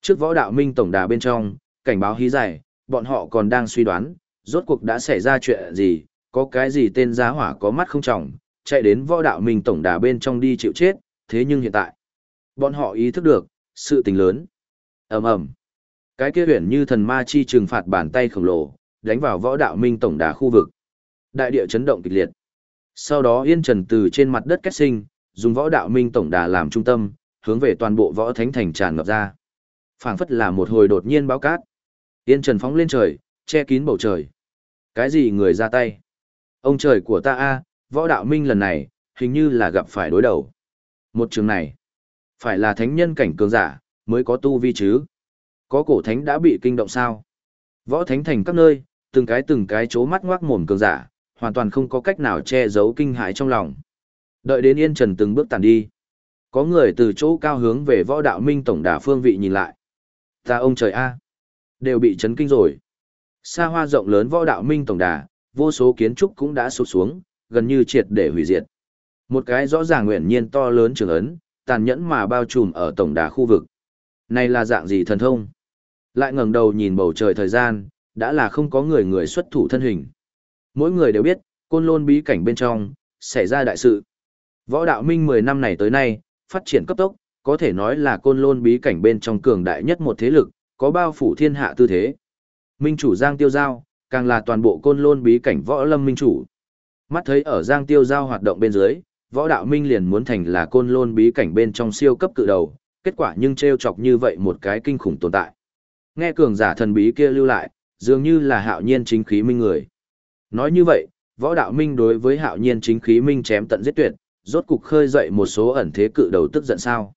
Trước võ đạo minh tổng đà bên trong, cảnh báo hí dài, bọn họ còn đang suy đoán, rốt cuộc đã xảy ra chuyện gì, có cái gì tên giá hỏa có mắt không tròng, chạy đến võ đạo minh tổng đà bên trong đi chịu chết, thế nhưng hiện tại, bọn họ ý thức được, sự tình lớn. Ầm ầm. Cái kia huyền như thần ma chi trừng phạt bàn tay khổng lồ, đánh vào võ đạo minh tổng đà khu vực. Đại địa chấn động kịch liệt. Sau đó Yên Trần từ trên mặt đất kết sinh, dùng võ đạo minh tổng đà làm trung tâm, hướng về toàn bộ võ thánh thành tràn ngập ra. Phảng phất là một hồi đột nhiên báo cát. Yên Trần phóng lên trời, che kín bầu trời. Cái gì người ra tay? Ông trời của ta a, võ đạo minh lần này, hình như là gặp phải đối đầu. Một trường này, phải là thánh nhân cảnh cường giả, mới có tu vi chứ. Có cổ thánh đã bị kinh động sao? Võ thánh thành các nơi, từng cái chố mắt ngoác mồm cường giả, hoàn toàn không có cách nào che giấu kinh hãi trong lòng. Đợi đến Yên Trần từng bước tàn đi. Có người từ chỗ cao hướng về võ đạo minh tổng đà phương vị nhìn lại. Ta ông trời a, đều bị chấn kinh rồi. Xa hoa rộng lớn võ đạo minh tổng đà, vô số kiến trúc cũng đã sụp xuống, gần như triệt để hủy diệt. Một cái rõ ràng nguyện nhiên to lớn trường ấn, tàn nhẫn mà bao trùm ở tổng đà khu vực. Này là dạng gì thần thông? Lại ngẩng đầu nhìn bầu trời thời gian, đã là không có người xuất thủ thân hình. Mỗi người đều biết, Côn Lôn bí cảnh bên trong, xảy ra đại sự. Võ đạo minh 10 năm này tới nay, phát triển cấp tốc, có thể nói là Côn Lôn bí cảnh bên trong cường đại nhất một thế lực, có bao phủ thiên hạ tư thế. Minh chủ Giang Tiêu Giao, càng là toàn bộ Côn Lôn bí cảnh võ lâm minh chủ. Mắt thấy ở Giang Tiêu Giao hoạt động bên dưới, võ đạo minh liền muốn thành là Côn Lôn bí cảnh bên trong siêu cấp cự đầu, kết quả nhưng trêu chọc như vậy một cái kinh khủng tồn tại. Nghe cường giả thần bí kia lưu lại, dường như là Hạo Nhiên chính khí minh người. Nói như vậy, võ đạo minh đối với Hạo Nhiên chính khí minh chém tận giết tuyệt, rốt cục khơi dậy một số ẩn thế cự đầu tức giận sao?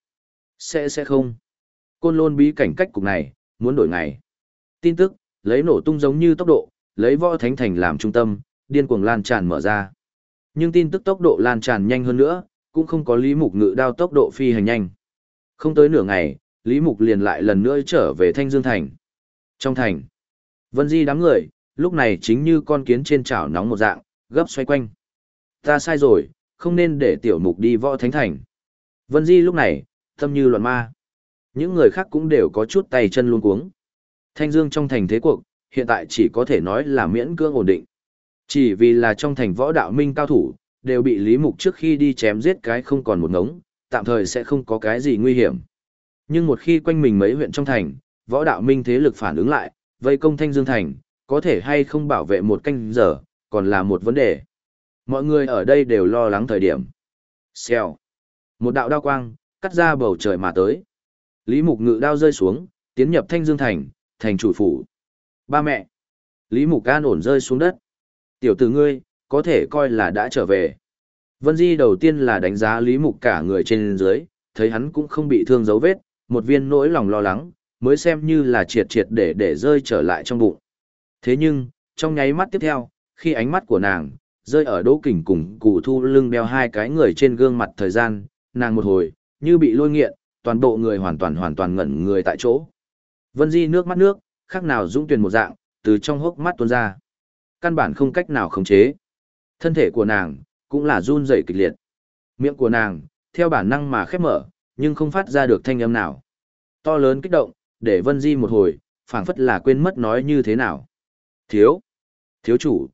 Sẽ không. Côn Lôn bí cảnh cách cục này, muốn đổi ngày. Tin tức, lấy nổ tung giống như tốc độ, lấy võ thánh thành làm trung tâm, điên cuồng lan tràn mở ra. Nhưng tin tức tốc độ lan tràn nhanh hơn nữa, cũng không có Lý Mục ngự đao tốc độ phi hành nhanh. Không tới nửa ngày, Lý Mục liền lại lần nữa trở về Thanh Dương thành. Trong thành, Vân Di đám người, lúc này chính như con kiến trên chảo nóng một dạng, gấp xoay quanh. Ta sai rồi, không nên để tiểu mục đi võ thánh thành. Vân Di lúc này, tâm như loạn ma. Những người khác cũng đều có chút tay chân luống cuống. Thanh Dương trong thành thế cuộc, hiện tại chỉ có thể nói là miễn cưỡng ổn định. Chỉ vì là trong thành võ đạo minh cao thủ, đều bị Lý Mục trước khi đi chém giết cái không còn một ngống, tạm thời sẽ không có cái gì nguy hiểm. Nhưng một khi quanh mình mấy huyện trong thành, võ đạo minh thế lực phản ứng lại, vây công Thanh Dương thành, có thể hay không bảo vệ một canh giờ, còn là một vấn đề. Mọi người ở đây đều lo lắng thời điểm. Xèo. Một đạo đao quang, cắt ra bầu trời mà tới. Lý Mục ngự đao rơi xuống, tiến nhập Thanh Dương thành, thành chủ phủ. Ba mẹ. Lý Mục an ổn rơi xuống đất. Tiểu tử ngươi, có thể coi là đã trở về. Vân Di đầu tiên là đánh giá Lý Mục cả người trên dưới, thấy hắn cũng không bị thương dấu vết, một viên nỗi lòng lo lắng, mới xem như là triệt để rơi trở lại trong bụng. Thế nhưng, trong nháy mắt tiếp theo, khi ánh mắt của nàng, rơi ở Đỗ Kình cùng Cù Thu lưng đeo hai cái người trên gương mặt thời gian, nàng một hồi, như bị lôi nghiện, toàn bộ người hoàn toàn ngẩn người tại chỗ. Vân Di nước mắt nước, khác nào dũng tuyền một dạng, từ trong hốc mắt tuôn ra. Căn bản không cách nào khống chế. Thân thể của nàng, cũng là run rẩy kịch liệt. Miệng của nàng, theo bản năng mà khép mở, nhưng không phát ra được thanh âm nào. To lớn kích động, để Vân Di một hồi, phảng phất là quên mất nói như thế nào. Thiếu chủ,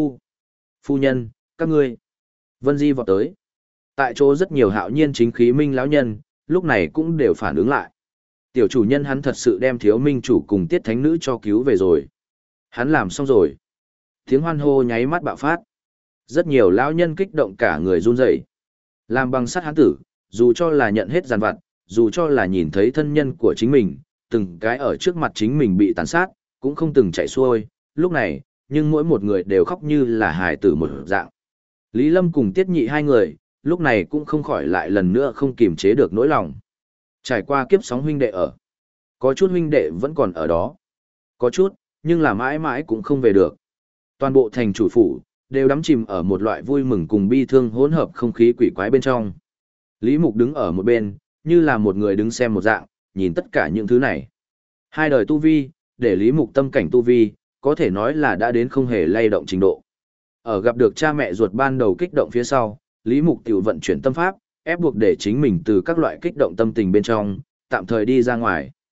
phu nhân, các ngươi. Vân Di vọt tới. Tại chỗ rất nhiều Hạo Nhiên chính khí minh lão nhân, lúc này cũng đều phản ứng lại. Tiểu chủ nhân hắn thật sự đem Thiếu minh chủ cùng Tiết thánh nữ cho cứu về rồi. Hắn làm xong rồi. Tiếng hoan hô nháy mắt bạo phát. Rất nhiều lão nhân kích động cả người run rẩy. Làm bằng sắt hắn tử, dù cho là nhận hết giàn vặt, dù cho là nhìn thấy thân nhân của chính mình, từng cái ở trước mặt chính mình bị tàn sát, cũng không từng chạy xuôi, lúc này, nhưng mỗi một người đều khóc như là hài tử một dạng. Lý Lâm cùng Tiết Nhị hai người, lúc này cũng không khỏi lại lần nữa không kiềm chế được nỗi lòng. Trải qua kiếp sóng huynh đệ ở. Có chút huynh đệ vẫn còn ở đó. Có chút, nhưng là mãi mãi cũng không về được. Toàn bộ thành chủ phủ, đều đắm chìm ở một loại vui mừng cùng bi thương hỗn hợp không khí quỷ quái bên trong. Lý Mục đứng ở một bên, như là một người đứng xem một dạng, nhìn tất cả những thứ này. Hai đời tu vi, để Lý Mục tâm cảnh tu vi, có thể nói là đã đến không hề lay động trình độ. Ở gặp được cha mẹ ruột ban đầu kích động phía sau, Lý Mục tiểu vận chuyển tâm pháp, ép buộc để chính mình từ các loại kích động tâm tình bên trong, tạm thời đi ra ngoài.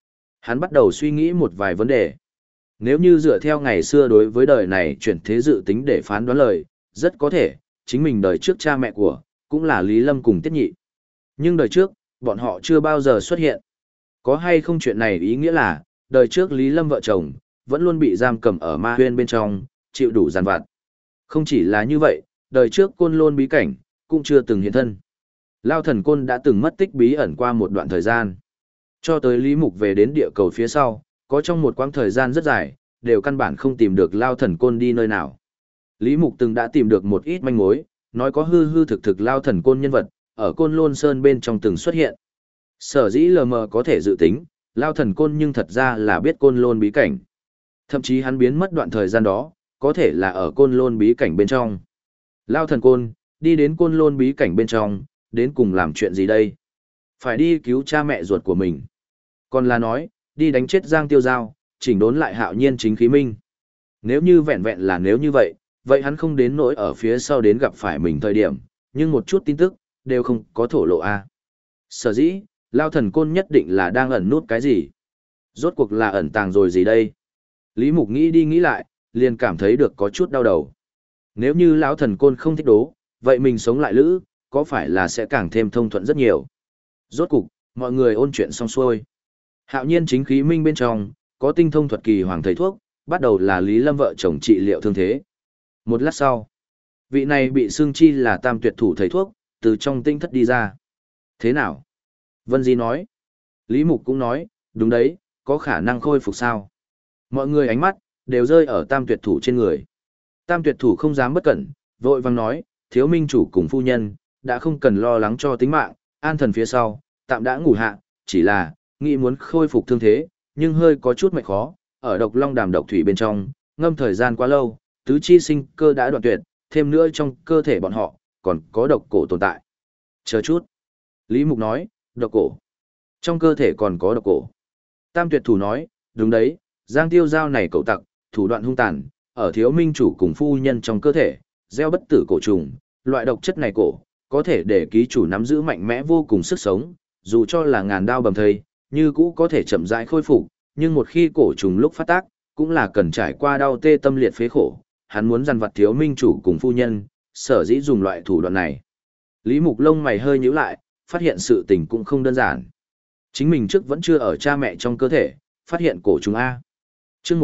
Hắn bắt đầu suy nghĩ một vài vấn đề. Nếu như dựa theo ngày xưa đối với đời này chuyển thế dự tính để phán đoán lời, rất có thể, chính mình đời trước cha mẹ của, cũng là Lý Lâm cùng Tiết Nhị. Nhưng đời trước, bọn họ chưa bao giờ xuất hiện. Có hay không chuyện này ý nghĩa là, đời trước Lý Lâm vợ chồng, vẫn luôn bị giam cầm ở ma huyên bên trong, chịu đủ giàn vặt. Không chỉ là như vậy, đời trước Côn Lôn bí cảnh, cũng chưa từng hiện thân. Lao Thần Côn đã từng mất tích bí ẩn qua một đoạn thời gian. Cho tới Lý Mục về đến địa cầu phía sau, có trong một quãng thời gian rất dài, đều căn bản không tìm được Lao Thần Côn đi nơi nào. Lý Mục từng đã tìm được một ít manh mối, nói có hư hư thực thực Lao Thần Côn nhân vật, ở Côn Lôn Sơn bên trong từng xuất hiện. Sở dĩ lờ mờ có thể dự tính, Lao Thần Côn nhưng thật ra là biết Côn Lôn bí cảnh. Thậm chí hắn biến mất đoạn thời gian đó, có thể là ở Côn Lôn bí cảnh bên trong. Lao Thần Côn, đi đến Côn Lôn bí cảnh bên trong, đến cùng làm chuyện gì đây? Phải đi cứu cha mẹ ruột của mình. Còn là nói, đi đánh chết Giang Tiêu Giao, chỉnh đốn lại Hạo Nhiên chính khí minh. Nếu như vẹn vẹn là nếu như vậy, vậy hắn không đến nỗi ở phía sau đến gặp phải mình thời điểm, nhưng một chút tin tức, đều không có thổ lộ a. Sở dĩ, Lao Thần Côn nhất định là đang ẩn nút cái gì? Rốt cuộc là ẩn tàng rồi gì đây? Lý Mục nghĩ đi nghĩ lại, liền cảm thấy được có chút đau đầu. Nếu như lão Thần Côn không thích đố, vậy mình sống lại lữ, có phải là sẽ càng thêm thông thuận rất nhiều? Rốt cục, mọi người ôn chuyện xong xuôi. Hạo Nhiên chính khí minh bên trong, có tinh thông thuật kỳ hoàng thầy thuốc, bắt đầu là Lý Lâm vợ chồng trị liệu thương thế. Một lát sau, vị này bị xương chi là tam tuyệt thủ thầy thuốc, từ trong tinh thất đi ra. Thế nào? Vân Di nói. Lý Mục cũng nói, đúng đấy, có khả năng khôi phục sao? Mọi người ánh mắt, đều rơi ở tam tuyệt thủ trên người. Tam tuyệt thủ không dám bất cẩn, vội vang nói, thiếu minh chủ cùng phu nhân, đã không cần lo lắng cho tính mạng, an thần phía sau, tạm đã ngủ hạ, chỉ là, nghĩ muốn khôi phục thương thế, nhưng hơi có chút mệt khó, ở độc long đàm độc thủy bên trong, ngâm thời gian quá lâu, tứ chi sinh cơ đã đoạn tuyệt, thêm nữa trong cơ thể bọn họ, còn có độc cổ tồn tại. Chờ chút. Lý Mục nói, độc cổ. Trong cơ thể còn có độc cổ. Tam tuyệt thủ nói, đúng đấy, Giang Tiêu Giao này cậu tặc, thủ đoạn hung tàn, ở thiếu minh chủ cùng phu nhân trong cơ thể, gieo bất tử cổ trùng, loại độc chất này cổ, có thể để ký chủ nắm giữ mạnh mẽ vô cùng sức sống, dù cho là ngàn đao bầm thây, như cũ có thể chậm rãi khôi phục, nhưng một khi cổ trùng lúc phát tác, cũng là cần trải qua đau tê tâm liệt phế khổ, hắn muốn dằn vặt thiếu minh chủ cùng phu nhân, sở dĩ dùng loại thủ đoạn này. Lý Mục lông mày hơi nhíu lại, phát hiện sự tình cũng không đơn giản. Chính mình trước vẫn chưa ở cha mẹ trong cơ thể, phát hiện cổ trùng A. Chương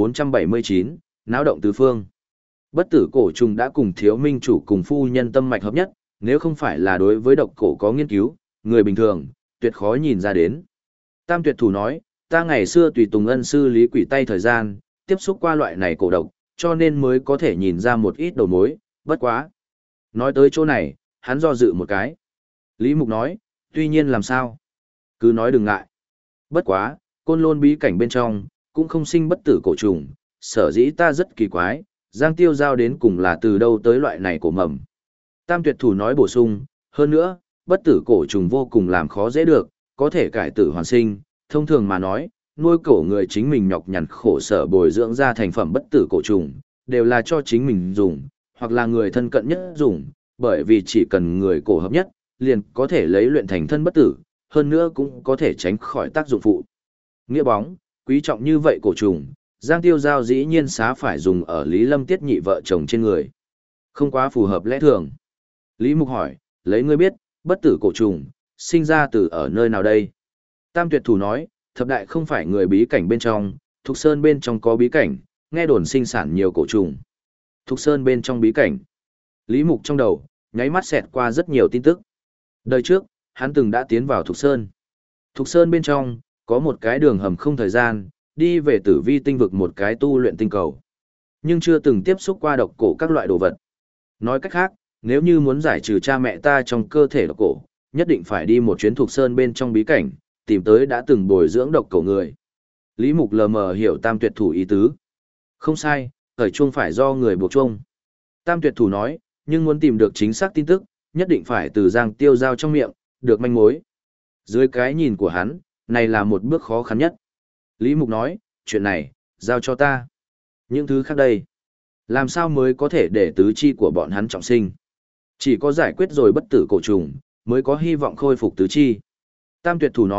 1479, náo động tứ phương. Bất tử cổ trùng đã cùng thiếu minh chủ cùng phu nhân tâm mạch hợp nhất, nếu không phải là đối với độc cổ có nghiên cứu, người bình thường, tuyệt khó nhìn ra đến. Tam tuyệt thủ nói, ta ngày xưa tùy tùng ân sư Lý Quỷ Tay thời gian, tiếp xúc qua loại này cổ độc, cho nên mới có thể nhìn ra một ít đầu mối, bất quá. Nói tới chỗ này, hắn do dự một cái. Lý Mục nói, tuy nhiên làm sao? Cứ nói đừng ngại. Bất quá, Côn Lôn bí cảnh bên trong, cũng không sinh bất tử cổ trùng, sở dĩ ta rất kỳ quái, Giang Tiêu Giao đến cùng là từ đâu tới loại này cổ mầm. Tam tuyệt thủ nói bổ sung, hơn nữa, bất tử cổ trùng vô cùng làm khó dễ được, có thể cải tử hoàn sinh, thông thường mà nói, nuôi cổ người chính mình nhọc nhằn khổ sở bồi dưỡng ra thành phẩm bất tử cổ trùng, đều là cho chính mình dùng, hoặc là người thân cận nhất dùng, bởi vì chỉ cần người cổ hợp nhất, liền có thể lấy luyện thành thân bất tử, hơn nữa cũng có thể tránh khỏi tác dụng phụ. Nghĩa bóng, quý trọng như vậy cổ trùng, Giang Tiêu Giao dĩ nhiên xá phải dùng ở Lý Lâm Tiết Nhị vợ chồng trên người. Không quá phù hợp lẽ thường. Lý Mục hỏi, lấy ngươi biết, bất tử cổ trùng, sinh ra từ ở nơi nào đây? Tam tuyệt thủ nói, thập đại không phải người bí cảnh bên trong, Thục Sơn bên trong có bí cảnh, nghe đồn sinh sản nhiều cổ trùng. Thục Sơn bên trong bí cảnh. Lý Mục trong đầu, nháy mắt xẹt qua rất nhiều tin tức. Đời trước, hắn từng đã tiến vào Thục Sơn. Thục Sơn bên trong, có một cái đường hầm không thời gian, đi về tử vi tinh vực một cái tu luyện tinh cầu. Nhưng chưa từng tiếp xúc qua độc cổ các loại đồ vật. Nói cách khác, nếu như muốn giải trừ cha mẹ ta trong cơ thể độc cổ, nhất định phải đi một chuyến Thục Sơn bên trong bí cảnh, tìm tới đã từng bồi dưỡng độc cổ người. Lý Mục lờ mờ hiểu tam tuyệt thủ ý tứ. Không sai, thời chuông phải do người buộc chuông. Tam tuyệt thủ nói, nhưng muốn tìm được chính xác tin tức, nhất định phải từ Giang Tiêu Giao trong miệng, được manh mối. Dưới cái nhìn của hắn, này là một bước khó khăn nhất. Lý Mục nói, chuyện này, giao cho ta. Những thứ khác đây, làm sao mới có thể để tứ chi của bọn hắn trọng sinh? Chỉ có giải quyết rồi bất tử cổ trùng, mới có hy vọng khôi phục tứ chi. Tam tuyệt thủ nói,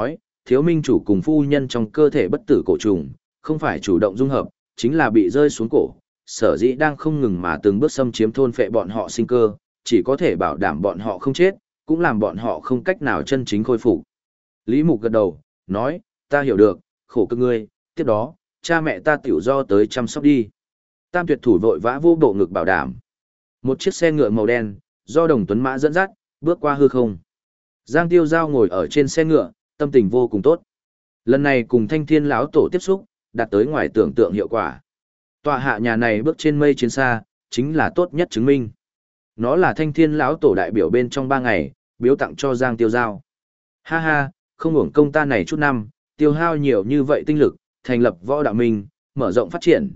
thiếu minh chủ cùng phu nhân trong cơ thể bất tử cổ trùng, không phải chủ động dung hợp, chính là bị rơi xuống cổ, sở dĩ đang không ngừng mà từng bước xâm chiếm thôn phệ bọn họ sinh cơ, chỉ có thể bảo đảm bọn họ không chết, cũng làm bọn họ không cách nào chân chính khôi phục. Lý Mục gật đầu, nói, ta hiểu được, khổ cực ngươi, tiếp đó, cha mẹ ta tiểu do tới chăm sóc đi. Tam tuyệt thủ vội vã vô bộ ngực bảo đảm. Một chiếc xe ngựa màu đen, do Đồng Tuấn Mã dẫn dắt, bước qua hư không. Giang Tiêu Giao ngồi ở trên xe ngựa, tâm tình vô cùng tốt. Lần này cùng Thanh Thiên lão tổ tiếp xúc, đạt tới ngoài tưởng tượng hiệu quả. Tọa hạ nhà này bước trên mây chiến xa, chính là tốt nhất chứng minh. Nó là Thanh Thiên lão tổ đại biểu bên trong 3 ngày, biếu tặng cho Giang Tiêu Giao. Ha ha, không uổng công ta này chút năm, tiêu hao nhiều như vậy tinh lực, thành lập võ đạo minh, mở rộng phát triển,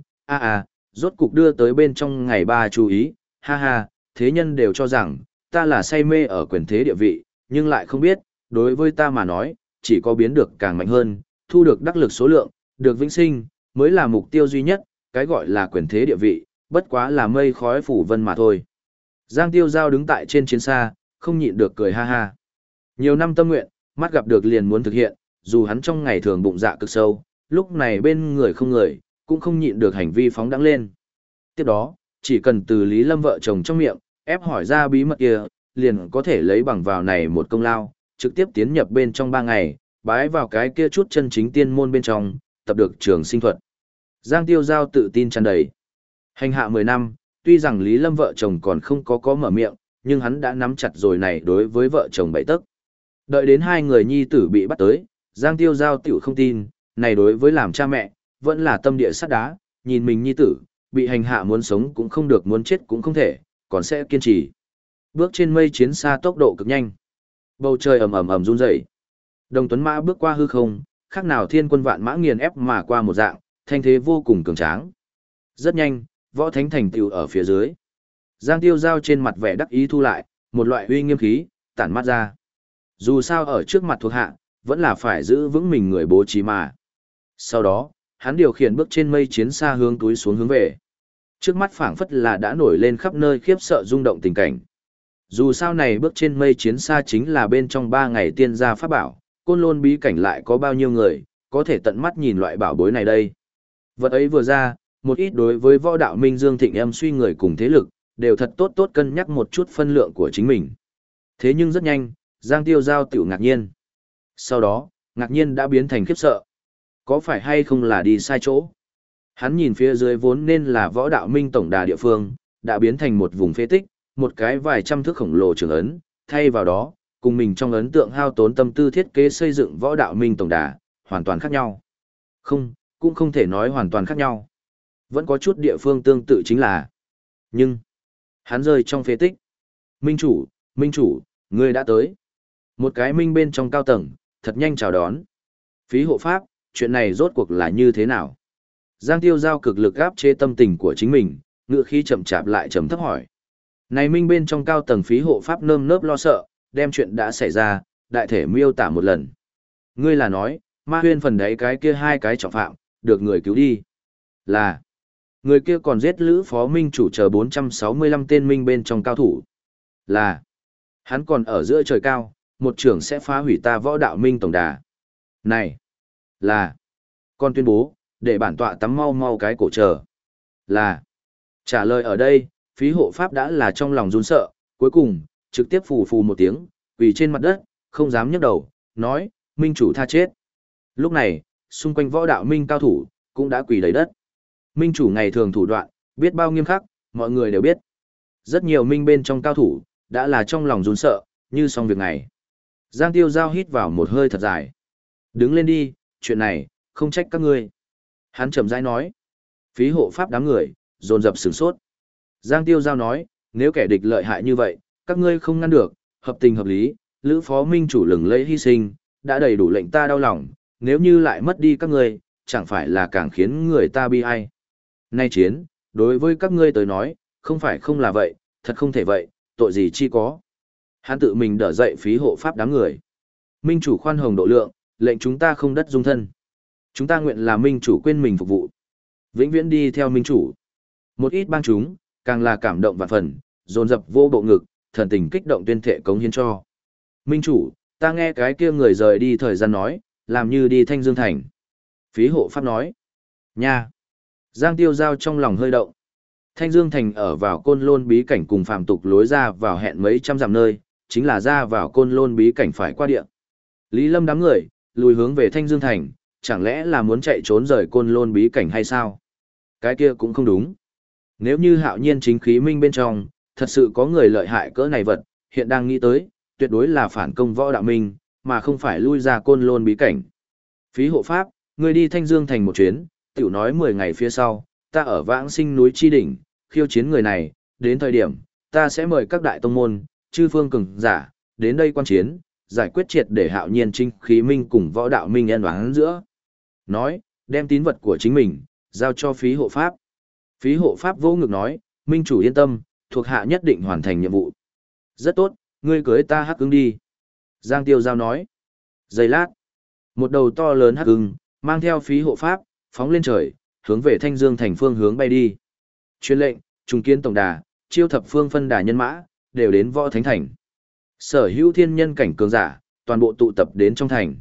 rốt cục đưa tới bên trong ngày 3 chú ý, ha ha, thế nhân đều cho rằng, ta là say mê ở quyền thế địa vị, nhưng lại không biết, đối với ta mà nói, chỉ có biến được càng mạnh hơn, thu được đắc lực số lượng, được vĩnh sinh, mới là mục tiêu duy nhất, cái gọi là quyền thế địa vị, bất quá là mây khói phủ vân mà thôi. Giang Tiêu Giao đứng tại trên chiến xa, không nhịn được cười ha ha. Nhiều năm tâm nguyện, mắt gặp được liền muốn thực hiện, dù hắn trong ngày thường bụng dạ cực sâu, lúc này bên người không người, cũng không nhịn được hành vi phóng đẳng lên. Tiếp đó, chỉ cần từ Lý Lâm vợ chồng trong miệng, ép hỏi ra bí mật kia, liền có thể lấy bằng vào này một công lao, trực tiếp tiến nhập bên trong 3 ngày, bái vào cái kia chút chân chính tiên môn bên trong, tập được trường sinh thuật. Giang Tiêu Giao tự tin tràn đầy. Hành hạ 10 năm, tuy rằng Lý Lâm vợ chồng còn không có mở miệng, nhưng hắn đã nắm chặt rồi này đối với vợ chồng bảy tấc. Đợi đến 2 người nhi tử bị bắt tới, Giang Tiêu Giao tiểu không tin, này đối với làm cha mẹ, vẫn là tâm địa sắt đá, nhìn mình nhi tử, bị hành hạ muốn sống cũng không được muốn chết cũng không thể, còn sẽ kiên trì. Bước trên mây chiến xa tốc độ cực nhanh. Bầu trời ầm ầm ầm run rẩy. Đồng Tuấn Mã bước qua hư không, khác nào thiên quân vạn mã nghiền ép mà qua một dạng, thanh thế vô cùng cường tráng. Rất nhanh, võ thánh thành tựu ở phía dưới. Giang Tiêu Giao trên mặt vẻ đắc ý thu lại, một loại uy nghiêm khí, tản mắt ra. Dù sao ở trước mặt thuộc hạ, vẫn là phải giữ vững mình người bố trí mà. Sau đó, hắn điều khiển bước trên mây chiến xa hướng túi xuống hướng về. Trước mắt phảng phất là đã nổi lên khắp nơi khiếp sợ rung động tình cảnh. Dù sao này bước trên mây chiến xa chính là bên trong 3 ngày tiên gia pháp bảo, côn lôn bí cảnh lại có bao nhiêu người, có thể tận mắt nhìn loại bảo bối này đây. Vật ấy vừa ra, một ít đối với võ đạo minh dương thịnh em suy người cùng thế lực, đều thật tốt tốt cân nhắc một chút phân lượng của chính mình. Thế nhưng rất nhanh, Giang Tiêu Giao tiểu ngạc nhiên. Sau đó, ngạc nhiên đã biến thành khiếp sợ. Có phải hay không là đi sai chỗ? Hắn nhìn phía dưới vốn nên là võ đạo minh tổng đà địa phương, đã biến thành một vùng phế tích, một cái vài trăm thước khổng lồ trường ấn, thay vào đó, cùng mình trong ấn tượng hao tốn tâm tư thiết kế xây dựng võ đạo minh tổng đà, hoàn toàn khác nhau. Không, cũng không thể nói hoàn toàn khác nhau. Vẫn có chút địa phương tương tự chính là. Nhưng, hắn rơi trong phế tích. Minh chủ, ngươi đã tới. Một cái minh bên trong cao tầng, thật nhanh chào đón. Phí hộ pháp, chuyện này rốt cuộc là như thế nào? Giang Tiêu Giao cực lực áp chế tâm tình của chính mình, ngựa khí chậm chạp lại trầm thấp hỏi. Này minh bên trong cao tầng phí hộ pháp nơm nớp lo sợ, đem chuyện đã xảy ra, đại thể miêu tả một lần. Ngươi là nói, ma huyên phần đấy cái kia 2 cái trọng phạm, được người cứu đi. Là, người kia còn giết lữ phó minh chủ chờ 465 tên minh bên trong cao thủ. Là, hắn còn ở giữa trời cao, một trưởng sẽ phá hủy ta võ đạo minh tổng đà. Này, là, con tuyên bố, để bản tọa tắm mau mau cái cổ chờ. Là, trả lời ở đây, phí hộ pháp đã là trong lòng run sợ, cuối cùng, trực tiếp phù phù một tiếng, quỳ trên mặt đất, không dám nhấc đầu, nói, minh chủ tha chết. Lúc này, xung quanh võ đạo minh cao thủ, cũng đã quỳ đầy đất. Minh chủ ngày thường thủ đoạn, biết bao nghiêm khắc, mọi người đều biết. Rất nhiều minh bên trong cao thủ, đã là trong lòng run sợ, như xong việc này. Giang Tiêu Giao hít vào một hơi thật dài. Đứng lên đi, chuyện này, không trách các ngươi. Hắn chậm rãi nói. Phí hộ pháp đám người, dồn dập sửng sốt. Giang Tiêu Giao nói, nếu kẻ địch lợi hại như vậy, các ngươi không ngăn được, hợp tình hợp lý, Lữ Phó Minh chủ lừng lẫy hy sinh, đã đầy đủ lệnh ta đau lòng, nếu như lại mất đi các ngươi, chẳng phải là càng khiến người ta bi ai. Nay chiến, đối với các ngươi tới nói, không phải không là vậy, thật không thể vậy, tội gì chi có. Hắn tự mình đỡ dậy phí hộ pháp đám người. Minh chủ khoan hồng độ lượng, lệnh chúng ta không đất dung thân. Chúng ta nguyện là minh chủ quên mình phục vụ. Vĩnh viễn đi theo minh chủ. Một ít bang chúng, càng là cảm động vạn phần, dồn dập vô bộ ngực, thần tình kích động tuyên thệ cống hiến cho. Minh chủ, ta nghe cái kia người rời đi thời gian nói, làm như đi Thanh Dương Thành. Phí hộ pháp nói. Nha! Giang Tiêu Giao trong lòng hơi động. Thanh Dương Thành ở vào Côn Lôn bí cảnh cùng phàm tục lối ra vào hẹn mấy trăm dặm nơi, chính là ra vào Côn Lôn bí cảnh phải qua địa. Lý Lâm đám người, lùi hướng về Thanh Dương Thành, chẳng lẽ là muốn chạy trốn rời Côn Lôn bí cảnh hay sao? Cái kia cũng không đúng. Nếu như Hạo Nhiên chính khí minh bên trong, thật sự có người lợi hại cỡ này vật, hiện đang nghĩ tới, tuyệt đối là phản công võ đạo minh, mà không phải lui ra Côn Lôn bí cảnh. Phí hộ pháp, người đi Thanh Dương Thành một chuyến, tiểu nói 10 ngày phía sau, ta ở Vãng Sinh núi Chi Đỉnh, khiêu chiến người này, đến thời điểm, ta sẽ mời các đại tông môn, chư phương cường giả, đến đây quan chiến, giải quyết triệt để Hạo Nhiên chính khí minh cùng võ đạo minh nhân oán giữa. Nói, đem tín vật của chính mình, giao cho phí hộ pháp. Phí hộ pháp vô ngực nói, minh chủ yên tâm, thuộc hạ nhất định hoàn thành nhiệm vụ. Rất tốt, ngươi cưới ta hắc ưng đi. Giang Tiêu Giao nói. Giây lát, một đầu to lớn hắc ưng, mang theo phí hộ pháp, phóng lên trời, hướng về Thanh Dương Thành phương hướng bay đi. Truyền lệnh, trùng kiến tổng đà, chiêu thập phương phân đà nhân mã, đều đến võ thánh thành. Sở hữu thiên nhân cảnh cường giả, toàn bộ tụ tập đến trong thành.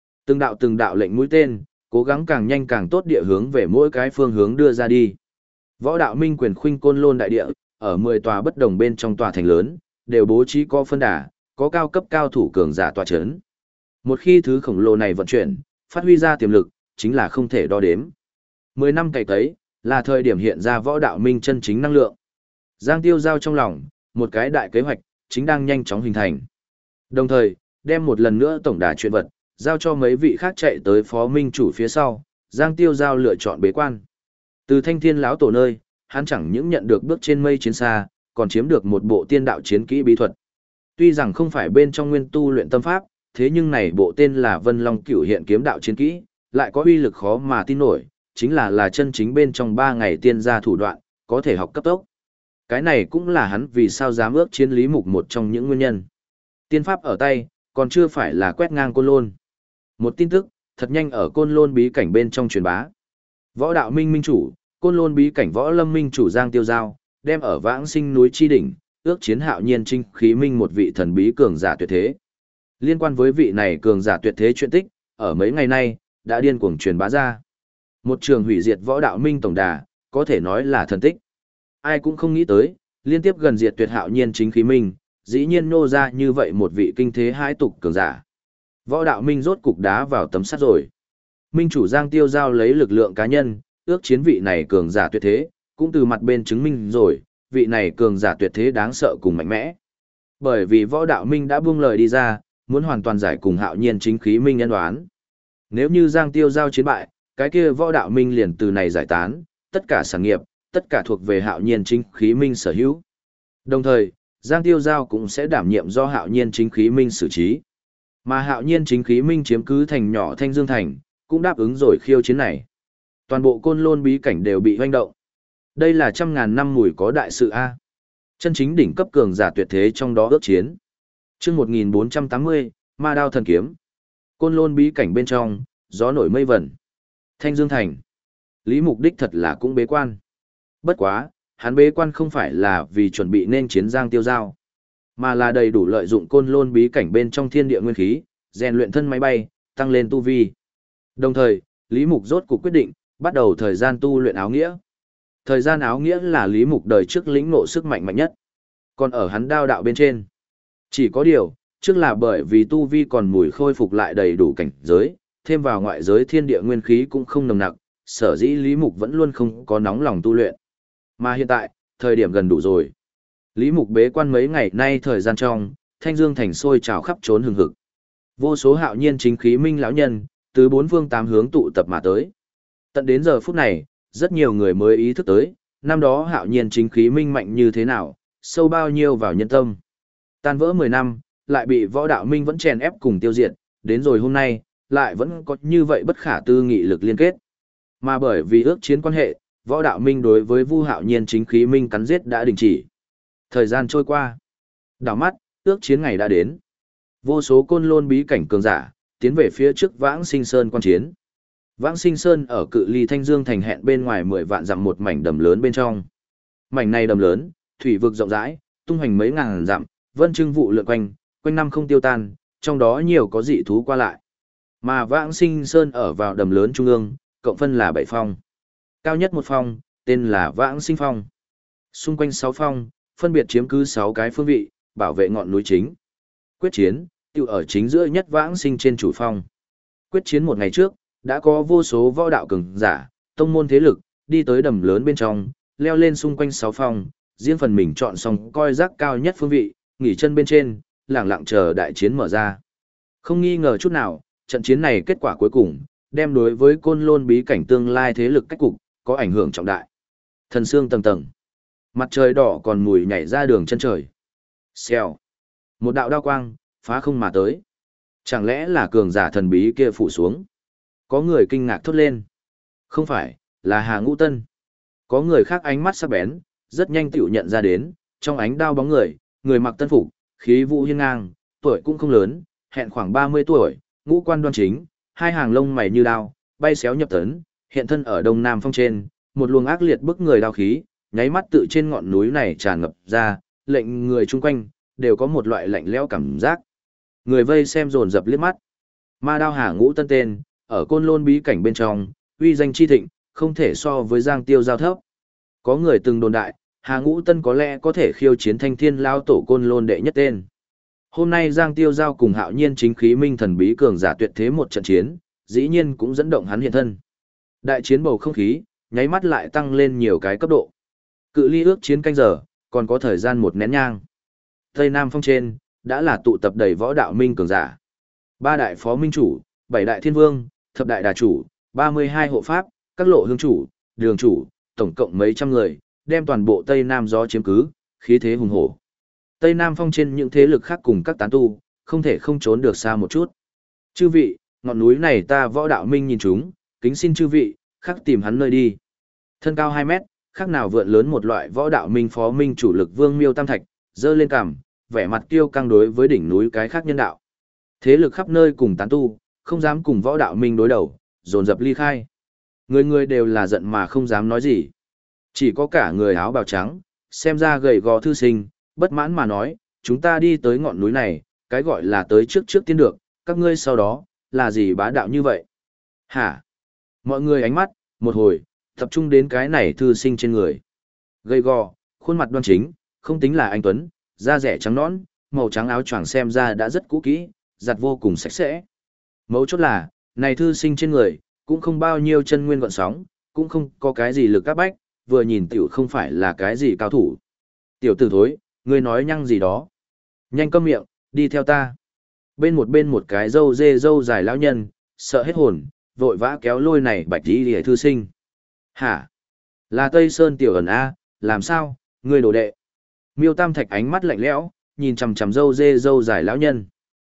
Từng đạo lệnh mũi tên, cố gắng càng nhanh càng tốt địa hướng về mỗi cái phương hướng đưa ra đi. Võ đạo minh quyền khuynh Côn Lôn đại địa, ở 10 tòa bất đồng bên trong tòa thành lớn, đều bố trí có phân đà, có cao cấp cao thủ cường giả tòa chấn. Một khi thứ khổng lồ này vận chuyển, phát huy ra tiềm lực, chính là không thể đo đếm. 10 năm cày cấy, là thời điểm hiện ra võ đạo minh chân chính năng lượng. Giang Tiêu Giao trong lòng, một cái đại kế hoạch, chính đang nhanh chóng hình thành. Đồng thời, đem một lần nữa tổng đà chuyện vật, giao cho mấy vị khác chạy tới phó minh chủ phía sau, Giang Tiêu Giao lựa chọn bế quan. Từ Thanh Thiên lão tổ nơi, hắn chẳng những nhận được bước trên mây chiến xa, còn chiếm được một bộ tiên đạo chiến kỹ bí thuật. Tuy rằng không phải bên trong nguyên tu luyện tâm pháp, thế nhưng này bộ tên là Vân Long Cửu Hiện kiếm đạo chiến kỹ, lại có uy lực khó mà tin nổi, chính là chân chính bên trong 3 ngày tiên gia thủ đoạn, có thể học cấp tốc. Cái này cũng là hắn vì sao dám ước chiến Lý Mục một trong những nguyên nhân. Tiên pháp ở tay, còn chưa phải là quét ngang Côn Lôn. Một tin tức, thật nhanh ở Côn Lôn bí cảnh bên trong truyền bá. Võ đạo minh minh chủ, Côn Lôn bí cảnh võ lâm minh chủ Giang Tiêu Giao, đem ở Vãng Sinh núi Chi Đỉnh, ước chiến Hạo Nhiên chính khí minh một vị thần bí cường giả tuyệt thế. Liên quan với vị này cường giả tuyệt thế chuyện tích, ở mấy ngày nay, đã điên cuồng truyền bá ra. Một trường hủy diệt võ đạo minh tổng đà, có thể nói là thần tích. Ai cũng không nghĩ tới, liên tiếp gần diệt tuyệt Hạo Nhiên chính khí minh, dĩ nhiên nô ra như vậy một vị kinh thế hãi tục cường giả. Võ đạo minh rốt cục đá vào tấm sắt rồi. Minh chủ Giang Tiêu Giao lấy lực lượng cá nhân, ước chiến vị này cường giả tuyệt thế, cũng từ mặt bên chứng minh rồi, vị này cường giả tuyệt thế đáng sợ cùng mạnh mẽ. Bởi vì võ đạo minh đã buông lời đi ra, muốn hoàn toàn giải cùng Hạo Nhiên chính khí minh nhân đoán. Nếu như Giang Tiêu Giao chiến bại, cái kia võ đạo minh liền từ này giải tán, tất cả sản nghiệp, tất cả thuộc về Hạo Nhiên chính khí minh sở hữu. Đồng thời, Giang Tiêu Giao cũng sẽ đảm nhiệm do Hạo Nhiên chính khí minh xử trí. Mà Hạo Nhiên chính khí minh chiếm cứ thành nhỏ Thanh Dương Thành, cũng đáp ứng rồi khiêu chiến này. Toàn bộ Côn Lôn bí cảnh đều bị hoành động. Đây là trăm ngàn năm mùi có đại sự A. Chân chính đỉnh cấp cường giả tuyệt thế trong đó ước chiến. Chương 1480, Ma Đao Thần Kiếm. Côn Lôn bí cảnh bên trong, gió nổi mây vẩn. Thanh Dương Thành. Lý Mục đích thật là cũng bế quan. Bất quá, hắn bế quan không phải là vì chuẩn bị nên chiến Giang Tiêu Giao, mà là đầy đủ lợi dụng Côn Lôn bí cảnh bên trong thiên địa nguyên khí, rèn luyện thân máy bay, tăng lên tu vi. Đồng thời, Lý Mục rốt cuộc quyết định, bắt đầu thời gian tu luyện áo nghĩa. Thời gian áo nghĩa là Lý Mục đời trước lĩnh ngộ sức mạnh mạnh nhất. Còn ở hắn đao đạo bên trên. Chỉ có điều, trước là bởi vì tu vi còn mùi khôi phục lại đầy đủ cảnh giới, thêm vào ngoại giới thiên địa nguyên khí cũng không nồng nặc, sở dĩ Lý Mục vẫn luôn không có nóng lòng tu luyện. Mà hiện tại, thời điểm gần đủ rồi. Lý Mục bế quan mấy ngày nay thời gian trong, Thanh Dương Thành sôi trào khắp trốn hừng hực. Vô số Hạo Nhiên chính khí minh lão nhân, từ 4 phương 8 hướng tụ tập mà tới. Tận đến giờ phút này, rất nhiều người mới ý thức tới, năm đó Hạo Nhiên chính khí minh mạnh như thế nào, sâu bao nhiêu vào nhân tâm. Tan vỡ 10 năm, lại bị võ đạo minh vẫn chèn ép cùng tiêu diệt, đến rồi hôm nay, lại vẫn có như vậy bất khả tư nghị lực liên kết. Mà bởi vì ước chiến quan hệ, võ đạo minh đối với Vu Hạo Nhiên chính khí minh cắn giết đã đình chỉ. Thời gian trôi qua, đảo mắt, ước chiến ngày đã đến. Vô số Côn Lôn bí cảnh cường giả, tiến về phía trước Vãng Sinh Sơn quan chiến. Vãng Sinh Sơn ở cự ly Thanh Dương Thành hẹn bên ngoài 10 vạn dặm một mảnh đầm lớn bên trong. Mảnh này đầm lớn, thủy vực rộng rãi, tung hoành mấy ngàn dặm, vân trưng vụ lượn quanh, quanh năm không tiêu tan, trong đó nhiều có dị thú qua lại. Mà Vãng Sinh Sơn ở vào đầm lớn trung ương, cộng phân là 7 phong. Cao nhất một phong, tên là Vãng Sinh Phong. Xung quanh 6 phong, phân biệt chiếm cứ 6 cái phương vị, bảo vệ ngọn núi chính. Quyết chiến, tiêu ở chính giữa nhất Vãng Sinh trên chủ phong. Quyết chiến một ngày trước, đã có vô số võ đạo cường giả, tông môn thế lực, đi tới đầm lớn bên trong, leo lên xung quanh 6 phong, riêng phần mình chọn xong coi rác cao nhất phương vị, nghỉ chân bên trên, lặng lặng chờ đại chiến mở ra. Không nghi ngờ chút nào, trận chiến này kết quả cuối cùng, đem đối với Côn Lôn bí cảnh tương lai thế lực cách cục, có ảnh hưởng trọng đại. Thần sương tầng tầng, mặt trời đỏ còn mùi nhảy ra đường chân trời. Xèo, một đạo đao quang, phá không mà tới. Chẳng lẽ là cường giả thần bí kia phủ xuống? Có người kinh ngạc thốt lên. Không phải, là Hà Ngũ Tân. Có người khác ánh mắt sắc bén, rất nhanh tiểu nhận ra đến, trong ánh đao bóng người, người mặc tân phục, khí vũ hiên ngang, tuổi cũng không lớn, hẹn khoảng 30 tuổi, ngũ quan đoan chính, hai hàng lông mày như đao, bay xéo nhập tấn, hiện thân ở đông nam phong trên, một luồng ác liệt bức người đao khí, nháy mắt tự trên ngọn núi này tràn ngập ra, lệnh người chung quanh đều có một loại lạnh lẽo cảm giác. Người vây xem dồn dập liếc mắt. Ma đao Hà Ngũ Tân tên, ở Côn Lôn bí cảnh bên trong, uy danh chi thịnh, không thể so với Giang Tiêu giao thấp. Có người từng đồn đại, Hà Ngũ Tân có lẽ có thể khiêu chiến Thanh Thiên lao tổ Côn Lôn đệ nhất tên. Hôm nay Giang Tiêu giao cùng Hạo Nhiên chính khí minh thần bí cường giả tuyệt thế một trận chiến, dĩ nhiên cũng dẫn động hắn hiện thân. Đại chiến bầu không khí, nháy mắt lại tăng lên nhiều cái cấp độ. Cự ly ước chiến canh giờ, còn có thời gian một nén nhang. Tây Nam phong trên, đã là tụ tập đầy võ đạo minh cường giả. 3 đại phó minh chủ, 7 đại thiên vương, thập đại đà chủ, 32 hộ pháp, các lộ hương chủ, đường chủ, tổng cộng mấy trăm người, đem toàn bộ Tây Nam gió chiếm cứ, khí thế hùng hổ. Tây Nam phong trên những thế lực khác cùng các tán tu, không thể không trốn được xa một chút. Chư vị, ngọn núi này ta võ đạo minh nhìn chúng, kính xin chư vị, khắc tìm hắn nơi đi. Thân cao 2 mét, khác nào vượn lớn một loại võ đạo minh phó minh chủ lực Vương Miêu Tam Thạch, dơ lên cằm, vẻ mặt kiêu căng đối với đỉnh núi cái khác nhân đạo. Thế lực khắp nơi cùng tán tu, không dám cùng võ đạo minh đối đầu, dồn dập ly khai. Người người đều là giận mà không dám nói gì. Chỉ có cả người áo bào trắng, xem ra gầy gò thư sinh, bất mãn mà nói, chúng ta đi tới ngọn núi này, cái gọi là tới trước trước tiên được, các ngươi sau đó, là gì bá đạo như vậy? Hả? Mọi người ánh mắt, một hồi, tập trung đến cái này thư sinh trên người. Gầy gò, khuôn mặt đoan chính, không tính là anh tuấn, da rẻ trắng nõn, màu trắng áo choàng xem ra đã rất cũ kỹ, giặt vô cùng sạch sẽ. Mấu chốt là, này thư sinh trên người, cũng không bao nhiêu chân nguyên gọn sóng, cũng không có cái gì lực áp bách, vừa nhìn tiểu không phải là cái gì cao thủ. Tiểu tử thối, ngươi nói nhăng gì đó. Nhanh câm miệng, đi theo ta. Bên một cái râu dê râu dài lão nhân, sợ hết hồn, vội vã kéo lôi này bạch đi để thư sinh. Hả? Là Tây Sơn tiểu ẩn A, làm sao, ngươi đồ đệ. Miêu Tam Thạch ánh mắt lạnh lẽo, nhìn chằm chằm râu dê râu dài lão nhân.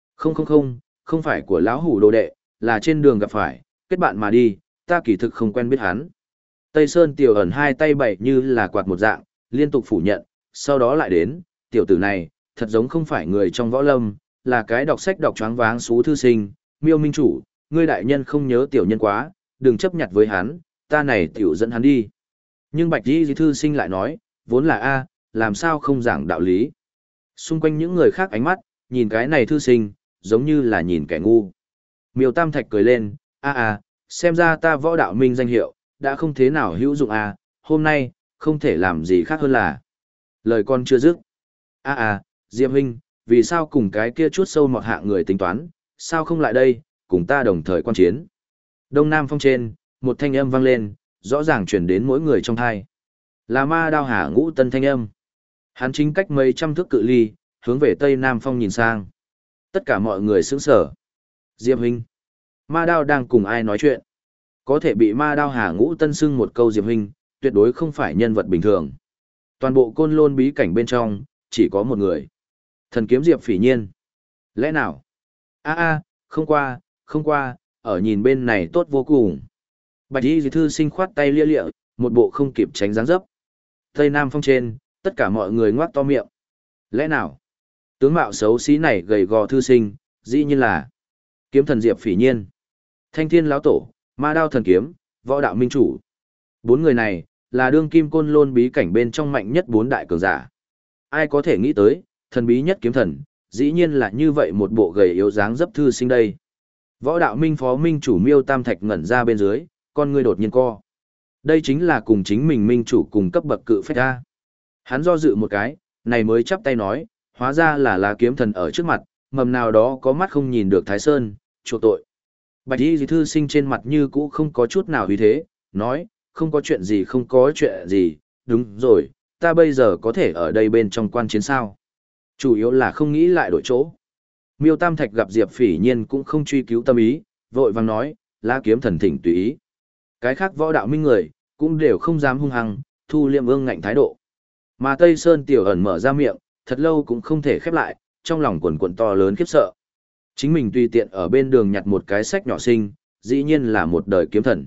Không phải của lão hủ đồ đệ, là trên đường gặp phải, kết bạn mà đi, ta kỳ thực không quen biết hắn. Tây Sơn tiểu ẩn hai tay bày như là quạt một dạng, liên tục phủ nhận, sau đó lại đến, tiểu tử này, thật giống không phải người trong võ lâm, là cái đọc sách đọc choáng váng xú thư sinh, Miêu minh chủ, ngươi đại nhân không nhớ tiểu nhân quá, đừng chấp nhặt với hắn, ta này tiểu dẫn hắn đi. Nhưng bạch đi thư sinh lại nói, vốn là A, làm sao không giảng đạo lý. Xung quanh những người khác ánh mắt, nhìn cái này thư sinh, giống như là nhìn kẻ ngu. Miêu Tam Thạch cười lên, xem ra ta võ đạo minh danh hiệu, đã không thế nào hữu dụng hôm nay, không thể làm gì khác hơn là. Lời con chưa dứt. Diệp huynh, vì sao cùng cái kia chút sâu mọt hạng người tính toán, sao không lại đây, cùng ta đồng thời quan chiến. Đông Nam phong trên, một thanh âm vang lên, rõ ràng chuyển đến mỗi người trong thai. Là Ma đao Hà Ngũ Tân thanh âm. Hắn chính cách mấy trăm thước cự ly, hướng về Tây Nam phong nhìn sang. Tất cả mọi người sững sờ. Diệp huynh, Ma đao đang cùng ai nói chuyện? Có thể bị Ma đao Hà Ngũ Tân xưng một câu Diệp huynh, tuyệt đối không phải nhân vật bình thường. Toàn bộ Côn Lôn bí cảnh bên trong, chỉ có một người. Thần kiếm Diệp Phỉ Nhiên. Lẽ nào? Không qua, ở nhìn bên này tốt vô cùng. Bạch y thư sinh khoát tay lia lịa, một bộ không kịp tránh dáng dấp. Tây Nam phong trên, tất cả mọi người ngoác to miệng. Lẽ nào? Tướng mạo xấu xí này gầy gò thư sinh, dĩ nhiên là kiếm thần Diệp Phỉ Nhiên, Thanh Thiên lão tổ, Ma đao thần kiếm, võ đạo minh chủ. 4 người này, là đương kim Côn Lôn bí cảnh bên trong mạnh nhất 4 đại cường giả. Ai có thể nghĩ tới, thần bí nhất kiếm thần, dĩ nhiên là như vậy một bộ gầy yếu dáng dấp thư sinh đây. Võ đạo minh phó minh chủ Miêu Tam Thạch ngẩn ra bên dưới, con ngươi đột nhiên co. Đây chính là cùng chính mình minh chủ cùng cấp bậc cự phách ra. Hắn do dự một cái, này mới chắp tay nói, hóa ra là lá kiếm thần ở trước mặt, mầm nào đó có mắt không nhìn được Thái Sơn, chuộc tội. Bạch y thư sinh trên mặt như cũ không có chút nào uy thế, nói, không có chuyện gì không có chuyện gì, đúng rồi, ta bây giờ có thể ở đây bên trong quan chiến sao. Chủ yếu là không nghĩ lại đổi chỗ. Miêu Tam Thạch gặp Diệp Phỉ Nhiên cũng không truy cứu tâm ý, vội vàng nói, lá kiếm thần thỉnh tùy ý. Cái khác võ đạo minh người, cũng đều không dám hung hăng, thu liệm ương ngạnh thái độ. Mà Tây Sơn Tiểu ẩn mở ra miệng, thật lâu cũng không thể khép lại, trong lòng quần quần to lớn khiếp sợ. Chính mình tùy tiện ở bên đường nhặt một cái sách nhỏ sinh, dĩ nhiên là một đời kiếm thần.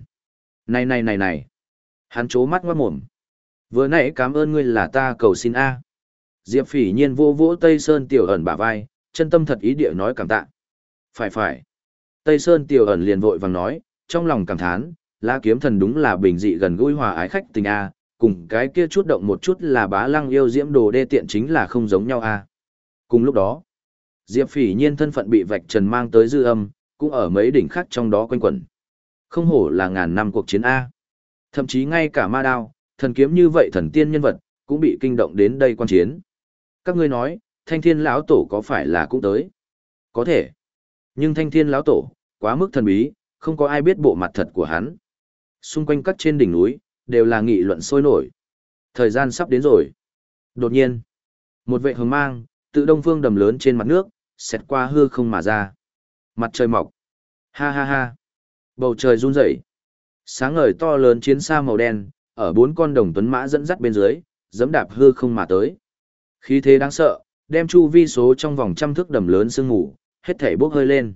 Này. Hắn chố mắt ngoát mồm. Vừa nãy cảm ơn ngươi là ta cầu xin A. Diệp Phỉ Nhiên vô vỗ Tây Sơn Tiểu ẩn bả vai, chân tâm thật ý địa nói cảm tạ. Phải. Tây Sơn Tiểu ẩn liền vội vàng nói, trong lòng cảm thán, lá kiếm thần đúng là bình dị gần gũi hòa ái khách tình A, cùng cái kia chút động một chút là bá lăng yêu diễm đồ đê tiện chính là không giống nhau A. Cùng lúc đó, Diệp Phỉ Nhiên thân phận bị vạch trần mang tới dư âm, cũng ở mấy đỉnh khác trong đó quanh quẩn. Không hổ là ngàn năm cuộc chiến A. Thậm chí ngay cả ma đao, thần kiếm như vậy thần tiên nhân vật, cũng bị kinh động đến đây quan chiến. Các ngươi nói, Thanh Thiên lão tổ có phải là cũng tới? Có thể. Nhưng Thanh Thiên lão tổ, quá mức thần bí, không có ai biết bộ mặt thật của hắn. Xung quanh các trên đỉnh núi, đều là nghị luận sôi nổi. Thời gian sắp đến rồi. Đột nhiên, một vệ hồng mang, tự đông phương đầm lớn trên mặt nước, xẹt qua hư không mà ra. Mặt trời mọc. Ha. Bầu trời run rẩy. Sáng ngời to lớn chiến xa màu đen, ở bốn con đồng tuấn mã dẫn dắt bên dưới, giẫm đạp hư không mà tới. Khí thế đáng sợ, đem chu vi số trong vòng trăm thước đầm lớn sương ngủ, hết thảy bốc hơi lên.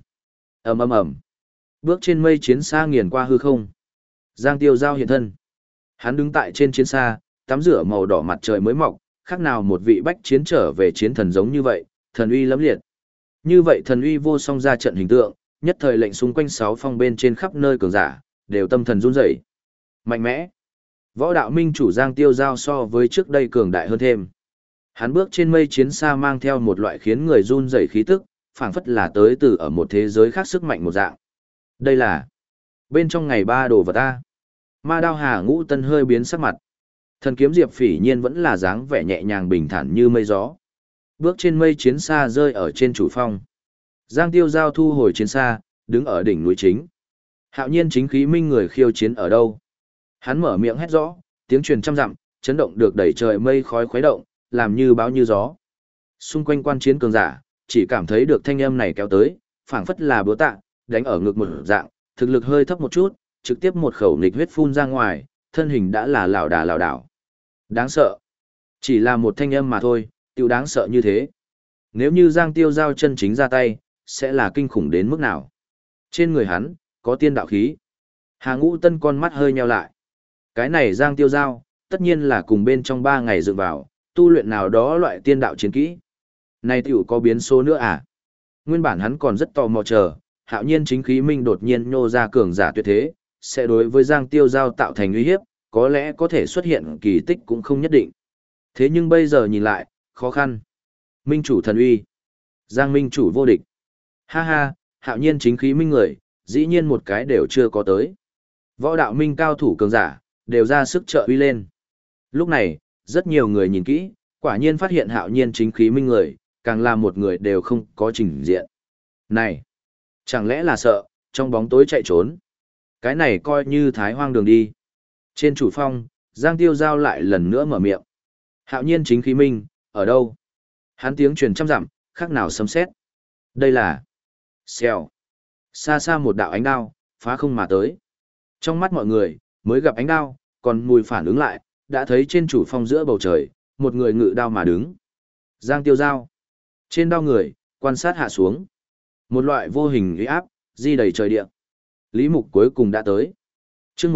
Ầm. Bước trên mây chiến xa nghiền qua hư không. Giang Tiêu Giao hiện thân. Hắn đứng tại trên chiến xa, tắm rửa màu đỏ mặt trời mới mọc, khác nào một vị bách chiến trở về chiến thần giống như vậy, thần uy lẫm liệt. Như vậy thần uy vô song ra trận hình tượng, nhất thời lệnh xung quanh sáu phong bên trên khắp nơi cường giả, đều tâm thần run rẩy. Mạnh mẽ. Võ đạo minh chủ Giang Tiêu Giao so với trước đây cường đại hơn thêm. Hắn bước trên mây chiến xa mang theo một loại khiến người run rẩy khí tức, phảng phất là tới từ ở một thế giới khác sức mạnh một dạng. Đây là bên trong ngày ba đồ vật ta. Ma đao Hà Ngũ Tân hơi biến sắc mặt. Thần kiếm Diệp Phỉ Nhiên vẫn là dáng vẻ nhẹ nhàng bình thản như mây gió. Bước trên mây chiến xa rơi ở trên chủ phong. Giang Tiêu Giao thu hồi chiến xa, đứng ở đỉnh núi chính. Hạo Nhiên chính khí minh người khiêu chiến ở đâu? Hắn mở miệng hét rõ, tiếng truyền trăm dặm, chấn động được đẩy trời mây khói khuấy động, làm như bão như gió. Xung quanh quan chiến cường giả, chỉ cảm thấy được thanh âm này kéo tới, phảng phất là búa tạ, đánh ở ngực một dạng, thực lực hơi thấp một chút, trực tiếp một khẩu nghịch huyết phun ra ngoài, thân hình đã là lảo đảo. Đáng sợ. Chỉ là một thanh âm mà thôi, tiêu đáng sợ như thế. Nếu như Giang Tiêu Giao chân chính ra tay, sẽ là kinh khủng đến mức nào? Trên người hắn, có tiên đạo khí. Hà Ngũ Tân con mắt hơi nheo lại. Cái này Giang Tiêu Giao, tất nhiên là cùng bên trong 3 ngày dựng vào, tu luyện nào đó loại tiên đạo chiến kỹ. Này tiểu có biến số nữa à? Nguyên bản hắn còn rất tò mò chờ, Hạo Nhiên chính khí minh đột nhiên nhô ra cường giả tuyệt thế, sẽ đối với Giang Tiêu Giao tạo thành uy hiếp, có lẽ có thể xuất hiện kỳ tích cũng không nhất định. Thế nhưng bây giờ nhìn lại, khó khăn. Minh chủ thần uy. Giang minh chủ vô địch. Ha, Hạo Nhiên chính khí minh người, dĩ nhiên một cái đều chưa có tới. Võ đạo minh cao thủ cường giả, đều ra sức trợ uy lên. Lúc này, rất nhiều người nhìn kỹ, quả nhiên phát hiện Hạo Nhiên chính khí minh người, càng là một người đều không có trình diện. Này, chẳng lẽ là sợ, trong bóng tối chạy trốn. Cái này coi như thái hoang đường đi. Trên chủ phong, Giang Tiêu Giao lại lần nữa mở miệng. Hạo Nhiên chính khí minh, ở đâu? Hắn tiếng truyền trăm dặm, khác nào sấm sét. Đây là xèo. Xa xa một đạo ánh đao, phá không mà tới. Trong mắt mọi người, mới gặp ánh đao, còn mùi phản ứng lại, đã thấy trên chủ phong giữa bầu trời, một người ngự đao mà đứng. Giang Tiêu Giao. Trên đao người, quan sát hạ xuống. Một loại vô hình uy áp, di đầy trời địa. Lý Mục cuối cùng đã tới. Chương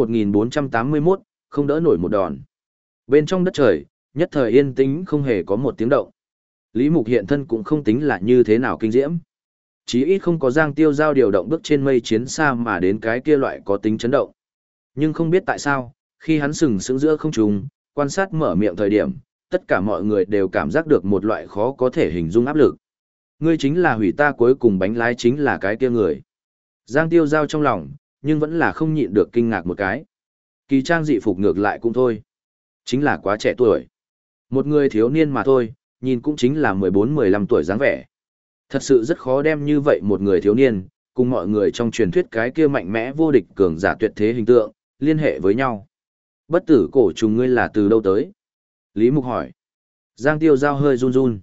1481, không đỡ nổi một đòn. Bên trong đất trời, nhất thời yên tĩnh không hề có một tiếng động. Lý Mục hiện thân cũng không tính là như thế nào kinh diễm. Chí ít không có Giang Tiêu Giao điều động bước trên mây chiến xa mà đến cái kia loại có tính chấn động. Nhưng không biết tại sao, khi hắn sừng sững giữa không trung, quan sát mở miệng thời điểm, tất cả mọi người đều cảm giác được một loại khó có thể hình dung áp lực. Ngươi chính là hủy ta cuối cùng bánh lái chính là cái kia người. Giang Tiêu Giao trong lòng, nhưng vẫn là không nhịn được kinh ngạc một cái. Kỳ trang dị phục ngược lại cũng thôi. Chính là quá trẻ tuổi. Một người thiếu niên mà thôi, nhìn cũng chính là 14-15 tuổi dáng vẻ. Thật sự rất khó đem như vậy một người thiếu niên, cùng mọi người trong truyền thuyết cái kia mạnh mẽ vô địch cường giả tuyệt thế hình tượng, liên hệ với nhau. Bất tử cổ trùng ngươi là từ đâu tới? Lý Mục hỏi. Giang Tiêu Giao hơi run run.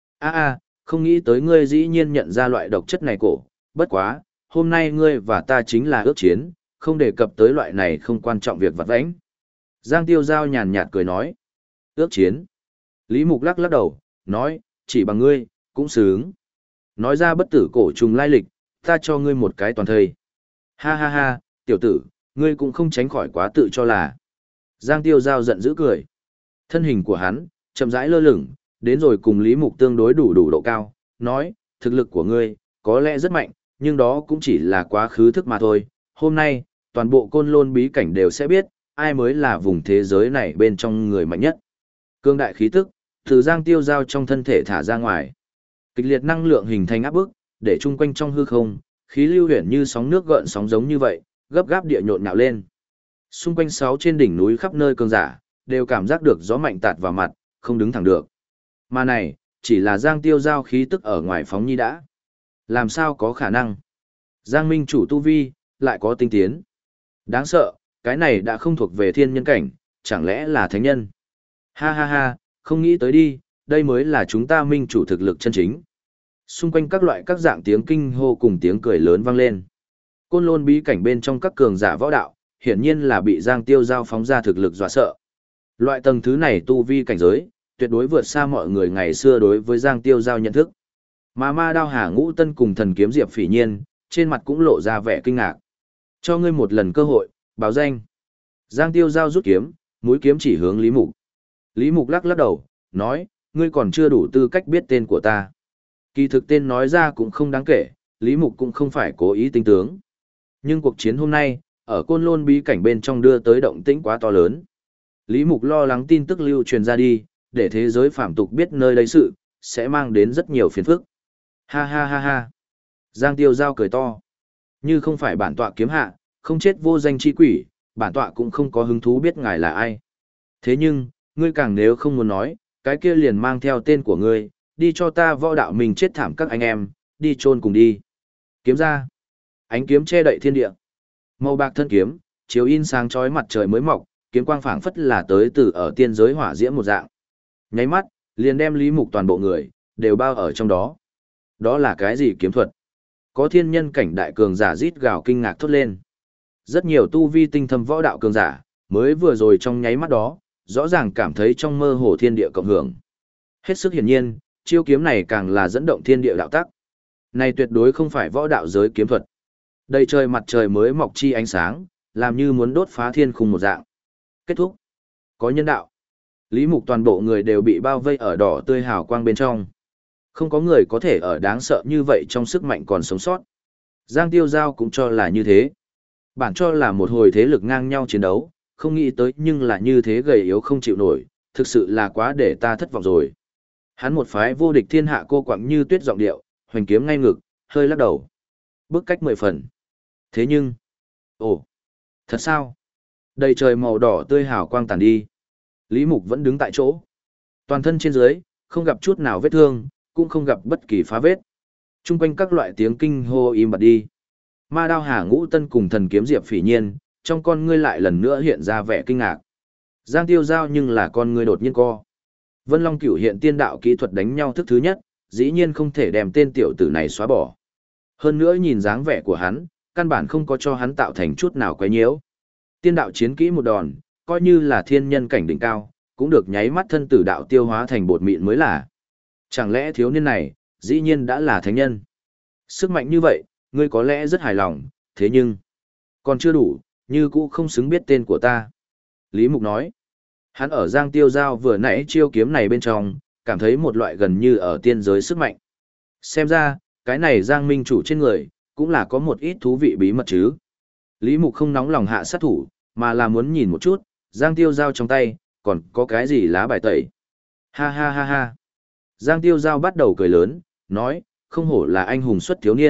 Không nghĩ tới ngươi dĩ nhiên nhận ra loại độc chất này cổ, bất quá, hôm nay ngươi và ta chính là ước chiến, không đề cập tới loại này không quan trọng việc vặt vãnh. Giang Tiêu Giao nhàn nhạt cười nói. Ước chiến. Lý Mục lắc lắc đầu, nói, chỉ bằng ngươi, cũng sướng. Nói ra bất tử cổ trùng lai lịch, ta cho ngươi một cái toàn thây. Ha ha ha, tiểu tử, ngươi cũng không tránh khỏi quá tự cho là. Giang Tiêu Giao giận dữ cười. Thân hình của hắn, chậm rãi lơ lửng, đến rồi cùng Lý Mục tương đối đủ độ cao, nói, thực lực của ngươi, có lẽ rất mạnh, nhưng đó cũng chỉ là quá khứ thức mà thôi. Hôm nay, toàn bộ côn lôn bí cảnh đều sẽ biết, ai mới là vùng thế giới này bên trong người mạnh nhất. Cương đại khí tức, từ Giang Tiêu Giao trong thân thể thả ra ngoài. Kịch liệt năng lượng hình thành áp bức, để chung quanh trong hư không, khí lưu huyền như sóng nước gợn sóng giống như vậy, gấp gáp địa nhộn nhạo lên. Xung quanh 6 trên đỉnh núi khắp nơi cường giả, đều cảm giác được gió mạnh tạt vào mặt, không đứng thẳng được. Mà này, chỉ là Giang Tiêu Giao khí tức ở ngoài phóng nhi đã. Làm sao có khả năng? Giang Minh chủ tu vi, lại có tinh tiến. Đáng sợ, cái này đã không thuộc về thiên nhân cảnh, chẳng lẽ là thánh nhân? Ha ha ha, không nghĩ tới đi, đây mới là chúng ta minh chủ thực lực chân chính. Xung quanh các loại các dạng tiếng kinh hô cùng tiếng cười lớn vang lên. Côn lôn bí cảnh bên trong các cường giả võ đạo, hiển nhiên là bị Giang Tiêu Giao phóng ra thực lực dọa sợ. Loại tầng thứ này tu vi cảnh giới, tuyệt đối vượt xa mọi người ngày xưa đối với Giang Tiêu Giao nhận thức. Mà Ma Đao Hà Ngũ Tân cùng thần kiếm Diệp Phỉ Nhiên, trên mặt cũng lộ ra vẻ kinh ngạc. Cho ngươi một lần cơ hội, báo danh. Giang Tiêu Giao rút kiếm, mũi kiếm chỉ hướng Lý Mục. Lý Mục lắc lắc đầu, nói, ngươi còn chưa đủ tư cách biết tên của ta. Kỳ thực tên nói ra cũng không đáng kể, Lý Mục cũng không phải cố ý tinh tướng. Nhưng cuộc chiến hôm nay, ở Côn Lôn bí cảnh bên trong đưa tới động tĩnh quá to lớn. Lý Mục lo lắng tin tức lưu truyền ra đi, để thế giới phàm tục biết nơi đây sự, sẽ mang đến rất nhiều phiền phức. Ha ha ha ha. Giang Tiêu Giao cười to. Như không phải bản tọa kiếm hạ, không chết vô danh chi quỷ, bản tọa cũng không có hứng thú biết ngài là ai. Thế nhưng, ngươi càng nếu không muốn nói, cái kia liền mang theo tên của ngươi, đi cho ta võ đạo mình chết thảm các anh em, đi chôn cùng đi. Kiếm ra. Ánh kiếm che đậy thiên địa. Màu bạc thân kiếm, chiếu in sáng chói mặt trời mới mọc, kiếm quang phảng phất là tới từ ở tiên giới hỏa diễm một dạng. Nháy mắt, liền đem Lý Mục toàn bộ người, đều bao ở trong đó. Đó là cái gì kiếm thuật? Có thiên nhân cảnh đại cường giả rít gào kinh ngạc thốt lên. Rất nhiều tu vi tinh thâm võ đạo cường giả, mới vừa rồi trong nháy mắt đó, rõ ràng cảm thấy trong mơ hồ thiên địa cộng hưởng. Hết sức hiển nhiên, chiêu kiếm này càng là dẫn động thiên địa đạo tắc. Này tuyệt đối không phải võ đạo giới kiếm thuật. Đầy trời mặt trời mới mọc chi ánh sáng, làm như muốn đốt phá thiên khung một dạng. Kết thúc. Có nhân đạo. Lý Mục toàn bộ người đều bị bao vây ở đỏ tươi hào quang bên trong. Không có người có thể ở đáng sợ như vậy trong sức mạnh còn sống sót. Giang Tiêu Giao cũng cho là như thế. Bản cho là một hồi thế lực ngang nhau chiến đấu, không nghĩ tới nhưng là như thế gầy yếu không chịu nổi, thực sự là quá để ta thất vọng rồi. Hắn một phái vô địch thiên hạ cô quặng như tuyết giọng điệu, hoành kiếm ngay ngực, hơi lắc đầu. Bước cách 10 phần. Thế nhưng... Ồ! Thật sao? Đầy trời màu đỏ tươi hào quang tàn đi. Lý Mục vẫn đứng tại chỗ. Toàn thân trên dưới, không gặp chút nào vết thương, cũng không gặp bất kỳ phá vết. Trung quanh các loại tiếng kinh hô im bặt đi. Ma Đao Hà Ngũ Tân cùng thần kiếm Diệp Phỉ Nhiên, trong con ngươi lại lần nữa hiện ra vẻ kinh ngạc. Giang Tiêu Giao nhưng là con ngươi đột nhiên co. Vân Long Cửu hiện tiên đạo kỹ thuật đánh nhau thức thứ nhất, dĩ nhiên không thể đem tên tiểu tử này xóa bỏ. Hơn nữa nhìn dáng vẻ của hắn, căn bản không có cho hắn tạo thành chút nào quấy nhiễu. Tiên đạo chiến kỹ một đòn, coi như là thiên nhân cảnh đỉnh cao, cũng được nháy mắt thân tử đạo tiêu hóa thành bột mịn mới là. Chẳng lẽ thiếu niên này, dĩ nhiên đã là thánh nhân? Sức mạnh như vậy, ngươi có lẽ rất hài lòng, thế nhưng, còn chưa đủ, như cũ không xứng biết tên của ta. Lý Mục nói, hắn ở Giang Tiêu Giao vừa nãy chiêu kiếm này bên trong, cảm thấy một loại gần như ở tiên giới sức mạnh. Xem ra, cái này Giang Minh chủ trên người, cũng là có một ít thú vị bí mật chứ. Lý Mục không nóng lòng hạ sát thủ, mà là muốn nhìn một chút, Giang Tiêu Giao trong tay, còn có cái gì lá bài tẩy. Ha ha ha ha. Giang Tiêu Giao bắt đầu cười lớn, nói, không hổ là anh hùng xuất thiếu niên,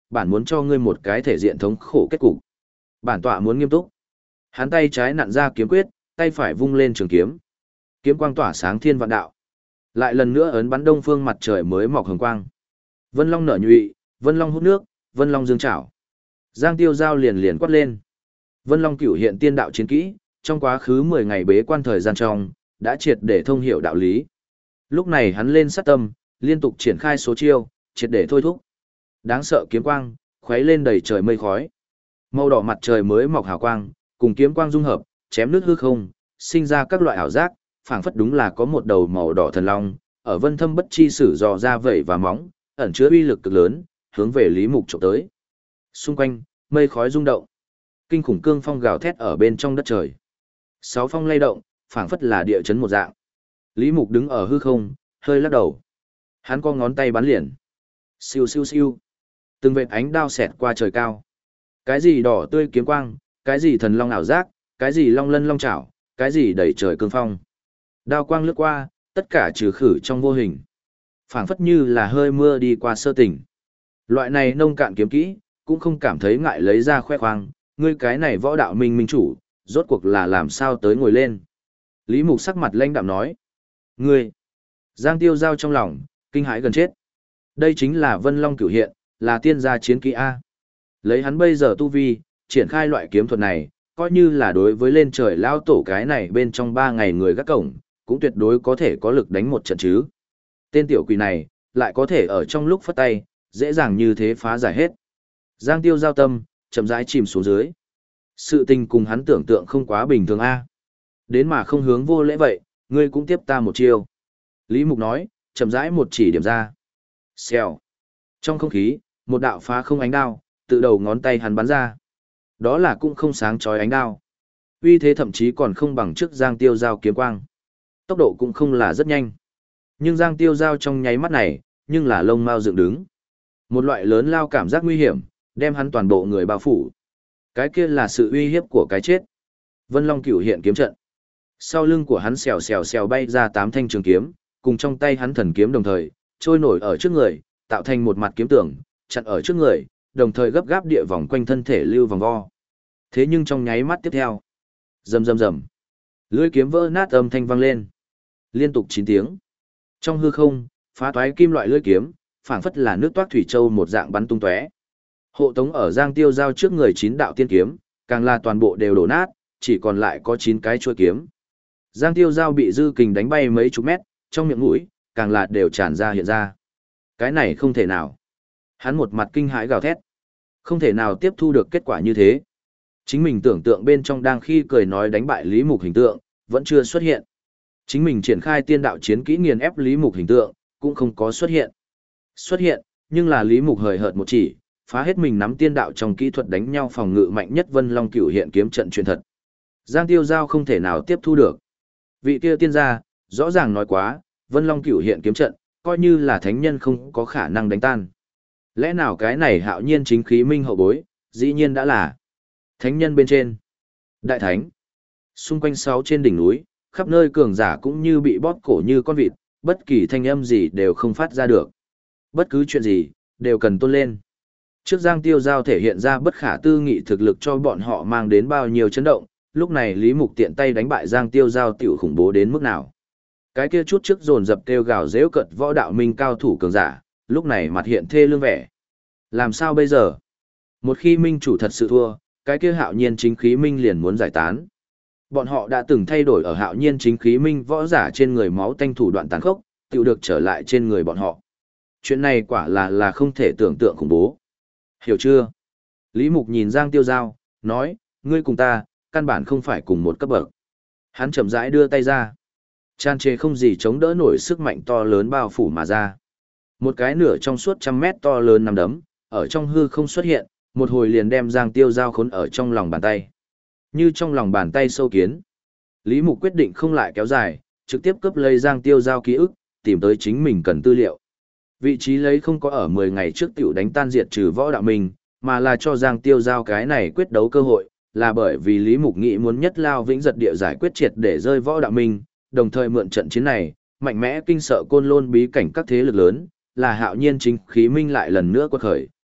bản muốn cho ngươi một cái thể diện thống khổ kết cục. Bản tọa muốn nghiêm túc. Hắn tay trái nặn ra kiếm quyết, tay phải vung lên trường kiếm. Kiếm quang tỏa sáng thiên vạn đạo. Lại lần nữa ấn bắn đông phương mặt trời mới mọc hồng quang. Vân Long nở nhụy, Vân Long hút nước, Vân Long dương chảo. Giang Tiêu Giao liền liền quát lên. Vân Long cửu hiện tiên đạo chiến kỹ, trong quá khứ 10 ngày bế quan thời gian trong, đã triệt để thông hiểu đạo lý. Lúc này hắn lên sát tâm, liên tục triển khai số chiêu, triệt để thôi thúc. Đáng sợ kiếm quang, khuấy lên đầy trời mây khói. Màu đỏ mặt trời mới mọc hào quang, cùng kiếm quang dung hợp, chém nước hư không, sinh ra các loại ảo giác, phảng phất đúng là có một đầu màu đỏ thần long, ở vân thâm bất chi sử dò ra vẩy và móng, ẩn chứa uy lực cực lớn, hướng về Lý Mục chụp tới. Xung quanh, mây khói rung động. Kinh khủng cương phong gào thét ở bên trong đất trời. Sáu phong lay động, phảng phất là địa chấn một dạng. Lý Mục đứng ở hư không, hơi lắc đầu. Hắn có ngón tay bắn liền. Siêu siêu siêu. Từng vệt ánh đao xẹt qua trời cao. Cái gì đỏ tươi kiếm quang, cái gì thần long ảo giác, cái gì long lân long chảo, cái gì đẩy trời cương phong. Đao quang lướt qua, tất cả trừ khử trong vô hình. Phảng phất như là hơi mưa đi qua sơ tỉnh. Loại này nông cạn kiếm kỹ, cũng không cảm thấy ngại lấy ra khoe khoang, ngươi cái này võ đạo minh minh chủ, rốt cuộc là làm sao tới ngồi lên. Lý Mục sắc mặt lãnh đạm nói. Ngươi! Giang Tiêu Giao trong lòng, kinh hãi gần chết. Đây chính là Vân Long cửu hiện, là tiên gia chiến kỹ A. Lấy hắn bây giờ tu vi, triển khai loại kiếm thuật này, coi như là đối với lên trời lao tổ cái này bên trong 3 ngày người gác cổng, cũng tuyệt đối có thể có lực đánh một trận chứ. Tên tiểu quỷ này, lại có thể ở trong lúc phất tay, dễ dàng như thế phá giải hết. Giang Tiêu Giao tâm, chậm rãi chìm xuống dưới. Sự tình cùng hắn tưởng tượng không quá bình thường A. Đến mà không hướng vô lễ vậy, ngươi cũng tiếp ta một chiêu. Lý Mục nói, chậm rãi một chỉ điểm ra. Xèo. Trong không khí, một đạo phá không ánh đao, tự đầu ngón tay hắn bắn ra. Đó là cũng không sáng chói ánh đao. Uy thế thậm chí còn không bằng trước Giang Tiêu Giao kiếm quang. Tốc độ cũng không là rất nhanh. Nhưng Giang Tiêu Giao trong nháy mắt này, nhưng là lông mao dựng đứng. Một loại lớn lao cảm giác nguy hiểm, đem hắn toàn bộ người bao phủ. Cái kia là sự uy hiếp của cái chết. Vân Long cửu hiện kiếm trận. Sau lưng của hắn xèo xèo xèo bay ra 8 thanh trường kiếm, cùng trong tay hắn thần kiếm đồng thời, trôi nổi ở trước người, tạo thành một mặt kiếm tường, chặn ở trước người, đồng thời gấp gáp địa vòng quanh thân thể lưu vòng vo. Thế nhưng trong nháy mắt tiếp theo, rầm rầm rầm, lưỡi kiếm vỡ nát âm thanh vang lên, liên tục 9 tiếng. Trong hư không, phá toái kim loại lưỡi kiếm, phảng phất là nước toát thủy châu một dạng bắn tung tóe. Hộ tống ở Giang Tiêu Giao trước người 9 đạo tiên kiếm, càng là toàn bộ đều đổ nát, chỉ còn lại có 9 cái chuôi kiếm. Giang Tiêu Giao bị dư kình đánh bay mấy chục mét, trong miệng mũi, càng là đều tràn ra hiện ra. Cái này không thể nào. Hắn một mặt kinh hãi gào thét. Không thể nào tiếp thu được kết quả như thế. Chính mình tưởng tượng bên trong đang khi cười nói đánh bại Lý Mục hình tượng, vẫn chưa xuất hiện. Chính mình triển khai tiên đạo chiến kỹ nghiền ép Lý Mục hình tượng, cũng không có xuất hiện. Xuất hiện, nhưng là Lý Mục hời hợt một chỉ, phá hết mình nắm tiên đạo trong kỹ thuật đánh nhau phòng ngự mạnh nhất Vân Long cửu hiện kiếm trận truyền thật. Giang Tiêu Giao không thể nào tiếp thu được. Vị kia tiên gia, rõ ràng nói quá, Vân Long cửu hiện kiếm trận, coi như là thánh nhân không có khả năng đánh tan. Lẽ nào cái này hạo nhiên chính khí minh hậu bối, dĩ nhiên đã là thánh nhân bên trên. Đại thánh. Xung quanh 6 trên đỉnh núi, khắp nơi cường giả cũng như bị bóp cổ như con vịt, bất kỳ thanh âm gì đều không phát ra được. Bất cứ chuyện gì, đều cần tôn lên. Trước Giang Tiêu Giao thể hiện ra bất khả tư nghị thực lực cho bọn họ mang đến bao nhiêu chấn động, lúc này Lý Mục tiện tay đánh bại Giang Tiêu Giao tiểu khủng bố đến mức nào. Cái kia chút trước dồn dập kêu gào giễu cợt võ đạo minh cao thủ cường giả, lúc này mặt hiện thê lương vẻ. Làm sao bây giờ? Một khi minh chủ thật sự thua, cái kia hạo nhiên chính khí minh liền muốn giải tán. Bọn họ đã từng thay đổi ở hạo nhiên chính khí minh võ giả trên người máu tanh thủ đoạn tàn khốc, tự được trở lại trên người bọn họ. Chuyện này quả là không thể tưởng tượng khủng bố. Hiểu chưa? Lý Mục nhìn Giang Tiêu Giao, nói, ngươi cùng ta, căn bản không phải cùng một cấp bậc. Hắn chậm rãi đưa tay ra. Tràn trề không gì chống đỡ nổi sức mạnh to lớn bao phủ mà ra. Một cái nửa trong suốt 100 mét to lớn nằm đấm, ở trong hư không xuất hiện, một hồi liền đem Giang Tiêu Giao khốn ở trong lòng bàn tay. Như trong lòng bàn tay sâu kiến. Lý Mục quyết định không lại kéo dài, trực tiếp cướp lấy Giang Tiêu Giao ký ức, tìm tới chính mình cần tư liệu. Vị trí lấy không có ở 10 ngày trước tiểu đánh tan diệt trừ võ đạo mình, mà là cho Giang Tiêu Giao cái này quyết đấu cơ hội, là bởi vì Lý Mục nghĩ muốn nhất lao vĩnh giật địa giải quyết triệt để rơi võ đạo mình, đồng thời mượn trận chiến này, mạnh mẽ kinh sợ côn lôn bí cảnh các thế lực lớn, là hạo nhiên chính khí minh lại lần nữa quật khởi,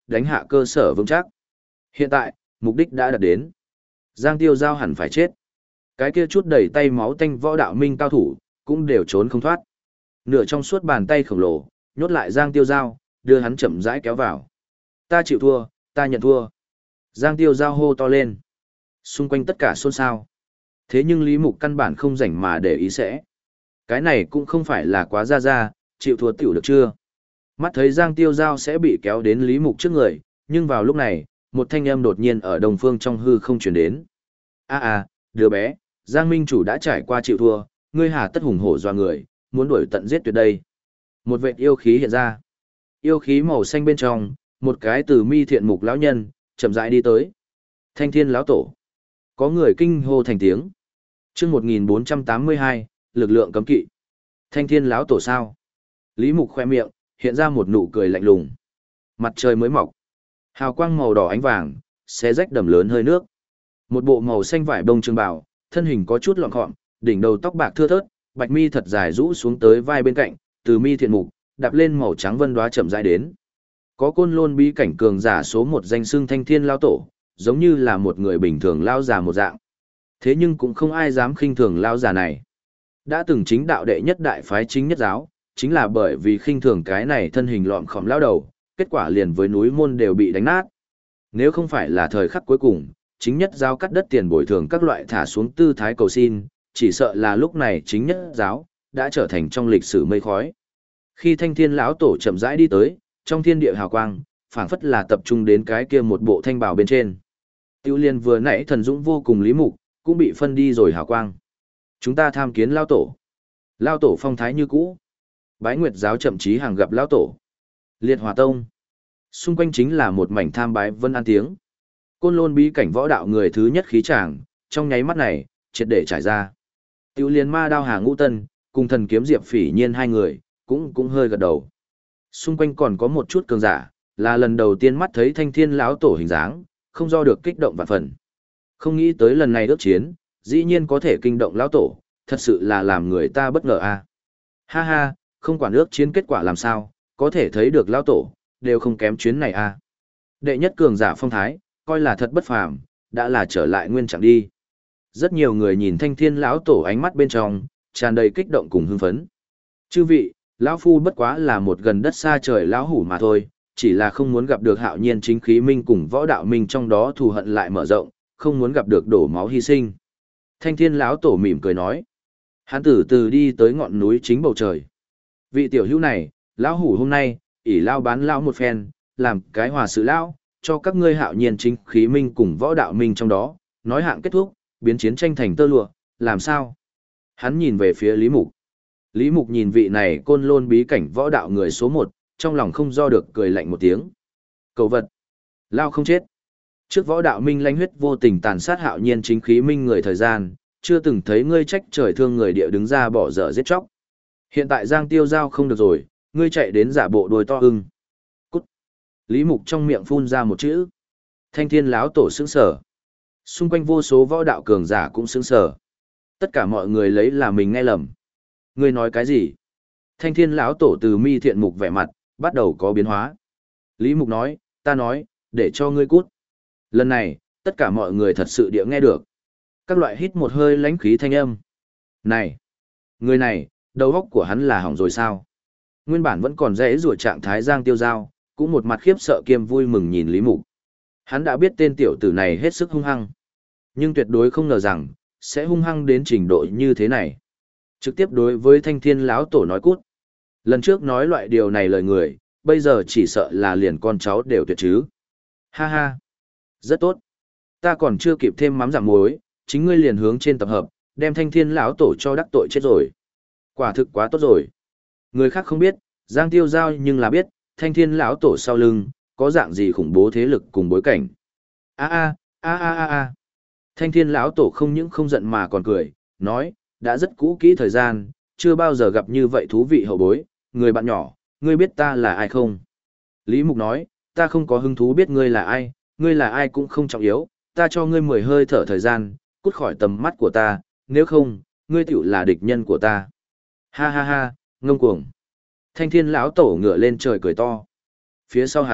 đánh hạ cơ sở vững chắc. Hiện tại, mục đích đã đạt đến. Giang Tiêu Giao hẳn phải chết. Cái kia chút đầy tay máu tanh võ đạo minh cao thủ, cũng đều trốn không thoát. Nửa trong suốt bàn tay khổng lồ, nhốt lại Giang Tiêu Giao, đưa hắn chậm rãi kéo vào. Ta chịu thua, ta nhận thua. Giang Tiêu Giao hô to lên. Xung quanh tất cả xôn xao. Thế nhưng Lý Mục căn bản không rảnh mà để ý sẽ. Cái này cũng không phải là quá ra, chịu thua tiểu được chưa? Mắt thấy Giang Tiêu Giao sẽ bị kéo đến Lý Mục trước người, nhưng vào lúc này, một thanh âm đột nhiên ở đồng phương trong hư không truyền đến. Đứa bé, Giang Minh Chủ đã trải qua chịu thua, ngươi hà tất hùng hổ doa người, muốn đuổi tận giết tuyệt đây. Một vệt yêu khí hiện ra. Yêu khí màu xanh bên trong, một cái từ mi thiện mục lão nhân, chậm rãi đi tới. Thanh Thiên lão tổ. Có người kinh hô thành tiếng. Chương 1482, lực lượng cấm kỵ. Thanh Thiên lão tổ sao? Lý Mục khoe miệng, hiện ra một nụ cười lạnh lùng. Mặt trời mới mọc. Hào quang màu đỏ ánh vàng, xé rách đầm lớn hơi nước. Một bộ màu xanh vải bông trường bào, thân hình có chút lọn khọm, đỉnh đầu tóc bạc thưa thớt, bạch mi thật dài rũ xuống tới vai bên cạnh, từ mi thiện mục, đạp lên màu trắng vân đóa chậm rãi đến. Có côn lôn bí cảnh cường giả số một danh xưng Thanh Thiên lão tổ, giống như là một người bình thường lão già một dạng. Thế nhưng cũng không ai dám khinh thường lão già này. Đã từng chính đạo đệ nhất đại phái chính nhất giáo, chính là bởi vì khinh thường cái này thân hình lọm khòm lão đầu, kết quả liền với núi môn đều bị đánh nát. Nếu không phải là thời khắc cuối cùng, chính nhất giáo cắt đất tiền bồi thường các loại thả xuống tư thái cầu xin, chỉ sợ là lúc này chính nhất giáo đã trở thành trong lịch sử mây khói. Khi Thanh Thiên lão tổ chậm rãi đi tới, trong thiên địa hào quang, phảng phất là tập trung đến cái kia một bộ thanh bào bên trên. Tiêu Liên vừa nãy thần dũng vô cùng Lý Mục, cũng bị phân đi rồi hào quang. Chúng ta tham kiến lão tổ. Lão tổ phong thái như cũ. Bái Nguyệt giáo chậm chí hàng gặp lão tổ. Liệt Hỏa Tông. Xung quanh chính là một mảnh tham bái vân an tiếng. Côn Lôn bí cảnh võ đạo người thứ nhất khí tràng, trong nháy mắt này, triệt để trải ra. Tiêu Liên ma đao Hà Ngũ Tân, cùng thần kiếm Diệp Phỉ Nhiên hai người, cũng hơi gật đầu. Xung quanh còn có một chút cường giả, là lần đầu tiên mắt thấy Thanh Thiên lão tổ hình dáng, không do được kích động vạn phần. Không nghĩ tới lần này ước chiến, dĩ nhiên có thể kinh động lão tổ, thật sự là làm người ta bất ngờ a. Ha ha, không quản ước chiến kết quả làm sao, có thể thấy được lão tổ, đều không kém chuyến này a. Đệ nhất cường giả phong thái, coi là thật bất phàm, đã là trở lại nguyên trạng đi. Rất nhiều người nhìn Thanh Thiên lão tổ ánh mắt bên trong, tràn đầy kích động cùng hưng phấn. Chư vị, lão phu bất quá là một gần đất xa trời lão hủ mà thôi, chỉ là không muốn gặp được Hạo Nhiên chính khí minh cùng võ đạo minh trong đó thù hận lại mở rộng, không muốn gặp được đổ máu hy sinh. Thanh Thiên lão tổ mỉm cười nói. Hắn từ từ đi tới ngọn núi chính bầu trời. Vị tiểu hữu này, lão hủ hôm nay, ỷ lao bán lão một phen, làm cái hòa sự lão, cho các ngươi Hạo Nhiên chính khí minh cùng võ đạo minh trong đó, nói hạng kết thúc, biến chiến tranh thành tơ lụa, làm sao? Hắn nhìn về phía Lý Mục. Lý Mục nhìn vị này Côn Lôn bí cảnh võ đạo người số một, trong lòng không do được cười lạnh một tiếng. Cầu vật, lao không chết. Trước võ đạo minh lãnh huyết vô tình tàn sát Hạo Nhiên chính khí minh người thời gian, chưa từng thấy ngươi trách trời thương người địa đứng ra bỏ dở giết chóc. Hiện tại Giang Tiêu Giao không được rồi, ngươi chạy đến giả bộ đuôi to ưng. Cút. Lý Mục trong miệng phun ra một chữ. Thanh Thiên lão tổ sững sờ. Xung quanh vô số võ đạo cường giả cũng sững sờ. Tất cả mọi người lấy là mình nghe lầm. Ngươi nói cái gì? Thanh Thiên lão tổ từ mi thiện mục vẻ mặt, bắt đầu có biến hóa. Lý Mục nói, ta nói, để cho ngươi cút. Lần này, tất cả mọi người thật sự địa nghe được. Các loại hít một hơi lãnh khí thanh âm. Này! Người này, đầu óc của hắn là hỏng rồi sao? Nguyên bản vẫn còn rẽ rủa trạng thái Giang Tiêu Giao, cũng một mặt khiếp sợ kiêm vui mừng nhìn Lý Mục. Hắn đã biết tên tiểu tử này hết sức hung hăng. Nhưng tuyệt đối không ngờ rằng, sẽ hung hăng đến trình độ như thế này. Trực tiếp đối với Thanh Thiên lão tổ nói cút. Lần trước nói loại điều này lời người, bây giờ chỉ sợ là liền con cháu đều tuyệt chứ. Ha ha. Rất tốt. Ta còn chưa kịp thêm mắm giảm muối, chính ngươi liền hướng trên tập hợp, đem Thanh Thiên lão tổ cho đắc tội chết rồi. Quả thực quá tốt rồi. Người khác không biết, Giang Tiêu Giao nhưng là biết, Thanh Thiên lão tổ sau lưng, có dạng gì khủng bố thế lực cùng bối cảnh. Thanh Thiên lão tổ không những không giận mà còn cười, nói, đã rất cũ kỹ thời gian, chưa bao giờ gặp như vậy thú vị hậu bối, người bạn nhỏ, ngươi biết ta là ai không? Lý Mục nói, ta không có hứng thú biết ngươi là ai cũng không trọng yếu, ta cho ngươi 10 hơi thở thời gian, cút khỏi tầm mắt của ta, nếu không, ngươi tiểu là địch nhân của ta. Ha ha ha, ngông cuồng. Thanh Thiên lão tổ ngửa lên trời cười to. Phía sau hắn,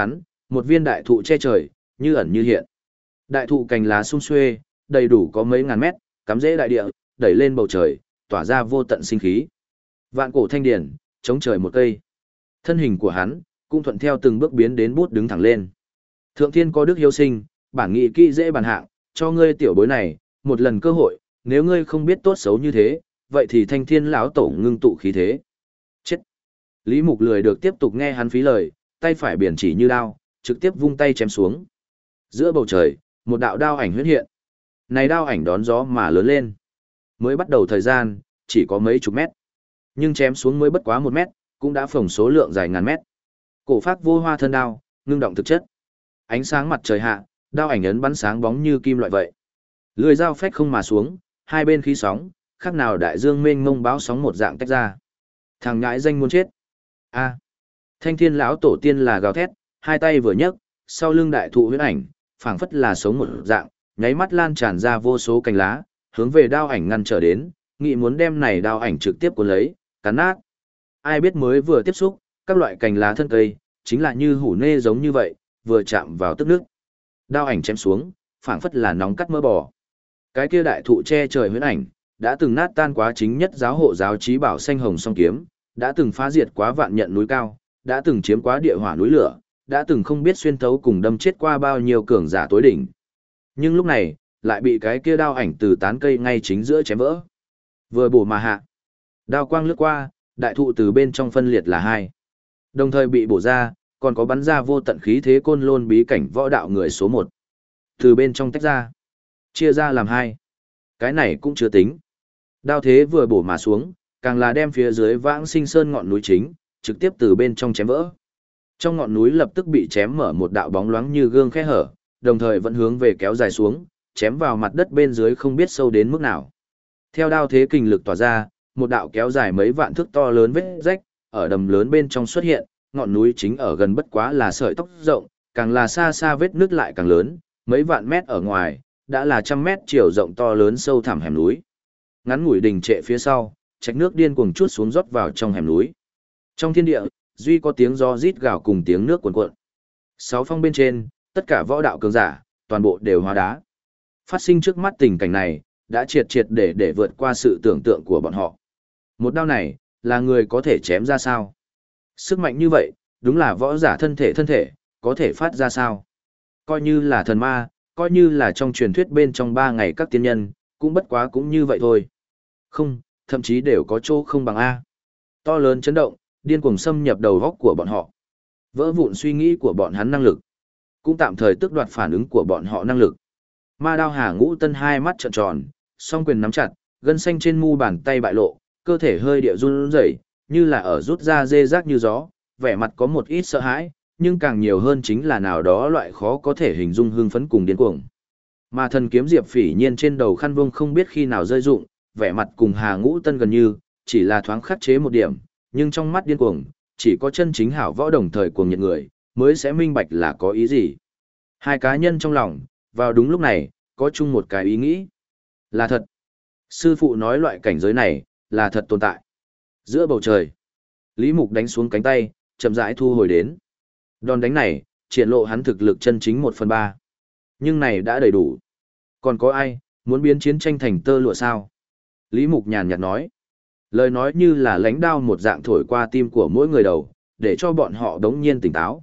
một viên đại thụ che trời, như ẩn như hiện. Đại thụ cành lá sum xuê, đầy đủ có mấy ngàn mét, cắm rễ đại địa, đẩy lên bầu trời, tỏa ra vô tận sinh khí. Vạn cổ thanh điển, chống trời một cây. Thân hình của hắn cũng thuận theo từng bước biến đến bút đứng thẳng lên. Thượng thiên có đức hiếu sinh, bản nghị kỹ dễ bàn hạng, cho ngươi tiểu bối này một lần cơ hội, nếu ngươi không biết tốt xấu như thế, vậy thì Thanh Thiên lão tổ ngưng tụ khí thế. Chết. Lý Mục lười được tiếp tục nghe hắn phí lời, tay phải biển chỉ như đao, trực tiếp vung tay chém xuống. Giữa bầu trời, một đạo đao ảnh huyễn hiện. Này đao ảnh đón gió mà lớn lên. Mới bắt đầu thời gian, chỉ có mấy chục mét. Nhưng chém xuống mới bất quá 1 mét, cũng đã phồng số lượng dài ngàn mét. Cổ phác vô hoa thân đao, ngưng động thực chất. Ánh sáng mặt trời hạ, đao ảnh ấn bắn sáng bóng như kim loại vậy. Lưỡi dao phách không mà xuống, hai bên khí sóng, khác nào đại dương mênh mông báo sóng một dạng tách ra. Thằng nhãi danh muốn chết. A. Thanh Thiên lão tổ tiên là gào thét, hai tay vừa nhấc, sau lưng đại thụ huyễn ảnh, phảng phất là sống một dạng, nháy mắt lan tràn ra vô số cành lá, hướng về đao ảnh ngăn trở đến, nghị muốn đem này đao ảnh trực tiếp cuốn lấy, cắn nát. Ai biết mới vừa tiếp xúc, các loại cành lá thân cây, chính là như hủ nê giống như vậy, vừa chạm vào tức nước. Đao ảnh chém xuống, phảng phất là nóng cắt mỡ bò. Cái kia đại thụ che trời huyễn ảnh, đã từng nát tan quá chính nhất giáo hộ giáo chí bảo xanh hồng song kiếm, đã từng phá diệt quá vạn nhận núi cao, đã từng chiếm quá địa hỏa núi lửa, đã từng không biết xuyên thấu cùng đâm chết qua bao nhiêu cường giả tối đỉnh. Nhưng lúc này, lại bị cái kia đao ảnh từ tán cây ngay chính giữa chém vỡ. Vừa bổ mà hạ. Đao quang lướt qua, đại thụ từ bên trong phân liệt là hai. Đồng thời bị bổ ra, còn có bắn ra vô tận khí thế côn lôn bí cảnh võ đạo người số 1. Từ bên trong tách ra, chia ra làm hai. Cái này cũng chưa tính. Đao thế vừa bổ mà xuống, càng là đem phía dưới Vãng Sinh Sơn ngọn núi chính, trực tiếp từ bên trong chém vỡ. Trong ngọn núi lập tức bị chém mở một đạo bóng loáng như gương khe hở, đồng thời vẫn hướng về kéo dài xuống, chém vào mặt đất bên dưới không biết sâu đến mức nào. Theo đao thế kình lực tỏa ra, một đạo kéo dài mấy vạn thước to lớn vết rách, ở đầm lớn bên trong xuất hiện, ngọn núi chính ở gần bất quá là sợi tóc rộng, càng là xa xa vết nứt lại càng lớn, mấy vạn mét ở ngoài, đã là trăm mét chiều rộng to lớn sâu thẳm hẻm núi. Ngắn ngủi đình trệ phía sau, trạch nước điên cuồng trút xuống rót vào trong hẻm núi. Trong thiên địa, duy có tiếng gió rít gào cùng tiếng nước cuồn cuộn. Sáu phong bên trên, tất cả võ đạo cường giả, toàn bộ đều hóa đá. Phát sinh trước mắt tình cảnh này, đã triệt triệt để vượt qua sự tưởng tượng của bọn họ. Một đao này, là người có thể chém ra sao? Sức mạnh như vậy, đúng là võ giả thân thể, có thể phát ra sao? Coi như là thần ma, coi như là trong truyền thuyết bên trong 3 ngày các tiên nhân, cũng bất quá cũng như vậy thôi. Không, thậm chí đều có chỗ không bằng A. To lớn chấn động, điên cuồng xâm nhập đầu góc của bọn họ. Vỡ vụn suy nghĩ của bọn hắn năng lực. Cũng tạm thời tước đoạt phản ứng của bọn họ năng lực. Ma đao Hà Ngũ Tân hai mắt trợn tròn, song quyền nắm chặt, gân xanh trên mu bàn tay bại lộ, cơ thể hơi địa run rẩy, như là ở rút ra dê rác như gió, vẻ mặt có một ít sợ hãi, nhưng càng nhiều hơn chính là nào đó loại khó có thể hình dung hưng phấn cùng điên cuồng. Mà thần kiếm Diệp Phỉ Nhiên trên đầu khăn vuông không biết khi nào rơi rụng, vẻ mặt cùng Hà Ngũ Tân gần như, chỉ là thoáng khắc chế một điểm, nhưng trong mắt điên cuồng, chỉ có chân chính hảo võ đồng thời cuồng nhiệt người, mới sẽ minh bạch là có ý gì. Hai cá nhân trong lòng, vào đúng lúc này, có chung một cái ý nghĩ. Là thật. Sư phụ nói loại cảnh giới này, là thật tồn tại. Giữa bầu trời, Lý Mục đánh xuống cánh tay, chậm rãi thu hồi đến. Đòn đánh này, triển lộ hắn thực lực chân chính 1/3. Nhưng này đã đầy đủ. Còn có ai, muốn biến chiến tranh thành tơ lụa sao? Lý Mục nhàn nhạt nói. Lời nói như là lãnh đao một dạng thổi qua tim của mỗi người đầu, để cho bọn họ đống nhiên tỉnh táo.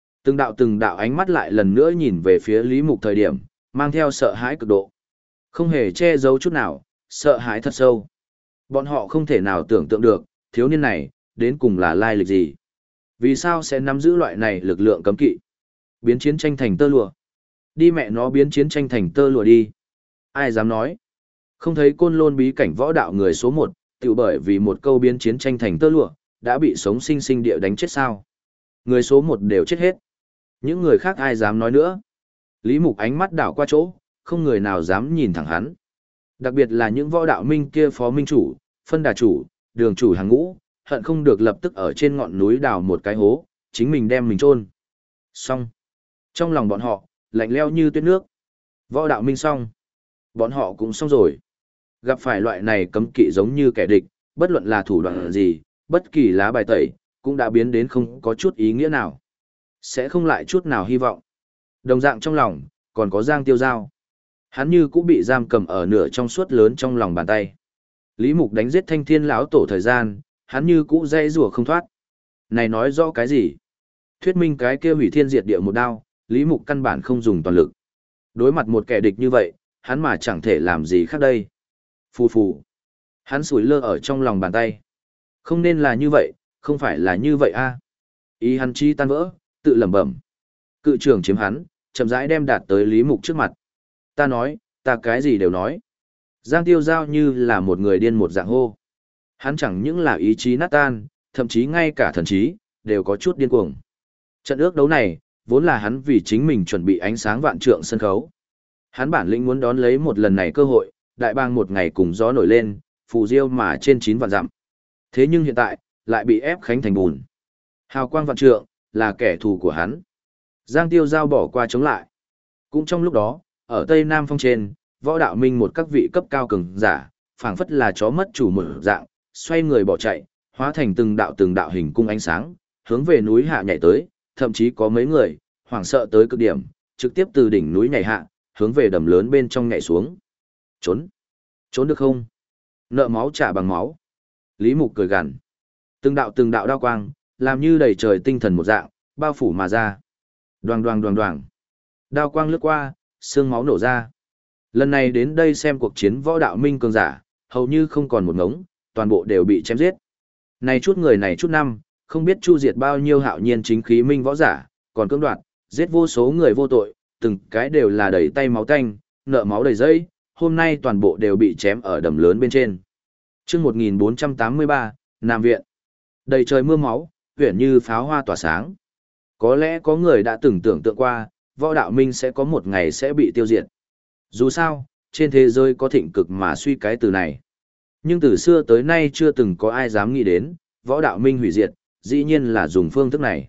Từng đạo ánh mắt lại lần nữa nhìn về phía Lý Mục thời điểm, mang theo sợ hãi cực độ. Không hề che giấu chút nào, sợ hãi thật sâu. Bọn họ không thể nào tưởng tượng được, thiếu niên này, đến cùng là lai lịch gì. Vì sao sẽ nắm giữ loại này lực lượng cấm kỵ? Biến chiến tranh thành tơ lụa. Đi mẹ nó biến chiến tranh thành tơ lụa đi. Ai dám nói? Không thấy Côn Lôn bí cảnh võ đạo người số 1, tự bởi vì một câu biến chiến tranh thành tơ lụa, đã bị sống sinh sinh địa đánh chết sao? Người số 1 đều chết hết. Những người khác ai dám nói nữa? Lý Mục ánh mắt đảo qua chỗ, không người nào dám nhìn thẳng hắn. Đặc biệt là những võ đạo minh kia phó minh chủ, phân đà chủ, đường chủ hàng ngũ, hận không được lập tức ở trên ngọn núi đào một cái hố, chính mình đem mình chôn. Xong. Trong lòng bọn họ, lạnh leo như tuyết nước. Võ đạo minh xong. Bọn họ cũng xong rồi. Gặp phải loại này cấm kỵ giống như kẻ địch, bất luận là thủ đoạn gì, bất kỳ lá bài tẩy, cũng đã biến đến không có chút ý nghĩa nào. sẽ không lại chút nào hy vọng. Đồng dạng trong lòng, còn có Giang Tiêu Giao. Hắn như cũng bị giam cầm ở nửa trong suốt lớn trong lòng bàn tay. Lý Mục đánh giết Thanh Thiên lão tổ thời gian, hắn như cũ dây rùa không thoát. Này nói rõ cái gì? Thuyết minh cái kia hủy thiên diệt địa một đao, Lý Mục căn bản không dùng toàn lực. Đối mặt một kẻ địch như vậy, hắn mà chẳng thể làm gì khác đây. Phù phù. Hắn sủi lơ ở trong lòng bàn tay. Không nên là như vậy, không phải là như vậy a. Ý hắn chi tan vỡ, tự lẩm bẩm. Cự trưởng chiếm hắn, chậm rãi đem đạt tới Lý Mục trước mặt. Ta nói, ta cái gì đều nói. Giang Tiêu Giao như là một người điên một dạng hô. Hắn chẳng những là ý chí nát tan, thậm chí ngay cả thần trí, đều có chút điên cuồng. Trận ước đấu này, vốn là hắn vì chính mình chuẩn bị ánh sáng vạn trượng sân khấu. Hắn bản lĩnh muốn đón lấy một lần này cơ hội, đại bang một ngày cùng gió nổi lên, phù diêu mà trên 9 vạn dặm. Thế nhưng hiện tại, lại bị ép khánh thành bùn. Hào quang vạn trượng, là kẻ thù của hắn. Giang Tiêu Giao bỏ qua chống lại. Cũng trong lúc đó, ở Tây Nam Phong trên, võ đạo minh một các vị cấp cao cường giả, phảng phất là chó mất chủ một dạng, xoay người bỏ chạy, hóa thành từng đạo hình cung ánh sáng, hướng về núi hạ nhảy tới, thậm chí có mấy người, hoảng sợ tới cực điểm, trực tiếp từ đỉnh núi nhảy hạ, hướng về đầm lớn bên trong nhảy xuống. Trốn! Trốn được không? Nợ máu trả bằng máu. Lý Mục cười gằn. Từng đạo đao quang, làm như đầy trời tinh thần một dạng, bao phủ mà ra. Đoàng đoàng đoàng đoàng. Đao quang lướt qua, xương máu nổ ra. Lần này đến đây xem cuộc chiến võ đạo minh cường giả, hầu như không còn một ngống, toàn bộ đều bị chém giết. Này chút người này chút năm, không biết chu diệt bao nhiêu hạo nhiên chính khí minh võ giả, còn cưỡng đoạt, giết vô số người vô tội, từng cái đều là đầy tay máu tanh, nợ máu đầy dây, hôm nay toàn bộ đều bị chém ở đầm lớn bên trên. Chương 1483, Nam Viện. Đầy trời mưa máu, huyển như pháo hoa tỏa sáng. Có lẽ có người đã từng tưởng tượng qua, võ đạo minh sẽ có một ngày sẽ bị tiêu diệt. Dù sao, trên thế giới có thịnh cực mà suy cái từ này. Nhưng từ xưa tới nay chưa từng có ai dám nghĩ đến, võ đạo minh hủy diệt, dĩ nhiên là dùng phương thức này.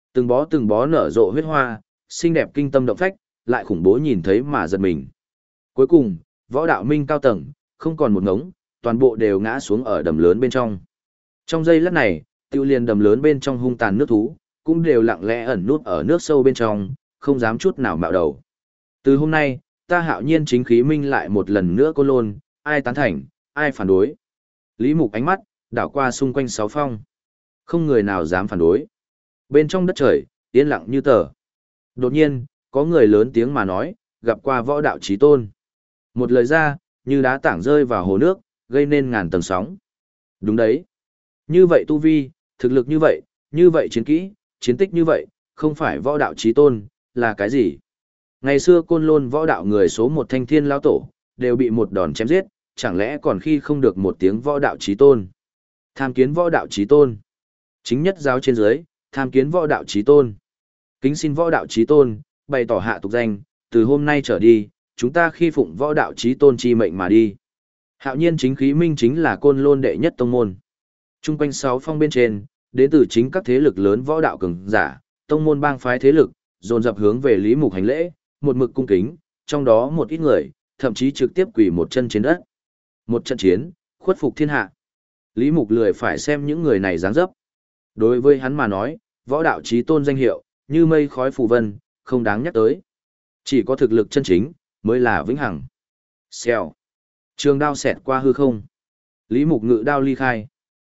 Từng bó nở rộ huyết hoa, xinh đẹp kinh tâm động phách, lại khủng bố nhìn thấy mà giật mình. Cuối cùng, võ đạo minh cao tầng, không còn một ngống, toàn bộ đều ngã xuống ở đầm lớn bên trong. Trong giây lát này, tiêu liền đầm lớn bên trong hung tàn nước thú, cũng đều lặng lẽ ẩn nút ở nước sâu bên trong, không dám chút nào mạo đầu. Từ hôm nay, ta hạo nhiên chính khí minh lại một lần nữa côn lôn, ai tán thành, ai phản đối. Lý Mục ánh mắt, đảo qua xung quanh 6 phong. Không người nào dám phản đối. Bên trong đất trời, yên lặng như tờ. Đột nhiên, có người lớn tiếng mà nói, gặp qua võ đạo chí tôn. Một lời ra, như đá tảng rơi vào hồ nước, gây nên ngàn tầng sóng. Đúng đấy. Như vậy tu vi, thực lực như vậy chiến kỹ, chiến tích như vậy, không phải võ đạo chí tôn, là cái gì? Ngày xưa côn lôn võ đạo người số 1 Thanh Thiên lão tổ, đều bị một đòn chém giết, chẳng lẽ còn khi không được một tiếng võ đạo chí tôn? Tham kiến võ đạo chí tôn. Chính nhất giáo trên dưới, tham kiến võ đạo chí tôn. Kính xin võ đạo chí tôn, bày tỏ hạ tục danh, từ hôm nay trở đi, chúng ta khi phụng võ đạo chí tôn chi mệnh mà đi. Hạo nhiên chính khí minh chính là côn lôn đệ nhất tông môn. Trung quanh 6 phong bên trên, đến từ chính các thế lực lớn võ đạo cường giả, tông môn bang phái thế lực, dồn dập hướng về Lý Mục hành lễ, một mực cung kính, trong đó một ít người, thậm chí trực tiếp quỳ một chân trên đất. Một trận chiến, khuất phục thiên hạ. Lý Mục lười phải xem những người này dáng dấp. Đối với hắn mà nói, võ đạo chí tôn danh hiệu, như mây khói phù vân, không đáng nhắc tới. Chỉ có thực lực chân chính, mới là vĩnh hằng. Xèo. Trường đao xẹt qua hư không. Lý Mục ngự đao ly khai.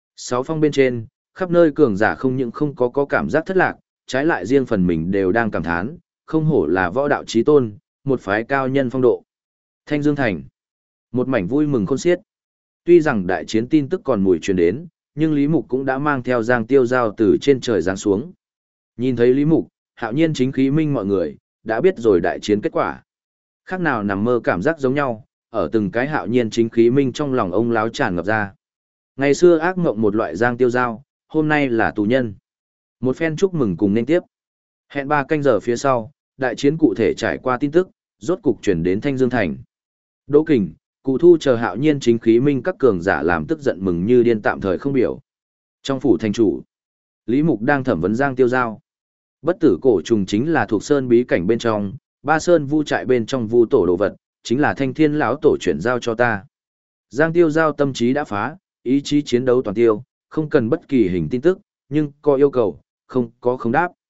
6 phong bên trên, khắp nơi cường giả không những không có cảm giác thất lạc, trái lại riêng phần mình đều đang cảm thán, không hổ là võ đạo chí tôn, một phái cao nhân phong độ. Thanh Dương Thành. Một mảnh vui mừng khôn xiết. Tuy rằng đại chiến tin tức còn mùi truyền đến, nhưng Lý Mục cũng đã mang theo Giang Tiêu Giao từ trên trời giáng xuống. Nhìn thấy Lý Mục, hạo nhiên chính khí minh mọi người, đã biết rồi đại chiến kết quả. Khác nào nằm mơ cảm giác giống nhau, ở từng cái hạo nhiên chính khí minh trong lòng ông láo tràn ngập ra. Ngày xưa ác mộng một loại Giang Tiêu Giao, hôm nay là tù nhân. Một phen chúc mừng cùng nên tiếp. Hẹn 3 canh giờ phía sau, đại chiến cụ thể trải qua tin tức, rốt cục chuyển đến Thanh Dương Thành. Đỗ Kình, Cụ Thu chờ hạo nhiên chính khí minh các cường giả làm tức giận mừng như điên tạm thời không biểu. Trong phủ thành chủ, Lý Mục đang thẩm vấn Giang Tiêu Giao. Bất tử cổ trùng chính là thuộc sơn bí cảnh bên trong, Ba Sơn vu trại bên trong vu tổ đồ vật, chính là Thanh Thiên lão tổ chuyển giao cho ta. Giang Tiêu Giao tâm trí đã phá, ý chí chiến đấu toàn tiêu, không cần bất kỳ hình tin tức, nhưng có yêu cầu, không có không đáp.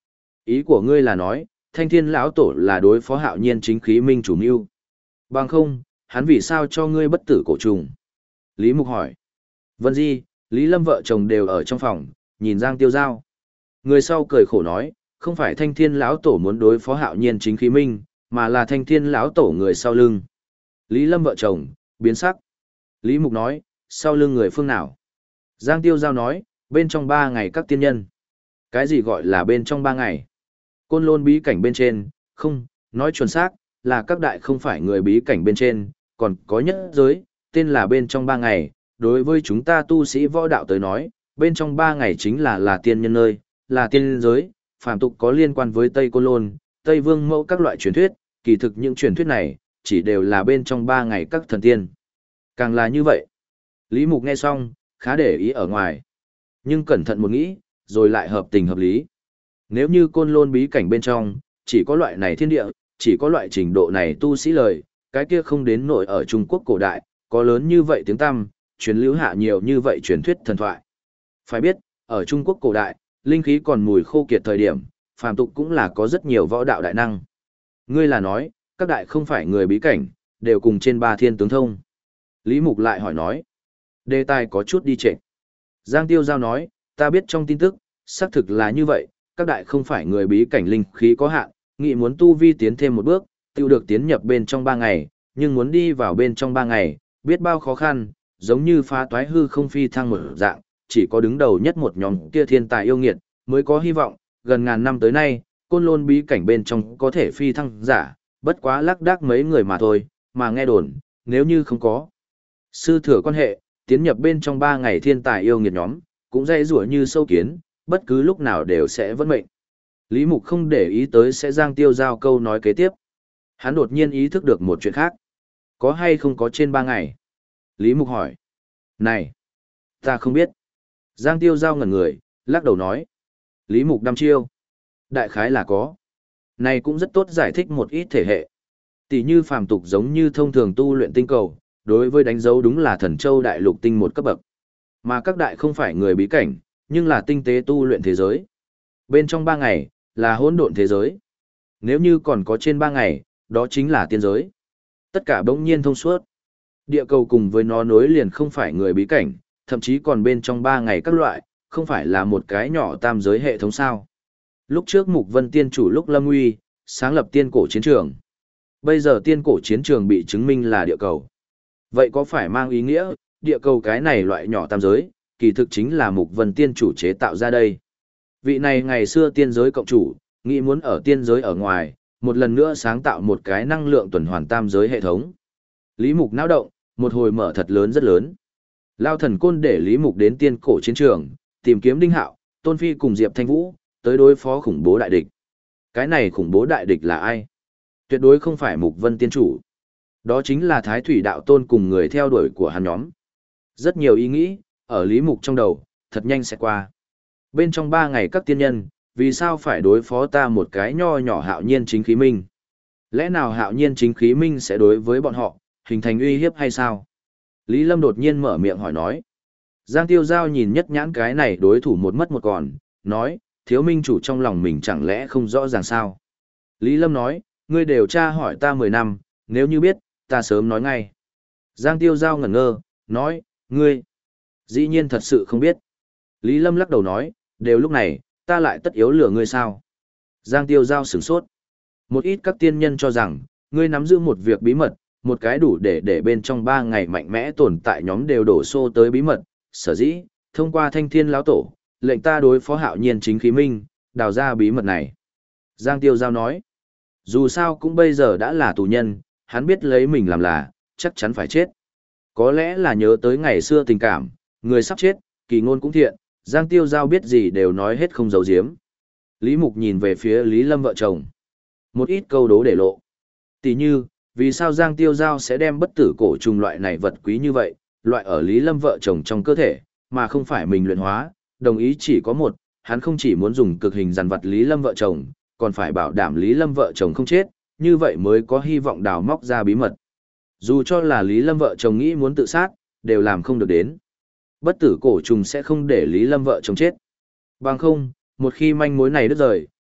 Ý của ngươi là nói, Thanh Thiên lão tổ là đối phó Hạo Nhiên chính khí minh chủ mưu. Bằng không, hắn vì sao cho ngươi bất tử cổ trùng? Lý Mục hỏi. Vân Di, Lý Lâm vợ chồng đều ở trong phòng, nhìn Giang Tiêu Giao. Người sau cười khổ nói, không phải Thanh Thiên lão tổ muốn đối phó Hạo Nhiên chính khí minh, mà là Thanh Thiên lão tổ người sau lưng. Lý Lâm vợ chồng biến sắc. Lý Mục nói, sau lưng người phương nào? Giang Tiêu Giao nói, bên trong 3 ngày các tiên nhân. Cái gì gọi là bên trong 3 ngày? Côn Lôn bí cảnh bên trên, không, nói chuẩn xác, là các đại không phải người bí cảnh bên trên, còn có nhất giới, tên là bên trong 3 ngày. Đối với chúng ta tu sĩ võ đạo tới nói, bên trong 3 ngày chính là tiên nhân nơi, là tiên giới, phàm tục có liên quan với Tây Côn Lôn, Tây Vương Mẫu các loại truyền thuyết, kỳ thực những truyền thuyết này, chỉ đều là bên trong 3 ngày các thần tiên. Càng là như vậy. Lý Mục nghe xong, khá để ý ở ngoài. Nhưng cẩn thận một nghĩ, rồi lại hợp tình hợp lý. Nếu như Côn Lôn bí cảnh bên trong, chỉ có loại này thiên địa, chỉ có loại trình độ này tu sĩ lời, cái kia không đến nỗi ở Trung Quốc cổ đại, có lớn như vậy tiếng tăm, truyền lưu hạ nhiều như vậy truyền thuyết thần thoại. Phải biết, ở Trung Quốc cổ đại, linh khí còn mùi khô kiệt thời điểm, phàm tục cũng là có rất nhiều võ đạo đại năng. Ngươi là nói, các đại không phải người bí cảnh, đều cùng trên 3 thiên tướng thông. Lý Mục lại hỏi nói. Đề tài có chút đi trệ. Giang Tiêu Giao nói, ta biết trong tin tức, xác thực là như vậy, các đại không phải người bí cảnh linh khí có hạn, nghị muốn tu vi tiến thêm một bước, tiêu được tiến nhập bên trong 3 ngày, nhưng muốn đi vào bên trong 3 ngày, biết bao khó khăn, giống như phá toái hư không phi thăng một dạng, chỉ có đứng đầu nhất một nhóm kia thiên tài yêu nghiệt, mới có hy vọng, gần ngàn năm tới nay, Côn Lôn bí cảnh bên trong có thể phi thăng giả, bất quá lác đác mấy người mà thôi, mà nghe đồn, nếu như không có sư thừa quan hệ, tiến nhập bên trong 3 ngày thiên tài yêu nghiệt nhóm, cũng dây rủa như sâu kiến, bất cứ lúc nào đều sẽ vẫn mệnh. Lý Mục không để ý tới sẽ Giang Tiêu Giao câu nói kế tiếp. Hắn đột nhiên ý thức được một chuyện khác. Có hay không có trên 3 ngày? Lý Mục hỏi. Này, ta không biết. Giang Tiêu Giao ngẩn người, lắc đầu nói. Lý Mục đăm chiêu. Đại khái là có. Này cũng rất tốt giải thích một ít thể hệ. Tỷ như phàm tục giống như thông thường tu luyện tinh cầu, đối với đánh dấu đúng là thần châu đại lục tinh một cấp bậc. Mà các đại không phải người bí cảnh, nhưng là tinh tế tu luyện thế giới. Bên trong 3 ngày, là hỗn độn thế giới. Nếu như còn có trên 3 ngày, đó chính là tiên giới. Tất cả bỗng nhiên thông suốt. Địa cầu cùng với nó nối liền không phải người bí cảnh, thậm chí còn bên trong 3 ngày các loại, không phải là một cái nhỏ tam giới hệ thống sao. Lúc trước Mục Vân Tiên chủ lúc lâm nguy, sáng lập tiên cổ chiến trường. Bây giờ tiên cổ chiến trường bị chứng minh là địa cầu. Vậy có phải mang ý nghĩa, địa cầu cái này loại nhỏ tam giới, kỳ thực chính là Mục Vân Tiên chủ chế tạo ra đây. Vị này ngày xưa tiên giới cộng chủ, nghĩ muốn ở tiên giới ở ngoài, một lần nữa sáng tạo một cái năng lượng tuần hoàn tam giới hệ thống. Lý Mục náo động, một hồi mở thật lớn rất lớn. Lao thần côn để Lý Mục đến tiên cổ chiến trường, tìm kiếm Đinh Hạo, Tôn Phi cùng Diệp Thanh Vũ, tới đối phó khủng bố đại địch. Cái này khủng bố đại địch là ai? Tuyệt đối không phải Mục Vân Tiên chủ. Đó chính là Thái Thủy Đạo Tôn cùng người theo đuổi của hắn nhóm. Rất nhiều ý nghĩ, ở Lý Mục trong đầu, thật nhanh sẽ qua. Bên trong 3 ngày các tiên nhân, vì sao phải đối phó ta một cái nho nhỏ Hạo Nhiên chính khí minh? Lẽ nào Hạo Nhiên chính khí minh sẽ đối với bọn họ, hình thành uy hiếp hay sao? Lý Lâm đột nhiên mở miệng hỏi nói. Giang Tiêu Giao nhìn nhất nhãn cái này đối thủ một mất một còn, nói, thiếu minh chủ trong lòng mình chẳng lẽ không rõ ràng sao? Lý Lâm nói, ngươi đều tra hỏi ta 10 năm, nếu như biết, ta sớm nói ngay. Giang Tiêu Giao ngẩn ngơ, nói, ngươi, dĩ nhiên thật sự không biết. Lý Lâm lắc đầu nói, đều lúc này, ta lại tất yếu lừa ngươi sao? Giang Tiêu Giao sửng sốt. Một ít các tiên nhân cho rằng, ngươi nắm giữ một việc bí mật, một cái đủ để bên trong 3 ngày mạnh mẽ tồn tại nhóm đều đổ xô tới bí mật, sở dĩ, thông qua Thanh Thiên lão tổ, lệnh ta đối phó Hạo Nhiên chính khí minh, đào ra bí mật này. Giang Tiêu Giao nói, dù sao cũng bây giờ đã là tù nhân, hắn biết lấy mình làm là, chắc chắn phải chết. Có lẽ là nhớ tới ngày xưa tình cảm, người sắp chết, kỳ ngôn cũng thiện, Giang Tiêu Giao biết gì đều nói hết không giấu giếm. Lý Mục nhìn về phía Lý Lâm vợ chồng. Một ít câu đố để lộ. Tỷ như, vì sao Giang Tiêu Giao sẽ đem bất tử cổ trùng loại này vật quý như vậy, loại ở Lý Lâm vợ chồng trong cơ thể, mà không phải mình luyện hóa, đồng ý chỉ có một, hắn không chỉ muốn dùng cực hình dằn vật Lý Lâm vợ chồng, còn phải bảo đảm Lý Lâm vợ chồng không chết, như vậy mới có hy vọng đào móc ra bí mật. Dù cho là Lý Lâm vợ chồng nghĩ muốn tự sát, đều làm không được đến. Bất tử cổ trùng sẽ không để Lý Lâm vợ chồng chết. Bằng không, một khi manh mối này đứt rời,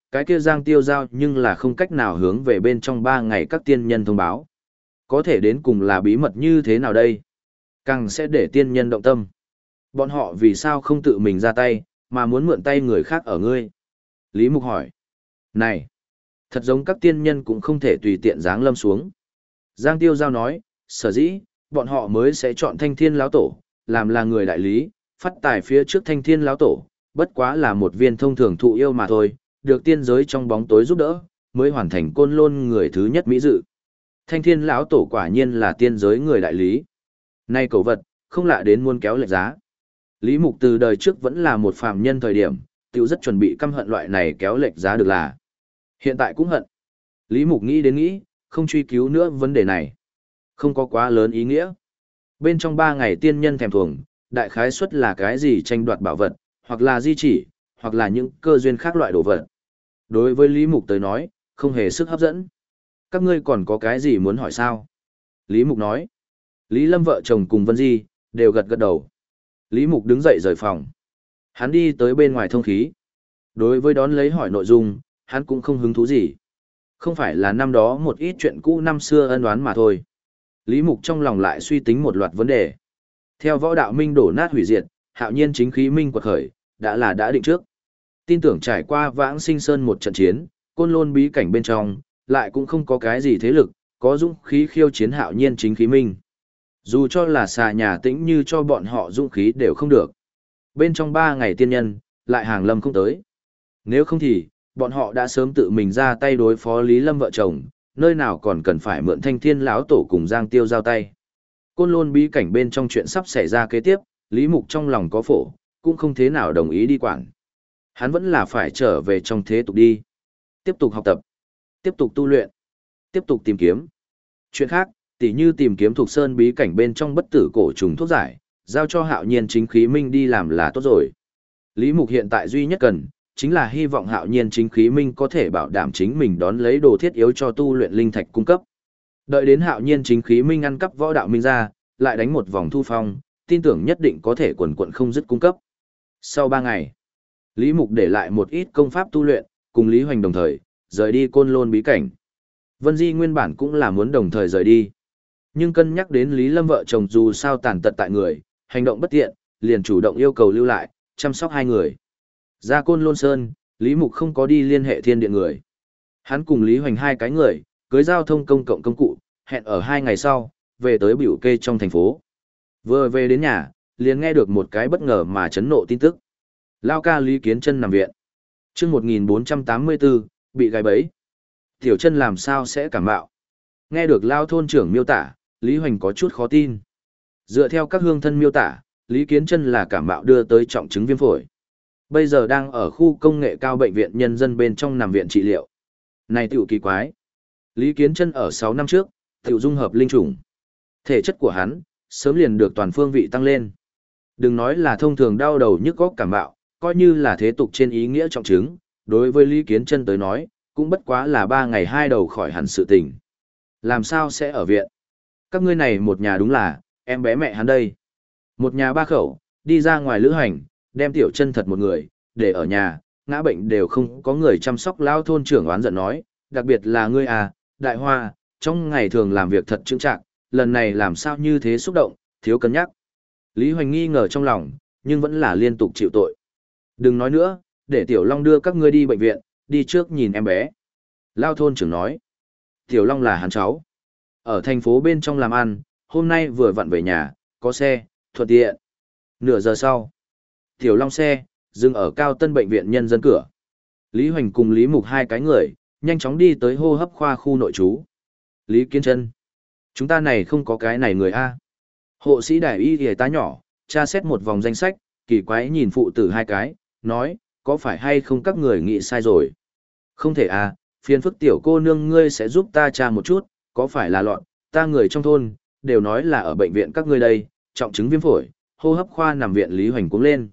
cái kia Giang Tiêu Giao nhưng là không cách nào hướng về bên trong 3 ngày các tiên nhân thông báo. Có thể đến cùng là bí mật như thế nào đây? Càng sẽ để tiên nhân động tâm. Bọn họ vì sao không tự mình ra tay, mà muốn mượn tay người khác ở ngươi? Lý Mục hỏi. Này, thật giống các tiên nhân cũng không thể tùy tiện giáng lâm xuống. Giang Tiêu Giao nói, sở dĩ, bọn họ mới sẽ chọn Thanh Thiên lão tổ, làm là người đại lý, phát tài phía trước Thanh Thiên lão tổ, bất quá là một viên thông thường thụ yêu mà thôi, được tiên giới trong bóng tối giúp đỡ, mới hoàn thành Côn Lôn người thứ nhất mỹ dự. Thanh Thiên lão tổ quả nhiên là tiên giới người đại lý. Nay cầu vật, không lạ đến muốn kéo lệch giá. Lý Mục từ đời trước vẫn là một phàm nhân thời điểm, tiểu rất chuẩn bị căm hận loại này kéo lệch giá được là. Hiện tại cũng hận. Lý Mục nghĩ đến nghĩ, không truy cứu nữa vấn đề này. Không có quá lớn ý nghĩa. Bên trong 3 ngày tiên nhân thèm thuồng, đại khái suất là cái gì tranh đoạt bảo vật, hoặc là di chỉ, hoặc là những cơ duyên khác loại đồ vật. Đối với Lý Mục tới nói, không hề sức hấp dẫn. Các ngươi còn có cái gì muốn hỏi sao? Lý Mục nói. Lý Lâm vợ chồng cùng Vân Di, đều gật gật đầu. Lý Mục đứng dậy rời phòng. Hắn đi tới bên ngoài thông khí. Đối với đón lấy hỏi nội dung, hắn cũng không hứng thú gì. Không phải là năm đó một ít chuyện cũ năm xưa ân oán mà thôi. Lý Mục trong lòng lại suy tính một loạt vấn đề. Theo võ đạo minh đổ nát hủy diệt, hạo nhiên chính khí minh quật khởi, đã định trước. Tin tưởng trải qua vãng sinh sơn một trận chiến, Côn Lôn bí cảnh bên trong, lại cũng không có cái gì thế lực, có dũng khí khiêu chiến hạo nhiên chính khí minh. Dù cho là xà nhà tĩnh như cho bọn họ dũng khí đều không được. Bên trong 3 ngày tiên nhân, lại hàng lâm không tới. Nếu không thì, bọn họ đã sớm tự mình ra tay đối phó Lý Lâm vợ chồng, nơi nào còn cần phải mượn Thanh Thiên lão tổ cùng Giang Tiêu giao tay. Côn Lôn bí cảnh bên trong chuyện sắp xảy ra kế tiếp, Lý Mục trong lòng có phổ, cũng không thế nào đồng ý đi quản. Hắn vẫn là phải trở về trong thế tục đi. Tiếp tục học tập, tiếp tục tu luyện, tiếp tục tìm kiếm. Chuyện khác, tỉ như tìm kiếm thuộc sơn bí cảnh bên trong bất tử cổ trùng thuốc giải, giao cho hạo nhiên chính khí minh đi làm là tốt rồi. Lý Mục hiện tại duy nhất cần, chính là hy vọng hạo nhiên chính khí minh có thể bảo đảm chính mình đón lấy đồ thiết yếu cho tu luyện linh thạch cung cấp. Đợi đến hạo nhiên chính khí minh ăn cắp võ đạo minh ra, lại đánh một vòng thu phong, tin tưởng nhất định có thể quần quận không dứt cung cấp. Sau 3 ngày, Lý Mục để lại một ít công pháp tu luyện, cùng Lý Hoành đồng thời, rời đi Côn Lôn bí cảnh. Vân Di nguyên bản cũng là muốn đồng thời rời đi. Nhưng cân nhắc đến Lý Lâm vợ chồng dù sao tàn tật tại người, hành động bất tiện, liền chủ động yêu cầu lưu lại, chăm sóc hai người. Ra Côn Lôn Sơn, Lý Mục không có đi liên hệ thiên điện người. Hắn cùng Lý Hoành hai cái người, cưới giao thông công cộng công cụ, hẹn ở 2 ngày sau, về tới biểu kê trong thành phố. Vừa về đến nhà, liền nghe được một cái bất ngờ mà chấn nộ tin tức. Lao ca Lý Kiến Chân nằm viện. Chương 1484, bị gài bẫy. Tiểu Chân làm sao sẽ cảm mạo? Nghe được Lao thôn trưởng miêu tả, Lý Hoành có chút khó tin. Dựa theo các hương thân miêu tả, Lý Kiến Chân là cảm mạo đưa tới trọng chứng viêm phổi. Bây giờ đang ở khu công nghệ cao bệnh viện nhân dân bên trong nằm viện trị liệu. Này tiểu kỳ quái. Lý Kiến Chân ở 6 năm trước, tiểu dung hợp linh trùng. Thể chất của hắn, sớm liền được toàn phương vị tăng lên. Đừng nói là thông thường đau đầu nhức óc cảm mạo, coi như là thế tục trên ý nghĩa trọng chứng, đối với Lý Kiến Chân tới nói, cũng bất quá là 3 ngày 2 đầu khỏi hẳn sự tình. Làm sao sẽ ở viện? Các ngươi này một nhà đúng là, em bé mẹ hắn đây. Một nhà 3 khẩu, đi ra ngoài lữ hành, đem Tiểu Chân thật một người, để ở nhà, ngã bệnh đều không có người chăm sóc. Lao thôn trưởng oán giận nói, đặc biệt là ngươi à, Đại Hoa, trong ngày thường làm việc thật chững chạc, lần này làm sao như thế xúc động, thiếu cân nhắc. Lý Hoành nghi ngờ trong lòng, nhưng vẫn là liên tục chịu tội. Đừng nói nữa, để Tiểu Long đưa các ngươi đi bệnh viện, đi trước nhìn em bé. Lao thôn trưởng nói, Tiểu Long là hắn cháu. Ở thành phố bên trong làm ăn, hôm nay vừa vặn về nhà, có xe, thuận tiện. Nửa giờ sau, Tiểu Long xe, dừng ở Cao Tân bệnh viện nhân dân cửa. Lý Hoành cùng Lý Mục hai cái người, nhanh chóng đi tới hô hấp khoa khu nội trú. Lý Kiến Chân, chúng ta này không có cái này người A. Hộ sĩ đại y y tá nhỏ, tra xét một vòng danh sách, kỳ quái nhìn phụ tử hai cái, nói, có phải hay không các người nghĩ sai rồi? Không thể à, phiền phức tiểu cô nương ngươi sẽ giúp ta tra một chút, có phải là loạn, ta người trong thôn, đều nói là ở bệnh viện các ngươi đây, trọng chứng viêm phổi, hô hấp khoa nằm viện. Lý Hoành cuống lên.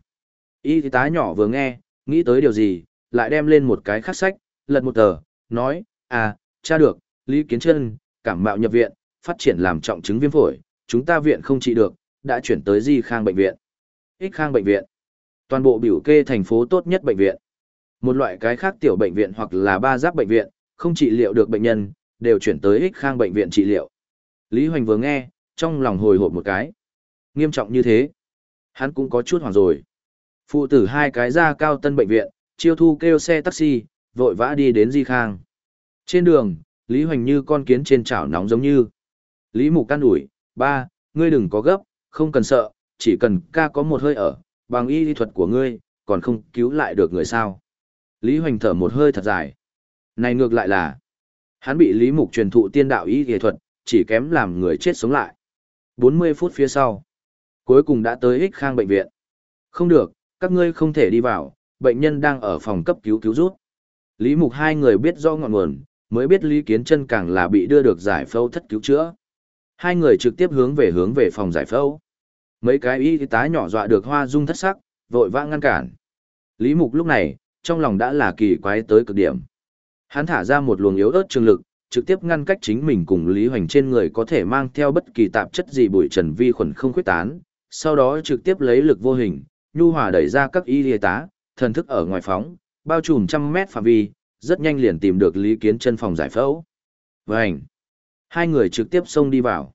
Y tá nhỏ vừa nghe, nghĩ tới điều gì, lại đem lên một cái khắc sách, lật một tờ, nói, à, tra được, Lý Kiến Chân, cảm mạo nhập viện, phát triển làm trọng chứng viêm phổi, chúng ta viện không trị được, đã chuyển tới Di Khang bệnh viện. Ích Khang bệnh viện, toàn bộ biểu kê thành phố tốt nhất bệnh viện. Một loại cái khác tiểu bệnh viện hoặc là ba giáp bệnh viện, không trị liệu được bệnh nhân, đều chuyển tới Ích Khang bệnh viện trị liệu. Lý Hoành vừa nghe, trong lòng hồi hộp một cái. Nghiêm trọng như thế, hắn cũng có chút hoảng rồi. Phụ tử hai cái ra Cao Tân bệnh viện, chiêu thu kêu xe taxi, vội vã đi đến Di Khang. Trên đường, Lý Hoành như con kiến trên chảo nóng giống như. Lý Mục can ủi, ba, ngươi đừng có gấp, không cần sợ, chỉ cần ca có một hơi ở, bằng y lý thuật của ngươi, còn không cứu lại được người sao. Lý Hoành thở một hơi thật dài. Này ngược lại là, hắn bị Lý Mục truyền thụ tiên đạo y lý thuật, chỉ kém làm người chết sống lại. 40 phút phía sau, cuối cùng đã tới Ích Khang bệnh viện. Không được, các ngươi không thể đi vào, bệnh nhân đang ở phòng cấp cứu cứu rút. Lý Mục hai người biết do ngọn nguồn, mới biết Lý Kiến Chân càng là bị đưa được giải phẫu thất cứu chữa. Hai người trực tiếp hướng về phòng giải phẫu. Mấy cái y tá nhỏ dọa được hoa dung thất sắc, vội vã ngăn cản. Lý Mục lúc này, trong lòng đã là kỳ quái tới cực điểm. Hắn thả ra một luồng yếu ớt trường lực, trực tiếp ngăn cách chính mình cùng Lý Hoành trên người có thể mang theo bất kỳ tạp chất gì bụi trần vi khuẩn không khuyết tán, sau đó trực tiếp lấy lực vô hình, nhu hòa đẩy ra các y tá, thần thức ở ngoài phóng, bao trùm trăm mét phạm vi, rất nhanh liền tìm được Lý Kiến Chân phòng giải phẫu. Vành! Hai người trực tiếp xông đi vào.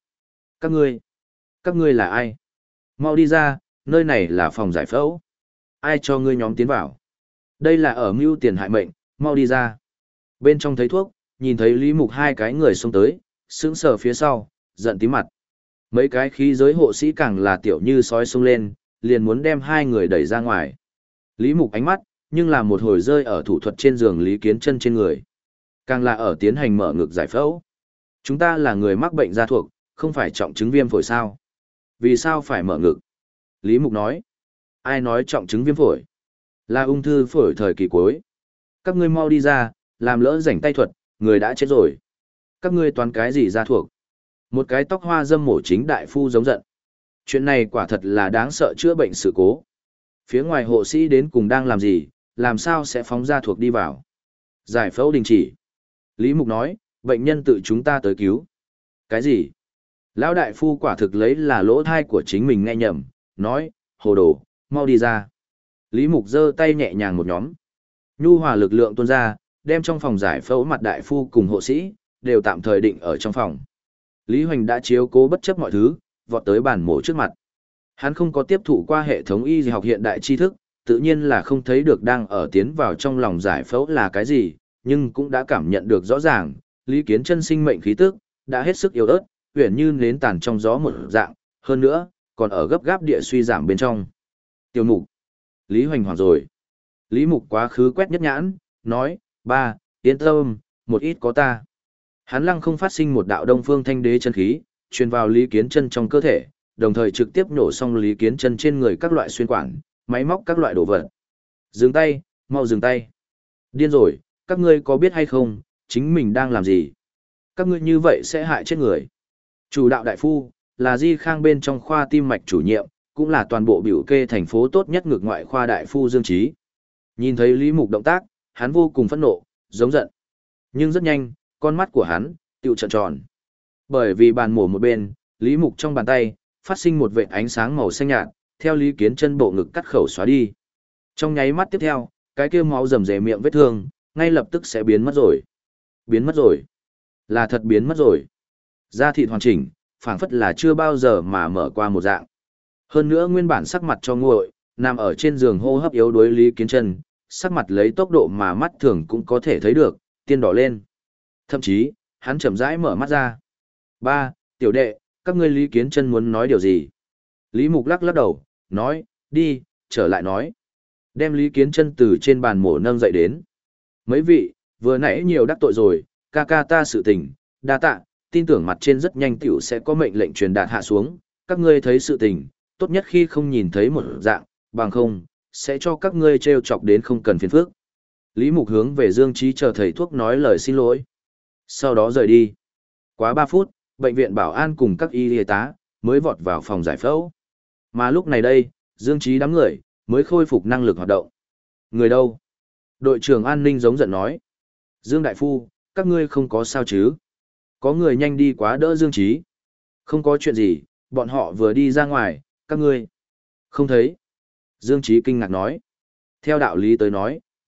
Các ngươi là ai? Mau đi ra, nơi này là phòng giải phẫu. Ai cho ngươi nhóm tiến vào? Đây là ở mưu tiền hại mệnh, mau đi ra. Bên trong thấy thuốc, nhìn thấy Lý Mục hai cái người xông tới, sững sờ phía sau, giận tím mặt. Mấy cái khí giới hộ sĩ càng là tiểu như sói xông lên, liền muốn đem hai người đẩy ra ngoài. Lý Mục ánh mắt, nhưng là một hồi rơi ở thủ thuật trên giường Lý Kiến Chân trên người. Càng là ở tiến hành mở ngực giải phẫu. Chúng ta là người mắc bệnh da thuộc, không phải trọng chứng viêm phổi sao? Vì sao phải mở ngực? Lý Mục nói. Ai nói trọng chứng viêm phổi? Là ung thư phổi thời kỳ cuối. Các ngươi mau đi ra, làm lỡ rảnh tay thuật, người đã chết rồi. Các ngươi toán cái gì da thuộc? Một cái tóc hoa dâm mổ chính đại phu giống giận. Chuyện này quả thật là đáng sợ chữa bệnh sự cố. Phía ngoài hộ sĩ đến cùng đang làm gì, làm sao sẽ phóng da thuộc đi vào? Giải phẫu đình chỉ. Lý Mục nói, bệnh nhân tự chúng ta tới cứu. Cái gì? Lão đại phu quả thực lấy là lỗ thai của chính mình nghe nhầm, nói, hồ đồ, mau đi ra. Lý Mục giơ tay nhẹ nhàng một nhóm. Nhu hòa lực lượng tuôn ra, đem trong phòng giải phẫu mặt đại phu cùng hộ sĩ, đều tạm thời định ở trong phòng. Lý Hoành đã chiếu cố bất chấp mọi thứ, vọt tới bàn mổ trước mặt. Hắn không có tiếp thụ qua hệ thống y học hiện đại tri thức, tự nhiên là không thấy được đang ở tiến vào trong lòng giải phẫu là cái gì, nhưng cũng đã cảm nhận được rõ ràng, Lý Kiến Chân sinh mệnh khí tức đã hết sức yếu ớt, huyền như nến tàn trong gió một dạng, hơn nữa, còn ở gấp gáp địa suy giảm bên trong. Tiểu Mục. Lý Hoành hoảng rồi. Lý Mục quá khứ quét nhất nhãn, nói, ba, yên tâm, một ít có ta. Hắn lăng không phát sinh một đạo đông phương thanh đế chân khí, truyền vào Lý Kiến Chân trong cơ thể, đồng thời trực tiếp nổ xong Lý Kiến Chân trên người các loại xuyên quản, máy móc các loại đồ vật. Dừng tay, mau dừng tay. Điên rồi, các ngươi có biết hay không, chính mình đang làm gì? Các ngươi như vậy sẽ hại chết người. Chủ đạo đại phu, là Di Khang bên trong khoa tim mạch chủ nhiệm, cũng là toàn bộ biểu kê thành phố tốt nhất ngược ngoại khoa đại phu Dương Trí. Nhìn thấy Lý Mục động tác, hắn vô cùng phẫn nộ, giống giận. Nhưng rất nhanh, con mắt của hắn, tựu trợn tròn. Bởi vì bàn mổ một bên, Lý Mục trong bàn tay, phát sinh một vệt ánh sáng màu xanh nhạt, theo Lý Kiến Chân bộ ngực cắt khẩu xóa đi. Trong nháy mắt tiếp theo, cái kia máu rầm rề miệng vết thương, ngay lập tức sẽ biến mất rồi. Biến mất rồi. Là thật biến mất rồi. Da thịt hoàn chỉnh, phảng phất là chưa bao giờ mà mở qua một dạng. Hơn nữa nguyên bản sắc mặt cho nguội, nằm ở trên giường hô hấp yếu đuối Lý Kiến Chân, sắc mặt lấy tốc độ mà mắt thường cũng có thể thấy được, tiên đỏ lên. Thậm chí, hắn chậm rãi mở mắt ra. Ba, tiểu đệ, các ngươi Lý Kiến Chân muốn nói điều gì? Lý Mục lắc lắc đầu, nói, đi, trở lại nói. Đem Lý Kiến Chân từ trên bàn mổ nâng dậy đến. Mấy vị, vừa nãy nhiều đắc tội rồi, ca ca ta sự tình, đa tạ, tin tưởng mặt trên rất nhanh tiểu sẽ có mệnh lệnh truyền đạt hạ xuống, các ngươi thấy sự tình, tốt nhất khi không nhìn thấy một dạng, bằng không, sẽ cho các ngươi trêu chọc đến không cần phiền phức. Lý Mục hướng về Dương Trí chờ thầy thuốc nói lời xin lỗi. Sau đó rời đi. Quá 3 phút, bệnh viện bảo an cùng các y tá mới vọt vào phòng giải phẫu. Mà lúc này đây, Dương Trí đám người mới khôi phục năng lực hoạt động. Người đâu? Đội trưởng an ninh giống giận nói. Dương Đại Phu, các ngươi không có sao chứ? Có người nhanh đi quá đỡ Dương Trí. Không có chuyện gì, bọn họ vừa đi ra ngoài, các ngươi. Không thấy. Dương Trí kinh ngạc nói. Theo đạo lý tới nói,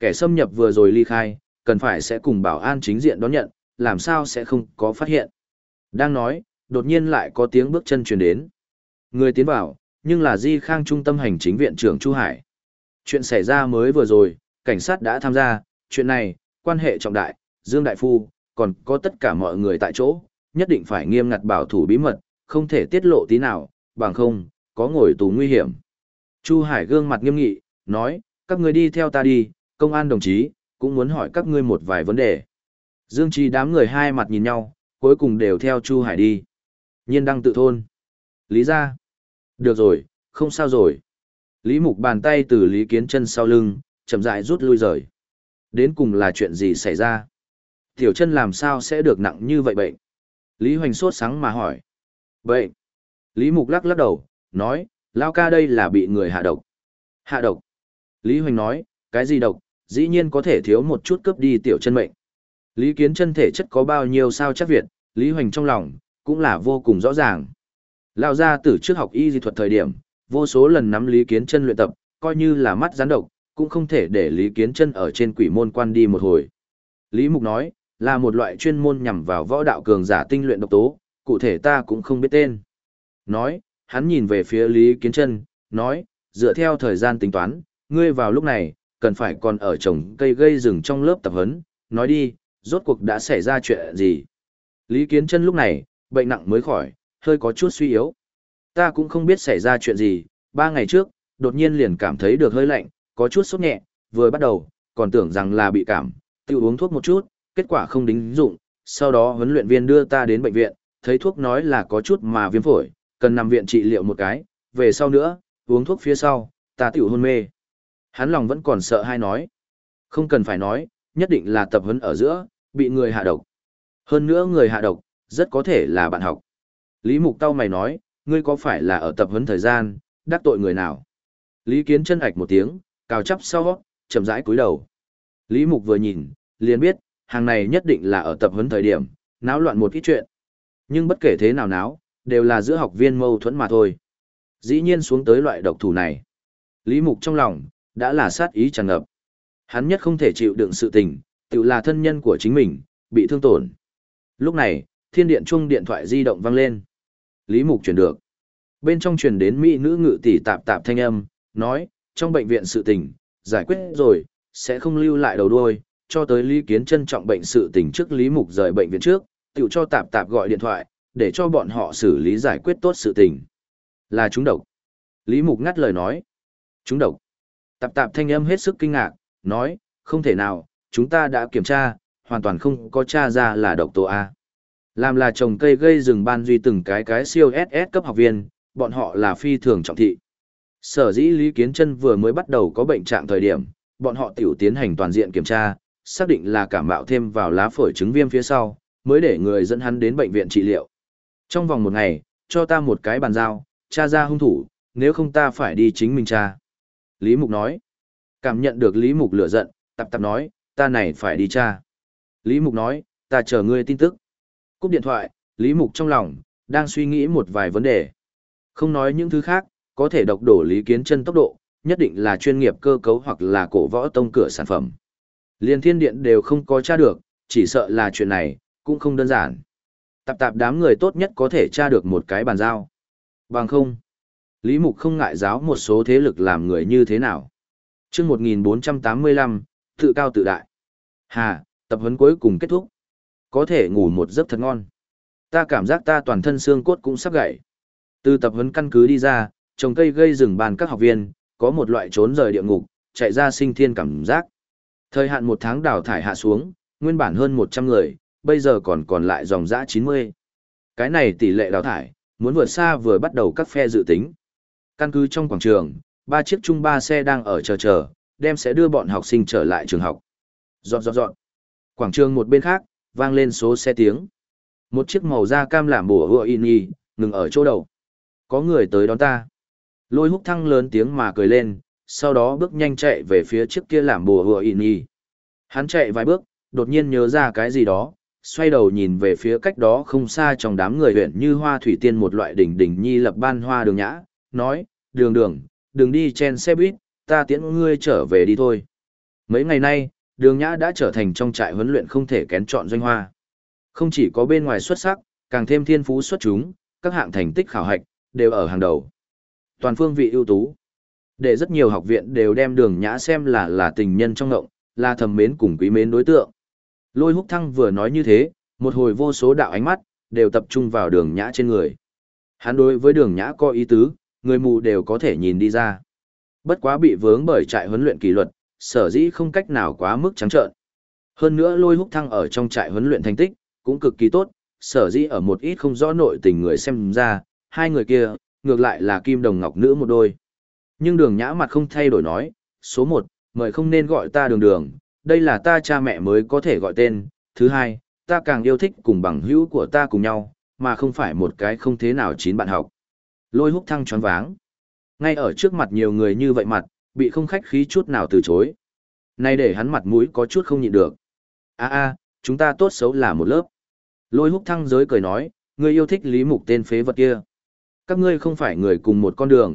Kẻ xâm nhập vừa rồi ly khai, cần phải sẽ cùng bảo an chính diện đón nhận, làm sao sẽ không có phát hiện. Đang nói, đột nhiên lại có tiếng bước chân truyền đến. Người tiến vào, nhưng là Di Khang trung tâm hành chính viện trưởng Chu Hải. Chuyện xảy ra mới vừa rồi, cảnh sát đã tham gia, chuyện này, quan hệ trọng đại, Dương Đại Phu, còn có tất cả mọi người tại chỗ, nhất định phải nghiêm ngặt bảo thủ bí mật, không thể tiết lộ tí nào, bằng không, có ngồi tù nguy hiểm. Chu Hải gương mặt nghiêm nghị, nói, các người đi theo ta đi, công an đồng chí, cũng muốn hỏi các ngươi một vài vấn đề. Dương Trí đám người hai mặt nhìn nhau, cuối cùng đều theo Chu Hải đi. Nhiên đăng tự thôn. Lý ra. Được rồi, không sao rồi. Lý Mục bàn tay từ Lý Kiến Chân sau lưng, chậm rãi rút lui rời. Đến cùng là chuyện gì xảy ra? Tiểu Chân làm sao sẽ được nặng như vậy bệnh? Lý Hoành sốt sắng mà hỏi. Bệnh? Lý Mục lắc lắc đầu, nói, Lao ca đây là bị người hạ độc. Hạ độc? Lý Hoành nói, cái gì độc, dĩ nhiên có thể thiếu một chút cướp đi Tiểu Chân mệnh. Lý Kiến Chân thể chất có bao nhiêu sao chắc Việt, Lý Hoành trong lòng, cũng là vô cùng rõ ràng. Lao ra từ trước học y dị thuật thời điểm, vô số lần nắm Lý Kiến Chân luyện tập, coi như là mắt rắn độc, cũng không thể để Lý Kiến Chân ở trên quỷ môn quan đi một hồi. Lý Mục nói, là một loại chuyên môn nhằm vào võ đạo cường giả tinh luyện độc tố, cụ thể ta cũng không biết tên. Nói, hắn nhìn về phía Lý Kiến Chân, nói, dựa theo thời gian tính toán, ngươi vào lúc này, cần phải còn ở trồng cây gây rừng trong lớp tập huấn, nói đi, rốt cuộc đã xảy ra chuyện gì. Lý Kiến Chân lúc này, bệnh nặng mới khỏi, hơi có chút suy yếu. Ta cũng không biết xảy ra chuyện gì, 3 ngày trước, đột nhiên liền cảm thấy được hơi lạnh, có chút sốt nhẹ, vừa bắt đầu, còn tưởng rằng là bị cảm, tự uống thuốc một chút, kết quả không đính dụng, sau đó huấn luyện viên đưa ta đến bệnh viện, thấy thuốc nói là có chút mà viêm phổi, cần nằm viện trị liệu một cái, về sau nữa, uống thuốc phía sau, ta tiểu hôn mê. Hắn lòng vẫn còn sợ hay nói. Không cần phải nói, nhất định là tập huấn ở giữa, bị người hạ độc. Hơn nữa người hạ độc, rất có thể là bạn học. Lý Mục cau mày nói, ngươi có phải là ở tập huấn thời gian, đắc tội người nào? Lý Kiến Chân ạch một tiếng, cào chắp sau, chậm rãi cúi đầu. Lý Mục vừa nhìn, liền biết, hàng này nhất định là ở tập huấn thời điểm, náo loạn một ít chuyện. Nhưng bất kể thế nào náo, đều là giữa học viên mâu thuẫn mà thôi. Dĩ nhiên xuống tới loại độc thủ này. Lý Mục trong lòng, đã là sát ý tràn ngập. Hắn nhất không thể chịu đựng sự tình, tự là thân nhân của chính mình, bị thương tổn. Lúc này, thiên điện chuông điện thoại di động vang lên. Lý Mục chuyển được. Bên trong truyền đến mỹ nữ ngự tỷ tạp tạp thanh âm, nói, trong bệnh viện sự tình, giải quyết rồi, sẽ không lưu lại đầu đuôi, cho tới Lý Kiến Chân trọng bệnh sự tình trước Lý Mục rời bệnh viện trước, tự cho tạp tạp gọi điện thoại, để cho bọn họ xử lý giải quyết tốt sự tình. Là trúng độc. Lý Mục ngắt lời nói. Trúng độc. Tạp tạp thanh âm hết sức kinh ngạc, nói, không thể nào, chúng ta đã kiểm tra, hoàn toàn không có tra ra là độc tố A. Làm là trồng cây gây rừng ban duy từng cái siêu SS cấp học viên, bọn họ là phi thường trọng thị. Sở dĩ Lý Kiến Chân vừa mới bắt đầu có bệnh trạng thời điểm, bọn họ tiểu tiến hành toàn diện kiểm tra, xác định là cảm mạo thêm vào lá phổi chứng viêm phía sau, mới để người dẫn hắn đến bệnh viện trị liệu. Trong vòng 1 ngày, cho ta một cái bàn giao, tra ra hung thủ, nếu không ta phải đi chính mình tra. Lý Mục nói. Cảm nhận được Lý Mục lửa giận, tạp tạp nói, ta này phải đi tra. Lý Mục nói, ta chờ ngươi tin tức. Cúp điện thoại, Lý Mục trong lòng, đang suy nghĩ một vài vấn đề. Không nói những thứ khác, có thể độc đổ Lý Kiến Chân tốc độ, nhất định là chuyên nghiệp cơ cấu hoặc là cổ võ tông cửa sản phẩm. Liên thiên điện đều không có tra được, chỉ sợ là chuyện này, cũng không đơn giản. Tạp tạp đám người tốt nhất có thể tra được một cái bàn giao. Bằng không, Lý Mục không ngại giáo một số thế lực làm người như thế nào. Chương 1485, tự cao tự đại. Hà, tập huấn cuối cùng kết thúc. Có thể ngủ một giấc thật ngon. Ta cảm giác ta toàn thân xương cốt cũng sắp gãy. Từ tập huấn căn cứ đi ra, trồng cây gây rừng bàn các học viên, có một loại trốn rời địa ngục, chạy ra sinh thiên cảm giác. Thời hạn 1 tháng đào thải hạ xuống, nguyên bản hơn 100 người, bây giờ còn lại dòng dã 90. Cái này tỷ lệ đào thải, muốn vượt xa vừa bắt đầu các phe dự tính. Căn cứ trong quảng trường, 3 chiếc chung 3 xe đang ở chờ, đem sẽ đưa bọn học sinh trở lại trường học. Dọn. Quảng trường một bên khác, vang lên số xe tiếng. Một chiếc màu da cam làm bùa hựa in ngừng ở chỗ đầu. Có người tới đón ta. Lôi Húc Thăng lớn tiếng mà cười lên, sau đó bước nhanh chạy về phía chiếc kia làm bùa hựa in. Hắn chạy vài bước, đột nhiên nhớ ra cái gì đó, xoay đầu nhìn về phía cách đó không xa trong đám người huyện như hoa thủy tiên một loại đỉnh nhi lập ban hoa đường nhã, nói, đừng đi chen xe buýt, ta tiễn ngươi trở về đi thôi. Mấy ngày nay, Đường Nhã đã trở thành trong trại huấn luyện không thể kén chọn doanh hoa. Không chỉ có bên ngoài xuất sắc, càng thêm thiên phú xuất chúng, các hạng thành tích khảo hạch đều ở hàng đầu. Toàn phương vị ưu tú. Để rất nhiều học viện đều đem Đường Nhã xem là tình nhân trong ngộng, là thầm mến cùng quý mến đối tượng. Lôi Húc Thăng vừa nói như thế, một hồi vô số đạo ánh mắt đều tập trung vào Đường Nhã trên người. Hắn đối với Đường Nhã có ý tứ, người mù đều có thể nhìn đi ra. Bất quá bị vướng bởi trại huấn luyện kỷ luật, sở dĩ không cách nào quá mức trắng trợn. Hơn nữa Lôi Húc Thăng ở trong trại huấn luyện thành tích cũng cực kỳ tốt, sở dĩ ở một ít không rõ nội tình người xem ra, hai người kia ngược lại là kim đồng ngọc nữ một đôi. Nhưng Đường Nhã mặt không thay đổi nói, số 1, mời không nên gọi ta Đường Đường, đây là ta cha mẹ mới có thể gọi tên. Thứ hai, ta càng yêu thích cùng bằng hữu của ta cùng nhau, mà không phải một cái không thế nào chín bạn học. Lôi Húc Thăng choáng váng. Ngay ở trước mặt nhiều người như vậy mặt, bị không khách khí chút nào từ chối. Nay để hắn mặt mũi có chút không nhịn được. Chúng ta tốt xấu là một lớp. Lôi Húc Thăng giới cười nói, ngươi yêu thích Lý Mục tên phế vật kia. Các ngươi không phải người cùng một con đường,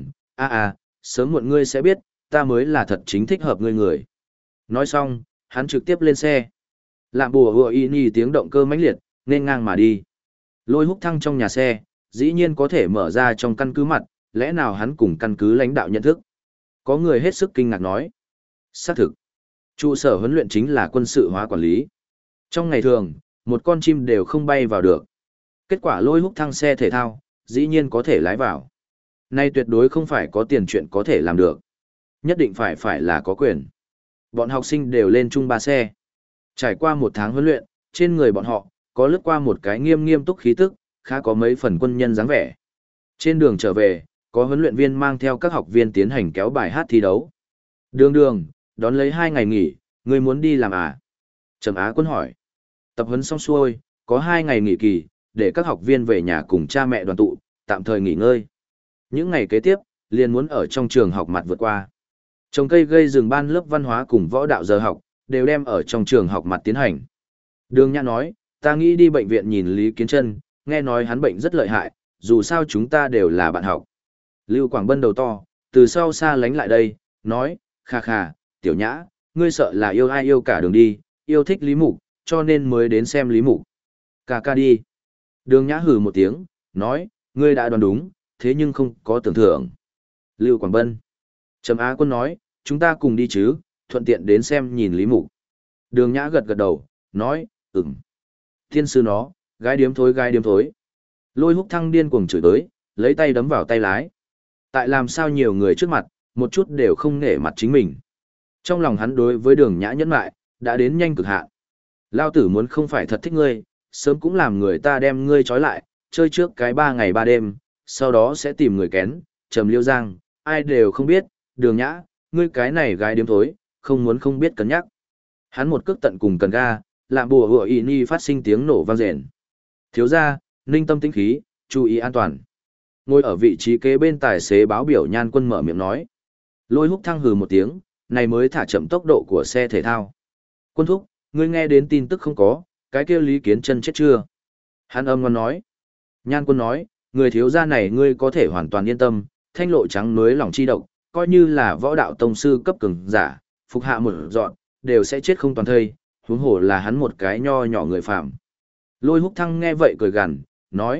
sớm muộn ngươi sẽ biết, ta mới là thật chính thích hợp ngươi người. Nói xong, hắn trực tiếp lên xe. Lạm bùa hùa y nhi tiếng động cơ mãnh liệt, nên ngang mà đi. Lôi Húc Thăng trong nhà xe, dĩ nhiên có thể mở ra trong căn cứ mặt, lẽ nào hắn cùng căn cứ lãnh đạo nhận thức? Có người hết sức kinh ngạc nói. Xác thực, trụ sở huấn luyện chính là quân sự hóa quản lý. Trong ngày thường, một con chim đều không bay vào được. Kết quả Lôi Húc Thăng xe thể thao, dĩ nhiên có thể lái vào. Nay tuyệt đối không phải có tiền chuyện có thể làm được. Nhất định phải là có quyền. Bọn học sinh đều lên chung 3 xe. Trải qua một tháng huấn luyện, trên người bọn họ, có lướt qua một cái nghiêm túc khí tức, khá có mấy phần quân nhân dáng vẻ. Trên đường trở về, có huấn luyện viên mang theo các học viên tiến hành kéo bài hát thi đấu. Đường, đón lấy 2 ngày nghỉ, ngươi muốn đi làm à? Trầm Á Quân hỏi. Tập huấn xong xuôi, có 2 ngày nghỉ kỳ, để các học viên về nhà cùng cha mẹ đoàn tụ, tạm thời nghỉ ngơi. Những ngày kế tiếp, liền muốn ở trong trường học mặt vượt qua. Trồng cây gây rừng ban lớp văn hóa cùng võ đạo giờ học, đều đem ở trong trường học mặt tiến hành. Đường Nhã nói, ta nghĩ đi bệnh viện nhìn Lý Kiến Trân, nghe nói hắn bệnh rất lợi hại, dù sao chúng ta đều là bạn học. Lưu Quảng Bân đầu to, từ sau xa lánh lại đây, nói, khà, Tiểu Nhã, ngươi sợ là yêu ai yêu cả đường đi, yêu thích Lý Mục, cho nên mới đến xem Lý Mục. Ca đi. Đường Nhã hừ một tiếng, nói, ngươi đã đoán đúng, thế nhưng không có tưởng thưởng. Lưu Quảng Bân. Trầm Á Quân nói, chúng ta cùng đi chứ, thuận tiện đến xem nhìn Lý Mục. Đường Nhã gật đầu, nói, ừm. Thiên sư nó, gái điếm thối. Lôi Húc Thăng điên cuồng chửi tới, lấy tay đấm vào tay lái. Tại làm sao nhiều người trước mặt, một chút đều không nể mặt chính mình. Trong lòng hắn đối với Đường Nhã nhẫn mại, đã đến nhanh cực hạn. Lao tử muốn không phải thật thích ngươi, sớm cũng làm người ta đem ngươi trói lại, chơi trước cái 3 ngày 3 đêm, sau đó sẽ tìm người kén, Trầm Liêu Giang, ai đều không biết, Đường Nhã, ngươi cái này gái điếm thối, không muốn không biết cân nhắc. Hắn một cước tận cùng cần ga, làm bùa hựa y ni phát sinh tiếng nổ vang rền. Thiếu gia, ninh tâm tĩnh khí, chú ý an toàn. Ngồi ở vị trí kế bên tài xế báo biểu Nhan Quân mở miệng nói. Lôi Húc Thăng hừ một tiếng, này mới thả chậm tốc độ của xe thể thao. Quân thúc, ngươi nghe đến tin tức không có, cái kia Lý Kiến Trân chết chưa? Hắn âm ngon nói. Nhan Quân nói, người thiếu gia này ngươi có thể hoàn toàn yên tâm, thanh lộ trắng núi lòng chi độc, coi như là võ đạo tông sư cấp cường giả, phục hạ một dọn, đều sẽ chết không toàn thây, huống hồ là hắn một cái nho nhỏ người phạm. Lôi Húc Thăng nghe vậy cười gằn, nói,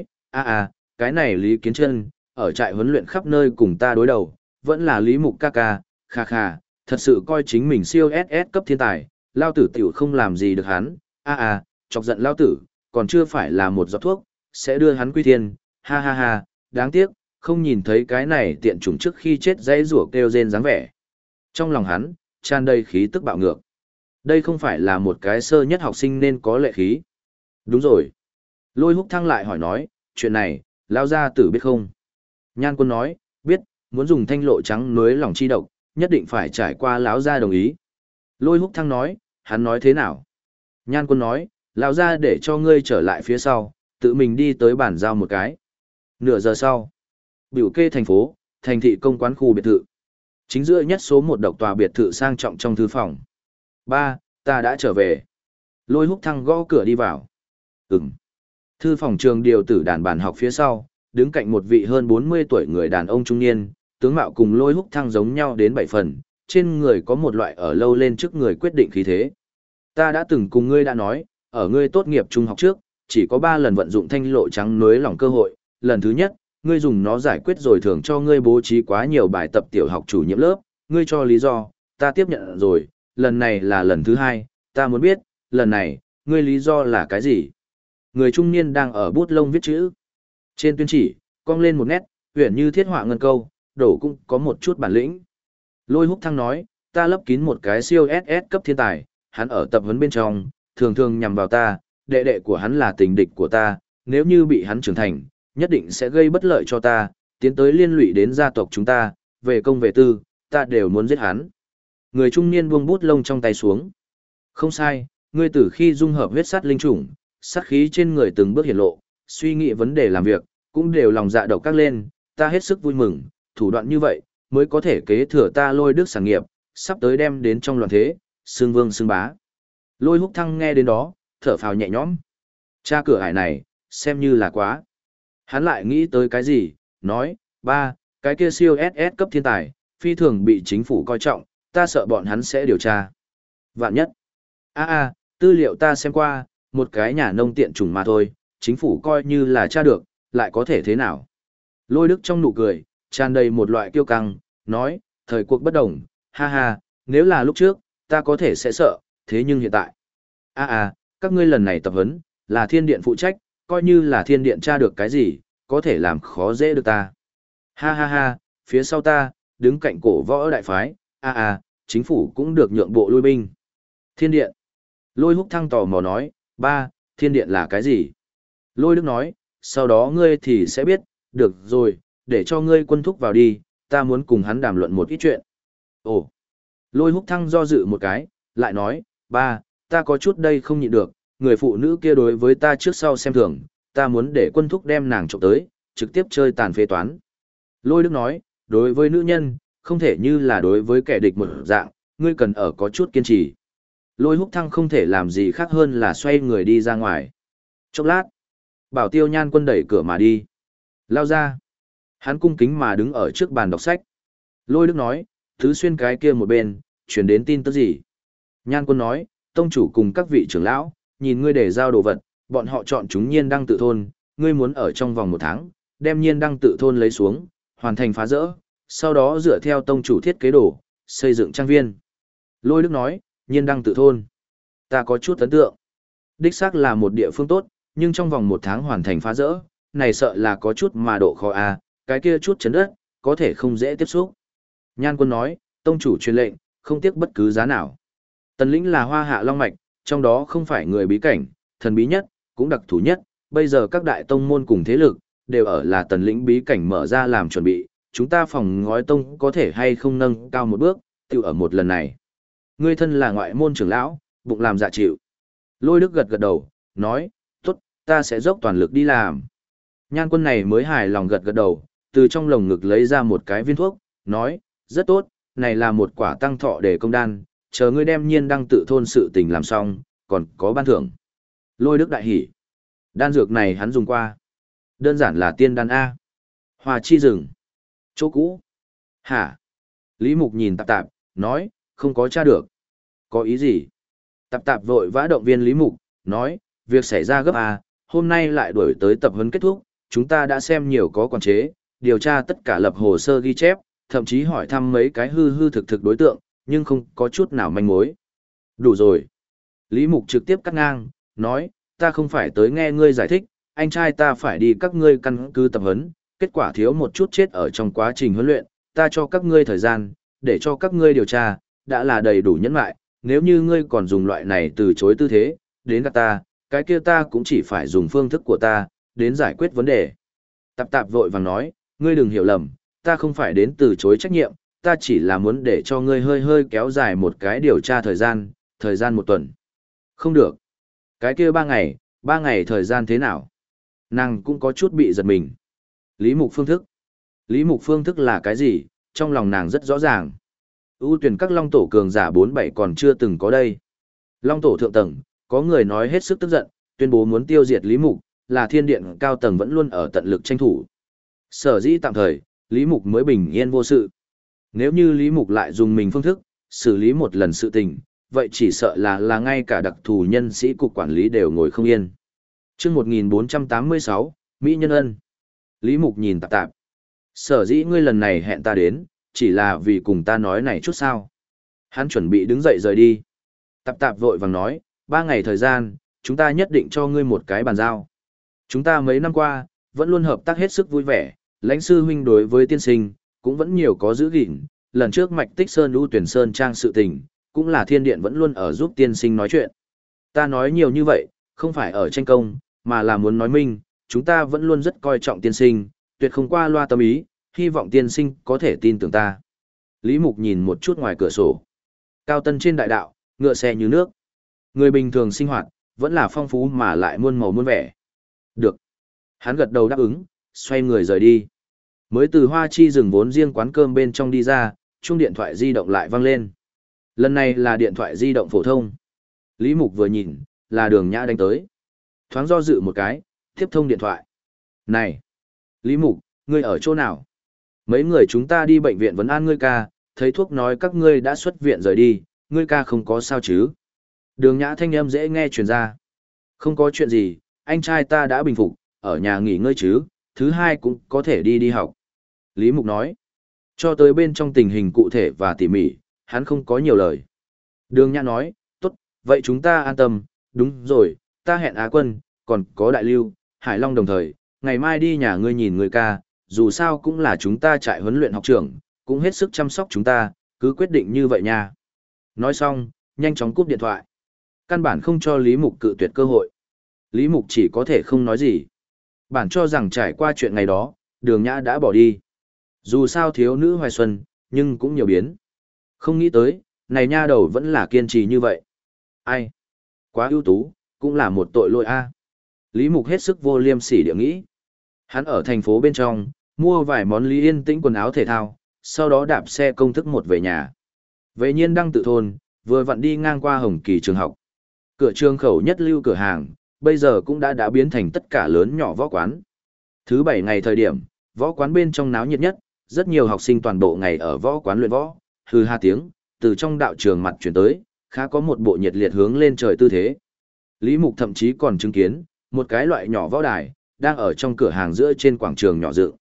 cái này Lý Kiến Trân, ở trại huấn luyện khắp nơi cùng ta đối đầu, vẫn là Lý Mục ca, kha, thật sự coi chính mình siêu SS cấp thiên tài, lao tử tiểu không làm gì được hắn, chọc giận lao tử, còn chưa phải là một giọt thuốc, sẽ đưa hắn quy thiên, ha, đáng tiếc, không nhìn thấy cái này tiện chủng trước khi chết dãy rủa kêu rên dáng vẻ. Trong lòng hắn, tràn đầy khí tức bạo ngược. Đây không phải là một cái sơ nhất học sinh nên có lệ khí. Đúng rồi. Lôi Húc Thăng lại hỏi nói, chuyện này, lao gia tử biết không? Nhan Quân nói, biết, muốn dùng thanh lộ trắng núi lòng chi độc, nhất định phải trải qua lão gia đồng ý. Lôi Húc Thăng nói, hắn nói thế nào? Nhan Quân nói, lão gia để cho ngươi trở lại phía sau, tự mình đi tới bản giao một cái. Nửa giờ sau, biểu kê thành phố, thành thị công quán khu biệt thự. Chính giữa nhất số 1 độc tòa biệt thự sang trọng trong thư phòng. Ta đã trở về. Lôi Húc Thăng gõ cửa đi vào. Thư phòng trường điều tử đàn bàn học phía sau, đứng cạnh một vị hơn 40 tuổi người đàn ông trung niên, tướng mạo cùng Lôi Húc Thăng giống nhau đến 7 phần, trên người có một loại ở lâu lên trước người quyết định khí thế. Ta đã từng cùng ngươi đã nói, ở ngươi tốt nghiệp trung học trước, chỉ có 3 lần vận dụng thanh lộ trắng nối lòng cơ hội. Lần thứ nhất, ngươi dùng nó giải quyết rồi thường cho ngươi bố trí quá nhiều bài tập tiểu học chủ nhiệm lớp, ngươi cho lý do, ta tiếp nhận rồi, lần này là lần thứ 2, ta muốn biết, lần này, ngươi lý do là cái gì? Người trung niên đang ở bút lông viết chữ. Trên tuyên chỉ, cong lên một nét, huyền như thiết họa ngân câu, đổ cũng có một chút bản lĩnh. Lôi Húc Thăng nói, ta lấp kín một cái siêu SS cấp thiên tài, hắn ở tập huấn bên trong, thường thường nhằm vào ta, đệ đệ của hắn là tình địch của ta, nếu như bị hắn trưởng thành, nhất định sẽ gây bất lợi cho ta, tiến tới liên lụy đến gia tộc chúng ta, về công về tư, ta đều muốn giết hắn. Người trung niên buông bút lông trong tay xuống. Không sai, ngươi từ khi dung hợp huyết sát linh chủng, sát khí trên người từng bước hiển lộ, suy nghĩ vấn đề làm việc, cũng đều lòng dạ độc các lên, ta hết sức vui mừng, thủ đoạn như vậy, mới có thể kế thừa ta Lôi Đức sản nghiệp, sắp tới đem đến trong loạn thế, xương vương xương bá. Lôi Húc Thăng nghe đến đó, thở phào nhẹ nhõm. Cha cửa ải này, xem như là quá. Hắn lại nghĩ tới cái gì, nói, ba, cái kia siêu SS cấp thiên tài, phi thường bị chính phủ coi trọng, ta sợ bọn hắn sẽ điều tra. Vạn nhất. Tư liệu ta xem qua, một cái nhà nông tiện chủng mà thôi, chính phủ coi như là tra được, lại có thể thế nào. Lôi Đức trong nụ cười, tràn đầy một loại kiêu căng, nói, thời cuộc bất đồng, ha ha, nếu là lúc trước, ta có thể sẽ sợ, thế nhưng hiện tại. Các ngươi lần này tập huấn, là thiên điện phụ trách, coi như là thiên điện tra được cái gì, có thể làm khó dễ được ta. Ha ha ha, phía sau ta, đứng cạnh cổ võ đại phái, chính phủ cũng được nhượng bộ lui binh. Thiên điện. Lôi Húc Thăng tò mò nói, ba, thiên điện là cái gì? Lôi Đức nói, sau đó ngươi thì sẽ biết, được rồi, để cho ngươi quân thúc vào đi, ta muốn cùng hắn đàm luận một ít chuyện. Ồ. Lôi Húc Thăng do dự một cái, lại nói, ba, ta có chút đây không nhịn được, người phụ nữ kia đối với ta trước sau xem thường, ta muốn để quân thúc đem nàng trộm tới, trực tiếp chơi tàn phế toán. Lôi Đức nói, đối với nữ nhân, không thể như là đối với kẻ địch một dạng, ngươi cần ở có chút kiên trì. Lôi Húc Thăng không thể làm gì khác hơn là xoay người đi ra ngoài. Chốc lát, Bảo Tiêu Nhan Quân đẩy cửa mà đi. Lao ra. Hắn cung kính mà đứng ở trước bàn đọc sách. Lôi Đức nói, thứ xuyên cái kia một bên, chuyển đến tin tức gì? Nhan Quân nói, tông chủ cùng các vị trưởng lão, nhìn ngươi để giao đồ vật, bọn họ chọn chúng nhiên đăng tự thôn, ngươi muốn ở trong vòng 1 tháng, đem nhiên đăng tự thôn lấy xuống, hoàn thành phá rỡ, sau đó dựa theo tông chủ thiết kế đồ, xây dựng trang viên. Lôi Đức nói, nhiên đăng tự thôn. Ta có chút ấn tượng. Đích xác là một địa phương tốt, nhưng trong vòng 1 tháng hoàn thành phá rỡ, này sợ là có chút mà độ khó cái kia chút chấn đất, có thể không dễ tiếp xúc. Nhan Quân nói, tông chủ truyền lệnh, không tiếc bất cứ giá nào. Tần lĩnh là hoa hạ long mạch, trong đó không phải người bí cảnh, thần bí nhất, cũng đặc thù nhất, bây giờ các đại tông môn cùng thế lực, đều ở là tần lĩnh bí cảnh mở ra làm chuẩn bị, chúng ta phòng ngói tông có thể hay không nâng cao một bước, tự ở một lần này. Ngươi thân là ngoại môn trưởng lão, bụng làm dạ chịu. Lôi Đức gật gật đầu, nói, tốt, ta sẽ dốc toàn lực đi làm. Nhan Quân này mới hài lòng gật gật đầu, từ trong lồng ngực lấy ra một cái viên thuốc, nói, rất tốt, này là một quả tăng thọ để công đan, chờ ngươi đem nhiên đăng tự thôn sự tình làm xong, còn có ban thưởng. Lôi Đức đại hỉ. Đan dược này hắn dùng qua. Đơn giản là tiên đan A. Hòa chi rừng. Chỗ cũ. Hả? Lý Mục nhìn tạp tạp, nói, không có tra được. Có ý gì? Tạp tạp vội vã động viên Lý Mục, nói, việc xảy ra gấp A, hôm nay lại đuổi tới tập huấn kết thúc, chúng ta đã xem nhiều có quản chế, điều tra tất cả lập hồ sơ ghi chép, thậm chí hỏi thăm mấy cái hư thực đối tượng, nhưng không có chút nào manh mối. Đủ rồi. Lý Mục trực tiếp cắt ngang, nói, ta không phải tới nghe ngươi giải thích, anh trai ta phải đi các ngươi căn cứ tập huấn, kết quả thiếu một chút chết ở trong quá trình huấn luyện, ta cho các ngươi thời gian, để cho các ngươi điều tra, đã là đầy đủ nhẫn lại, nếu như ngươi còn dùng loại này từ chối tư thế, đến gặp ta, cái kia ta cũng chỉ phải dùng phương thức của ta, đến giải quyết vấn đề. Tạp tạp vội vàng nói, ngươi đừng hiểu lầm, ta không phải đến từ chối trách nhiệm, ta chỉ là muốn để cho ngươi hơi kéo dài một cái điều tra thời gian 1 tuần. Không được. Cái kia 3 ngày thời gian thế nào? Nàng cũng có chút bị giật mình. Lý Mục phương thức. Lý Mục phương thức là cái gì? Trong lòng nàng rất rõ ràng. ưu tuyển các long tổ cường giả 4-7 còn chưa từng có đây. Long tổ thượng tầng, có người nói hết sức tức giận, tuyên bố muốn tiêu diệt Lý Mục, là thiên điện cao tầng vẫn luôn ở tận lực tranh thủ. Sở dĩ tạm thời, Lý Mục mới bình yên vô sự. Nếu như Lý Mục lại dùng mình phương thức, xử lý một lần sự tình, vậy chỉ sợ là ngay cả đặc thù nhân sĩ cục quản lý đều ngồi không yên. Trước 1486, Mỹ Nhân Ân. Lý Mục nhìn Tạp Tạp. Sở dĩ ngươi lần này hẹn ta đến, chỉ là vì cùng ta nói này chút sao. Hắn chuẩn bị đứng dậy rời đi. Tạp Tạp vội vàng nói, 3 ngày thời gian, chúng ta nhất định cho ngươi một cái bàn giao. Chúng ta mấy năm qua, vẫn luôn hợp tác hết sức vui vẻ, lãnh sư huynh đối với tiên sinh, cũng vẫn nhiều có giữ gìn. Lần trước Mạch Tích Sơn ưu tuyển Sơn Trang sự tình, cũng là thiên điện vẫn luôn ở giúp tiên sinh nói chuyện. Ta nói nhiều như vậy, không phải ở tranh công, mà là muốn nói minh, chúng ta vẫn luôn rất coi trọng tiên sinh, tuyệt không qua loa tâm ý, hy vọng tiên sinh có thể tin tưởng ta. Lý Mục nhìn một chút ngoài cửa sổ. Cao tân trên đại đạo, ngựa xe như nước. Người bình thường sinh hoạt, vẫn là phong phú mà lại muôn màu muôn vẻ. Được. Hắn gật đầu đáp ứng, xoay người rời đi. Mới từ Hoa Chi rừng vốn riêng quán cơm bên trong đi ra, chuông điện thoại di động lại vang lên. Lần này là điện thoại di động phổ thông. Lý Mục vừa nhìn, là Đường Nhã đánh tới. Thoáng do dự một cái, tiếp thông điện thoại. Này! Lý Mục, ngươi ở chỗ nào? Mấy người chúng ta đi bệnh viện vấn an ngươi ca, thấy thuốc nói các ngươi đã xuất viện rời đi, ngươi ca không có sao chứ? Đường Nhã thanh âm dễ nghe truyền ra. Không có chuyện gì, anh trai ta đã bình phục, ở nhà nghỉ ngơi chứ, thứ hai cũng có thể đi học. Lý Mục nói. Cho tới bên trong tình hình cụ thể và tỉ mỉ, hắn không có nhiều lời. Đường Nhã nói, tốt, vậy chúng ta an tâm, đúng rồi, ta hẹn Á Quân, còn có Đại Lưu, Hải Long đồng thời, ngày mai đi nhà ngươi nhìn người ca, dù sao cũng là chúng ta trại huấn luyện học trưởng, cũng hết sức chăm sóc chúng ta, cứ quyết định như vậy nha. Nói xong, nhanh chóng cúp điện thoại. Căn bản không cho Lý Mục cự tuyệt cơ hội. Lý Mục chỉ có thể không nói gì. Bản cho rằng trải qua chuyện ngày đó, Đường Nhã đã bỏ đi. Dù sao thiếu nữ hoài xuân, nhưng cũng nhiều biến. Không nghĩ tới, này nha đầu vẫn là kiên trì như vậy. Ai? Quá ưu tú, cũng là một tội lỗi a. Lý Mục hết sức vô liêm sỉ địa nghĩ. Hắn ở thành phố bên trong, mua vài món Lý Yên Tĩnh quần áo thể thao, sau đó đạp xe công thức một về nhà. Về nhiên đăng tự thôn, vừa vặn đi ngang qua Hồng Kỳ trường học. Cửa trường khẩu nhất lưu cửa hàng, bây giờ cũng đã biến thành tất cả lớn nhỏ võ quán. Thứ 7 ngày thời điểm, võ quán bên trong náo nhiệt nhất, rất nhiều học sinh toàn bộ ngày ở võ quán luyện võ, hừ ha tiếng, từ trong đạo trường mặt chuyển tới, khá có một bộ nhiệt liệt hướng lên trời tư thế. Lý Mục thậm chí còn chứng kiến, một cái loại nhỏ võ đài, đang ở trong cửa hàng giữa trên quảng trường nhỏ dựng.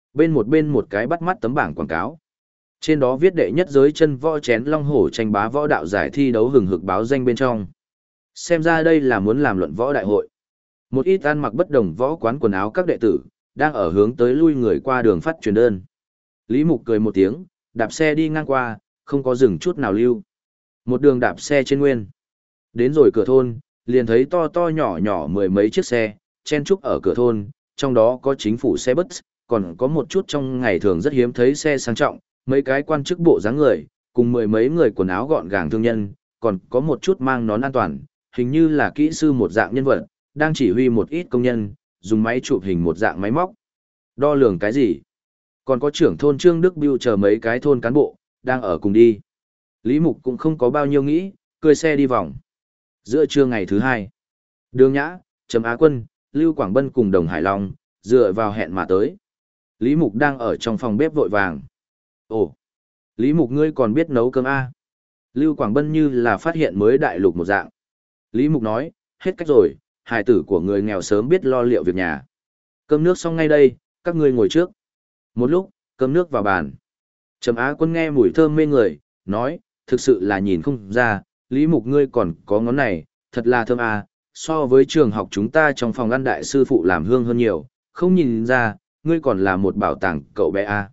Bên một cái bắt mắt tấm bảng quảng cáo. Trên đó viết đệ nhất giới chân võ chén long hổ tranh bá võ đạo giải thi đấu hừng hực báo danh bên trong. Xem ra đây là muốn làm luận võ đại hội. Một ít ăn mặc bất đồng võ quán quần áo các đệ tử, đang ở hướng tới lui người qua đường phát truyền đơn. Lý Mục cười một tiếng, đạp xe đi ngang qua, không có dừng chút nào lưu. Một đường đạp xe trên nguyên. Đến rồi cửa thôn, liền thấy to to nhỏ nhỏ mười mấy chiếc xe, chen chúc ở cửa thôn, trong đó có chính phủ xe bus, còn có một chút trong ngày thường rất hiếm thấy xe sang trọng, mấy cái quan chức bộ dáng người, cùng mười mấy người quần áo gọn gàng thương nhân, còn có một chút mang nón an toàn, hình như là kỹ sư một dạng nhân vật, đang chỉ huy một ít công nhân, dùng máy chụp hình một dạng máy móc. Đo lường cái gì? Còn có trưởng thôn Trương Đức Biêu chờ mấy cái thôn cán bộ, đang ở cùng đi. Lý Mục cũng không có bao nhiêu nghĩ, cười xe đi vòng. Giữa trưa ngày thứ 2, Đường Nhã, Trầm Á Quân, Lưu Quảng Bân cùng Đồng Hải Long, dựa vào hẹn mà tới. Lý Mục đang ở trong phòng bếp vội vàng. Ồ, Lý Mục ngươi còn biết nấu cơm à? Lưu Quảng Bân như là phát hiện mới đại lục một dạng. Lý Mục nói, hết cách rồi, hài tử của người nghèo sớm biết lo liệu việc nhà. Cơm nước xong ngay đây, các ngươi ngồi trước. Một lúc, cơm nước vào bàn. Trầm Á Quân nghe mùi thơm mê người, nói, thực sự là nhìn không ra, Lý Mục ngươi còn có ngón này, thật là thơm à, so với trường học chúng ta trong phòng ăn đại sư phụ làm hương hơn nhiều, không nhìn ra, ngươi còn là một bảo tàng cậu bé à.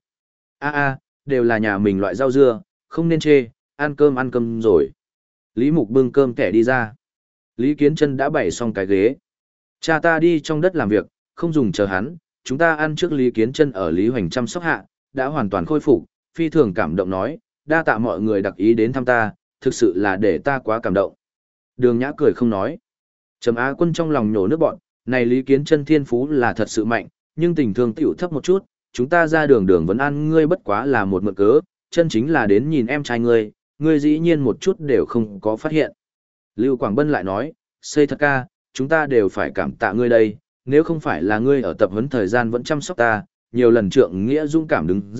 Đều là nhà mình loại rau dưa, không nên chê, ăn cơm rồi. Lý Mục bưng cơm kẻ đi ra. Lý Kiến Chân đã bày xong cái ghế. Cha ta đi trong đất làm việc, không dùng chờ hắn, chúng ta ăn trước. Lý Kiến Chân ở Lý Hoành chăm sóc hạ, đã hoàn toàn khôi phục, phi thường cảm động nói, đa tạ mọi người đặc ý đến thăm ta, thực sự là để ta quá cảm động. Đường Nhã cười không nói. Trầm Á Quân trong lòng nhổ nước bọn, này Lý Kiến Chân thiên phú là thật sự mạnh, nhưng tình thương tiểu thấp một chút, chúng ta ra đường vẫn ăn ngươi bất quá là một mượn cớ, chân chính là đến nhìn em trai ngươi dĩ nhiên một chút đều không có phát hiện. Lưu Quảng Bân lại nói, xây thật ca, chúng ta đều phải cảm tạ ngươi đây, nếu không phải là ngươi ở tập huấn thời gian vẫn chăm sóc ta, nhiều lần trượng nghĩa dũng cảm đứng ra,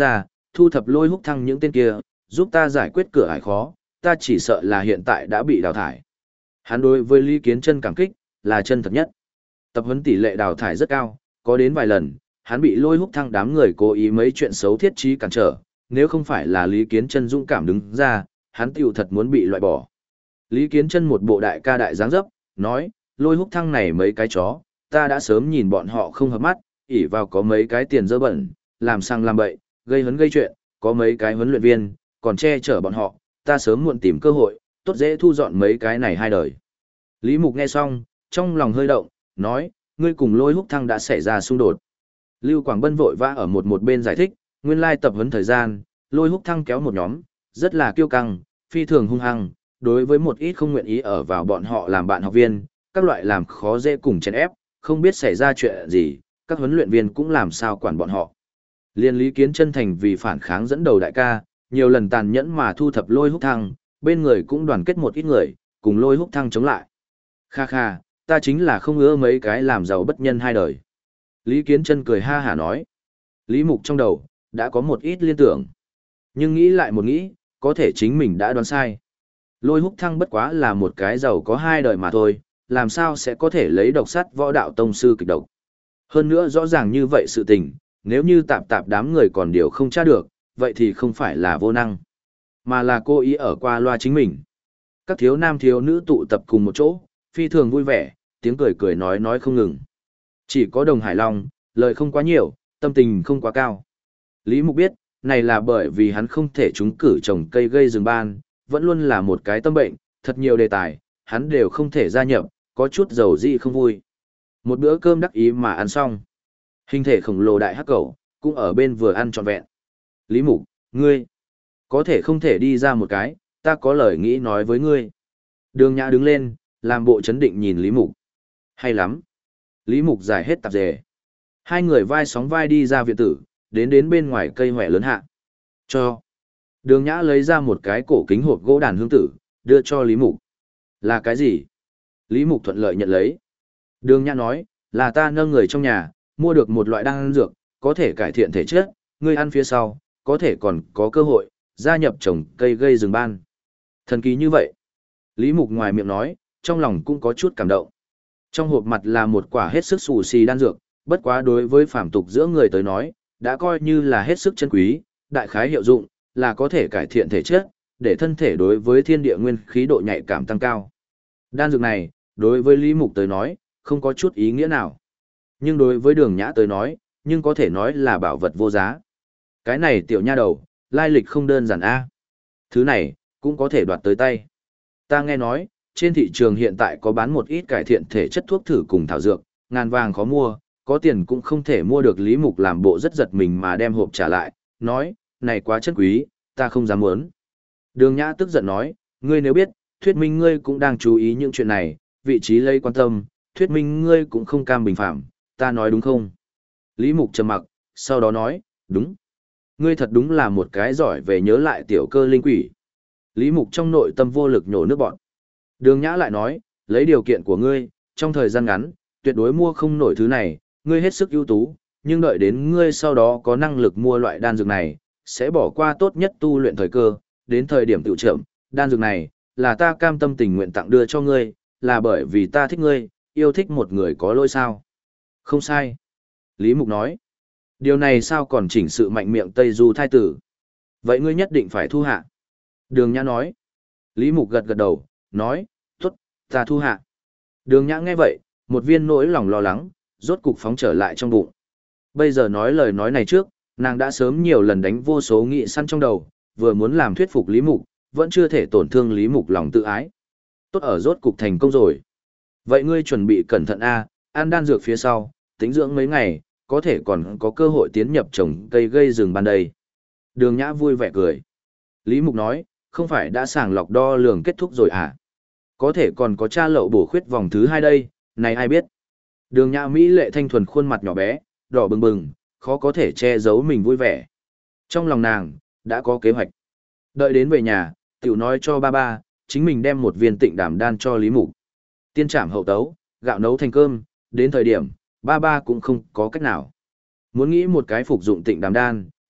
thu thập Lôi Húc Thăng những tên kia, giúp ta giải quyết cửa ải khó, ta chỉ sợ là hiện tại đã bị đào thải. Hắn đối với Lý Kiến Chân cảm kích, là chân thật nhất. Tập huấn tỷ lệ đào thải rất cao, có đến vài lần, hắn bị Lôi Húc Thăng đám người cố ý mấy chuyện xấu thiết trí cản trở, nếu không phải là Lý Kiến Chân dũng cảm đứng ra, hắn tiểu thật muốn bị loại bỏ. Lý Kiến Chân một bộ đại ca đại dáng dấp, nói, Lôi Húc Thăng này mấy cái chó, ta đã sớm nhìn bọn họ không hợp mắt, ỷ vào có mấy cái tiền dơ bẩn, làm sang làm bậy, gây hấn gây chuyện, có mấy cái huấn luyện viên, còn che chở bọn họ, ta sớm muộn tìm cơ hội, tốt dễ thu dọn mấy cái này hai đời. Lý Mục nghe xong, trong lòng hơi động, nói, ngươi cùng Lôi Húc Thăng đã xảy ra xung đột. Lưu Quảng Bân vội vã ở một bên giải thích, nguyên lai tập huấn thời gian, Lôi Húc Thăng kéo một nhóm, rất là kiêu căng, phi thường hung hăng, đối với một ít không nguyện ý ở vào bọn họ làm bạn học viên, các loại làm khó dễ cùng chèn ép, không biết xảy ra chuyện gì, các huấn luyện viên cũng làm sao quản bọn họ. Liên Lý Kiến Chân thành vì phản kháng dẫn đầu đại ca, nhiều lần tàn nhẫn mà thu thập Lôi Húc Thăng, bên người cũng đoàn kết một ít người, cùng Lôi Húc Thăng chống lại. Kha kha, ta chính là không ưa mấy cái làm giàu bất nhân hai đời. Lý Kiến Chân cười ha hả nói. Lý Mục trong đầu, đã có một ít liên tưởng. Nhưng nghĩ lại một nghĩ, có thể chính mình đã đoán sai. Lôi Húc Thăng bất quá là một cái giàu có hai đời mà thôi, làm sao sẽ có thể lấy độc sắt võ đạo tông sư kịch độc. Hơn nữa rõ ràng như vậy sự tình, nếu như tạp đám người còn điều không tra được, vậy thì không phải là vô năng, mà là cố ý ở qua loa chính mình. Các thiếu nam thiếu nữ tụ tập cùng một chỗ, phi thường vui vẻ, tiếng cười cười nói không ngừng. Chỉ có Đồng Hải Long, lời không quá nhiều, tâm tình không quá cao. Lý Mục biết, này là bởi vì hắn không thể trúng cử trồng cây gây rừng ban, vẫn luôn là một cái tâm bệnh, thật nhiều đề tài, hắn đều không thể gia nhập, có chút dầu dị không vui. Một bữa cơm đắc ý mà ăn xong. Hình thể khổng lồ đại hắc cẩu, cũng ở bên vừa ăn trọn vẹn. Lý Mục, ngươi, có thể không thể đi ra một cái, ta có lời nghĩ nói với ngươi. Đường Nhã đứng lên, làm bộ chấn định nhìn Lý Mục. Hay lắm. Lý Mục giải hết tạp dề. Hai người vai sóng vai đi ra viện tử, đến bên ngoài cây hoè lớn hạ. Cho. Đường Nhã lấy ra một cái cổ kính hộp gỗ đàn hương tử, đưa cho Lý Mục. Là cái gì? Lý Mục thuận lợi nhận lấy. Đường Nhã nói, là ta nâng người trong nhà, mua được một loại đan dược, có thể cải thiện thể chất, ngươi ăn phía sau, có thể còn có cơ hội, gia nhập trồng cây gây rừng ban. Thần kỳ như vậy. Lý Mục ngoài miệng nói, trong lòng cũng có chút cảm động. Trong hộp mặt là một quả hết sức xù xì đan dược, bất quá đối với phàm tục giữa người tới nói, đã coi như là hết sức chân quý, đại khái hiệu dụng, là có thể cải thiện thể chất, để thân thể đối với thiên địa nguyên khí độ nhạy cảm tăng cao. Đan dược này, đối với Lý Mục tới nói, không có chút ý nghĩa nào. Nhưng đối với Đường Nhã tới nói, nhưng có thể nói là bảo vật vô giá. Cái này tiểu nha đầu, lai lịch không đơn giản a. Thứ này, cũng có thể đoạt tới tay. Ta nghe nói, trên thị trường hiện tại có bán một ít cải thiện thể chất thuốc thử cùng thảo dược, ngàn vàng khó mua, có tiền cũng không thể mua được. Lý Mục làm bộ rất giật mình mà đem hộp trả lại, nói, này quá chân quý, ta không dám muốn. Đường Nhã tức giận nói, ngươi nếu biết, thuyết minh ngươi cũng đang chú ý những chuyện này, vị trí lấy quan tâm, thuyết minh ngươi cũng không cam bình phạm, ta nói đúng không? Lý Mục trầm mặc, sau đó nói, đúng. Ngươi thật đúng là một cái giỏi về nhớ lại tiểu cơ linh quỷ. Lý Mục trong nội tâm vô lực nhổ nước bọn. Đường Nhã lại nói, lấy điều kiện của ngươi, trong thời gian ngắn, tuyệt đối mua không nổi thứ này, ngươi hết sức ưu tú, nhưng đợi đến ngươi sau đó có năng lực mua loại đan dược này, sẽ bỏ qua tốt nhất tu luyện thời cơ, đến thời điểm tự chậm, đan dược này, là ta cam tâm tình nguyện tặng đưa cho ngươi, là bởi vì ta thích ngươi, yêu thích một người có lỗi sao. Không sai. Lý Mục nói, điều này sao còn chỉnh sự mạnh miệng Tây Du thái tử. Vậy ngươi nhất định phải thu hạ. Đường Nhã nói. Lý Mục gật gật đầu, nói, tốt, ta thu hạ. Đường Nhã nghe vậy, một viên nỗi lòng lo lắng, rốt cục phóng trở lại trong bụng. Bây giờ nói lời nói này trước, nàng đã sớm nhiều lần đánh vô số nghị săn trong đầu, vừa muốn làm thuyết phục Lý Mục, vẫn chưa thể tổn thương Lý Mục lòng tự ái. Tốt ở rốt cục thành công rồi. Vậy ngươi chuẩn bị cẩn thận a, ăn đan dược phía sau, tính dưỡng mấy ngày, có thể còn có cơ hội tiến nhập trồng cây gây rừng ban đây. Đường Nhã vui vẻ cười. Lý Mục nói, không phải đã sàng lọc đo lường kết thúc rồi à? Có thể còn có tra lậu bổ khuyết vòng thứ 2 đây, này ai biết. Đường Nhã Mỹ lệ thanh thuần khuôn mặt nhỏ bé, đỏ bừng bừng, khó có thể che giấu mình vui vẻ. Trong lòng nàng, đã có kế hoạch. Đợi đến về nhà, tiểu nói cho ba ba, chính mình đem một viên tịnh đảm đan cho Lý Mục. Tiên trảm hậu tấu, gạo nấu thành cơm, đến thời điểm, ba ba cũng không có cách nào. Muốn nghĩ một cái phục dụng tịnh đàm đan,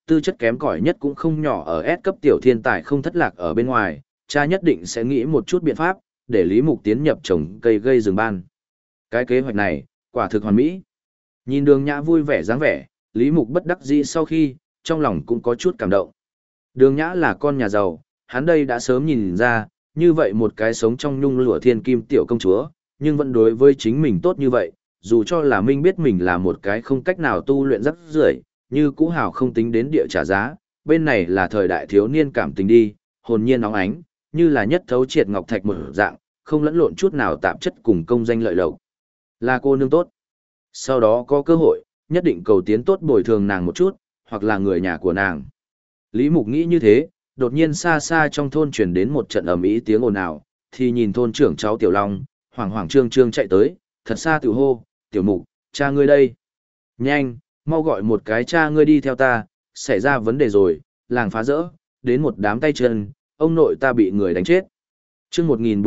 tư chất kém cỏi nhất cũng không nhỏ ở S cấp tiểu thiên tài không thất lạc ở bên ngoài, cha nhất định sẽ nghĩ một chút biện pháp, để Lý Mục tiến nhập trồng cây gây rừng ban. Cái kế hoạch này, quả thực hoàn mỹ. Nhìn Đường Nhã vui vẻ dáng vẻ, Lý Mục bất đắc dĩ sau khi, trong lòng cũng có chút cảm động. Đường Nhã là con nhà giàu, hắn đây đã sớm nhìn ra, như vậy một cái sống trong nhung lụa thiên kim tiểu công chúa, nhưng vẫn đối với chính mình tốt như vậy, dù cho là Minh biết mình là một cái không cách nào tu luyện rắc rưởi, như cũ hào không tính đến địa trả giá, bên này là thời đại thiếu niên cảm tình đi, hồn nhiên nóng ánh, như là nhất thấu triệt ngọc thạch một dạng, không lẫn lộn chút nào tạp chất cùng công danh lợi lộc. Là cô nương tốt. Sau đó có cơ hội, nhất định cầu tiến tốt bồi thường nàng một chút, hoặc là người nhà của nàng. Lý Mục nghĩ như thế, đột nhiên xa xa trong thôn truyền đến một trận ầm ĩ tiếng ồn ào, thì nhìn thôn trưởng cháu Tiểu Long, hoảng hoảng trương trương chạy tới, thật xa tiểu hô, Tiểu Mục, cha ngươi đây. Nhanh, mau gọi một cái cha ngươi đi theo ta, xảy ra vấn đề rồi, làng phá rỡ, đến một đám tay chân, ông nội ta bị người đánh chết. Chương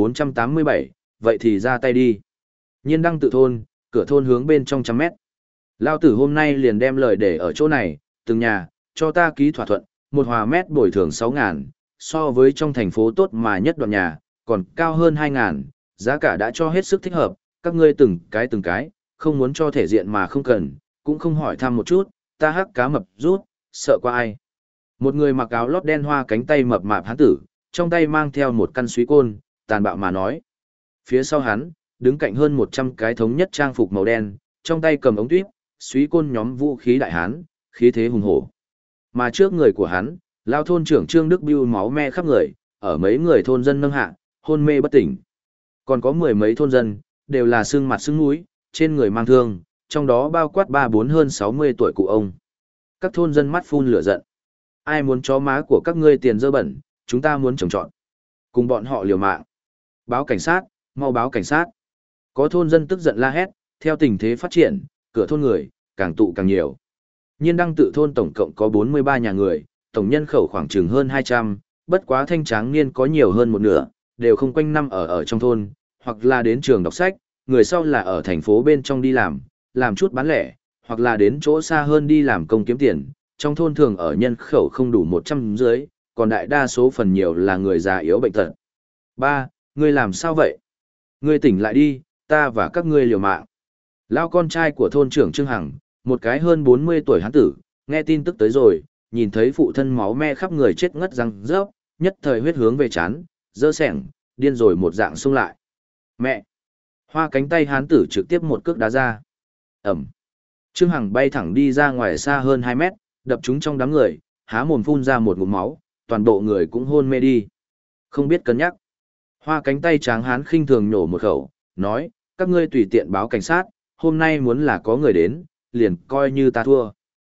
1487, vậy thì ra tay đi. Nhiên đăng tự thôn, cửa thôn hướng bên trong 100 mét. Lao tử hôm nay liền đem lời để ở chỗ này, từng nhà, cho ta ký thỏa thuận, một hòa mét bồi thường 6.000, so với trong thành phố tốt mà nhất đoạn nhà, còn cao hơn 2.000, giá cả đã cho hết sức thích hợp, các ngươi từng cái, không muốn cho thể diện mà không cần, cũng không hỏi thăm một chút, ta hắc cá mập rút, sợ qua ai. Một người mặc áo lót đen hoa cánh tay mập mạp hán tử, trong tay mang theo một căn suý côn, tàn bạo mà nói. Phía sau hắn, đứng cạnh hơn 100 cái thống nhất trang phục màu đen, trong tay cầm ống tuyếp, suý côn nhóm vũ khí đại hán, khí thế hùng hổ. Mà trước người của hắn, lao thôn trưởng Trương Đức Bưu máu me khắp người, ở mấy người thôn dân nâng hạ, hôn mê bất tỉnh. Còn có mười mấy thôn dân, đều là xương mặt xương mũi, trên người mang thương, trong đó bao quát 3-4 hơn 60 tuổi cụ ông. Các thôn dân mắt phun lửa giận. Ai muốn chó má của các ngươi tiền dơ bẩn, chúng ta muốn trồng trọt. Cùng bọn họ liều mạng. Báo cảnh sát, mau báo cảnh sát. Có thôn dân tức giận la hét, theo tình thế phát triển, cửa thôn người, càng tụ càng nhiều. Nhiên đăng tự thôn tổng cộng có 43 nhà người, tổng nhân khẩu khoảng chừng hơn 200, bất quá thanh tráng niên có nhiều hơn một nửa, đều không quanh năm ở trong thôn, hoặc là đến trường đọc sách, người sau là ở thành phố bên trong đi làm chút bán lẻ, hoặc là đến chỗ xa hơn đi làm công kiếm tiền, trong thôn thường ở nhân khẩu không đủ 100 dưới, còn đại đa số phần nhiều là người già yếu bệnh tật. Ba, ngươi làm sao vậy? Ngươi tỉnh lại đi, ta và các ngươi liều mạng. Lao con trai của thôn trưởng Trương Hằng, một cái hơn 40 tuổi hán tử, nghe tin tức tới rồi, nhìn thấy phụ thân máu me khắp người chết ngất răng rớp, nhất thời huyết hướng về chán, dơ sẻng, điên rồi một dạng xung lại. Mẹ! Hoa cánh tay hán tử trực tiếp một cước đá ra. Ẩm! Trương Hằng bay thẳng đi ra ngoài xa hơn 2 mét, đập trúng trong đám người, há mồm phun ra một ngụm máu, toàn bộ người cũng hôn mê đi. Không biết cân nhắc. Hoa cánh tay tráng hán khinh thường nhổ một khẩu, nói, các ngươi tùy tiện báo cảnh sát, hôm nay muốn là có người đến, liền coi như ta thua.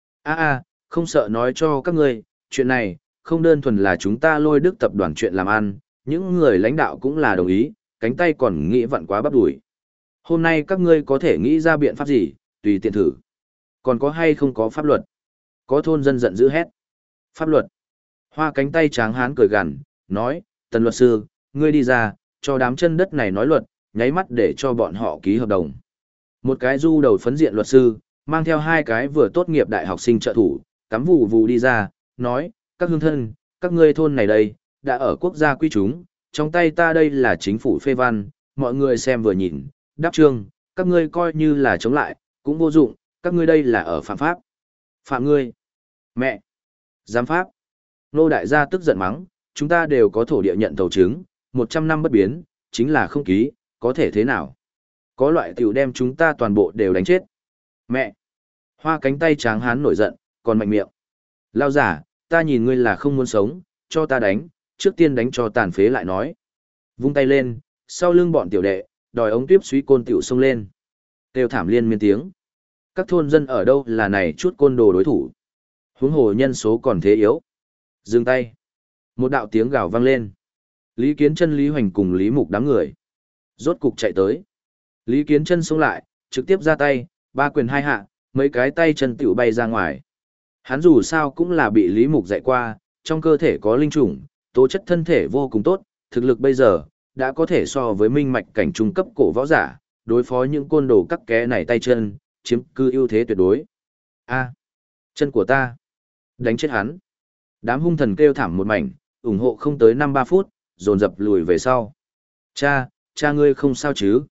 Không sợ nói cho các ngươi, chuyện này, không đơn thuần là chúng ta Lôi Đức tập đoàn chuyện làm ăn, những người lãnh đạo cũng là đồng ý, cánh tay còn nghĩ vặn quá bắp đuổi. Hôm nay các ngươi có thể nghĩ ra biện pháp gì, tùy tiện thử. Còn có hay không có pháp luật? Có thôn dân giận dữ hét. Pháp luật. Hoa cánh tay tráng hán cười gằn, nói, Tần luật sư, ngươi đi ra, cho đám chân đất này nói luật, nháy mắt để cho bọn họ ký hợp đồng. Một cái du đầu phấn diện luật sư, mang theo hai cái vừa tốt nghiệp đại học sinh trợ thủ, cắm vù vù đi ra, nói, các hương thân, các ngươi thôn này đây, đã ở quốc gia quy chúng, trong tay ta đây là chính phủ phê văn, mọi người xem vừa nhìn, đáp trương, các ngươi coi như là chống lại, cũng vô dụng, các ngươi đây là ở phạm pháp. Phạm ngươi. Mẹ. Giám pháp. Nô đại gia tức giận mắng, chúng ta đều có thổ địa nhận thầu chứng, 100 năm bất biến, chính là không ký, có thể thế nào? Có loại tiểu đem chúng ta toàn bộ đều đánh chết. Mẹ! Hoa cánh tay tráng hán nổi giận, còn mạnh miệng. Lao giả, ta nhìn ngươi là không muốn sống, cho ta đánh, trước tiên đánh cho tàn phế lại nói. Vung tay lên, sau lưng bọn tiểu đệ, đòi ống tuyếp suý côn tiểu xông lên. Kêu thảm liên miên tiếng. Các thôn dân ở đâu là này chút côn đồ đối thủ. Huống hồ nhân số còn thế yếu. Dừng tay. Một đạo tiếng gào vang lên. Lý Kiến Chân, Lý Hoành cùng Lý Mục đám người. Rốt cục chạy tới. Lý Kiến Chân xông lại, trực tiếp ra tay, ba quyền hai hạ, mấy cái tay chân tiểu bay ra ngoài. Hắn dù sao cũng là bị Lý Mục dạy qua, trong cơ thể có linh chủng, tố chất thân thể vô cùng tốt, thực lực bây giờ, đã có thể so với minh mạch cảnh trung cấp cổ võ giả, đối phó những côn đồ cắt ké này tay chân, chiếm cư ưu thế tuyệt đối. Chân của ta. Đánh chết hắn. Đám hung thần kêu thảm một mảnh, ủng hộ không tới 5-3 phút, dồn dập lùi về sau. Cha ngươi không sao chứ?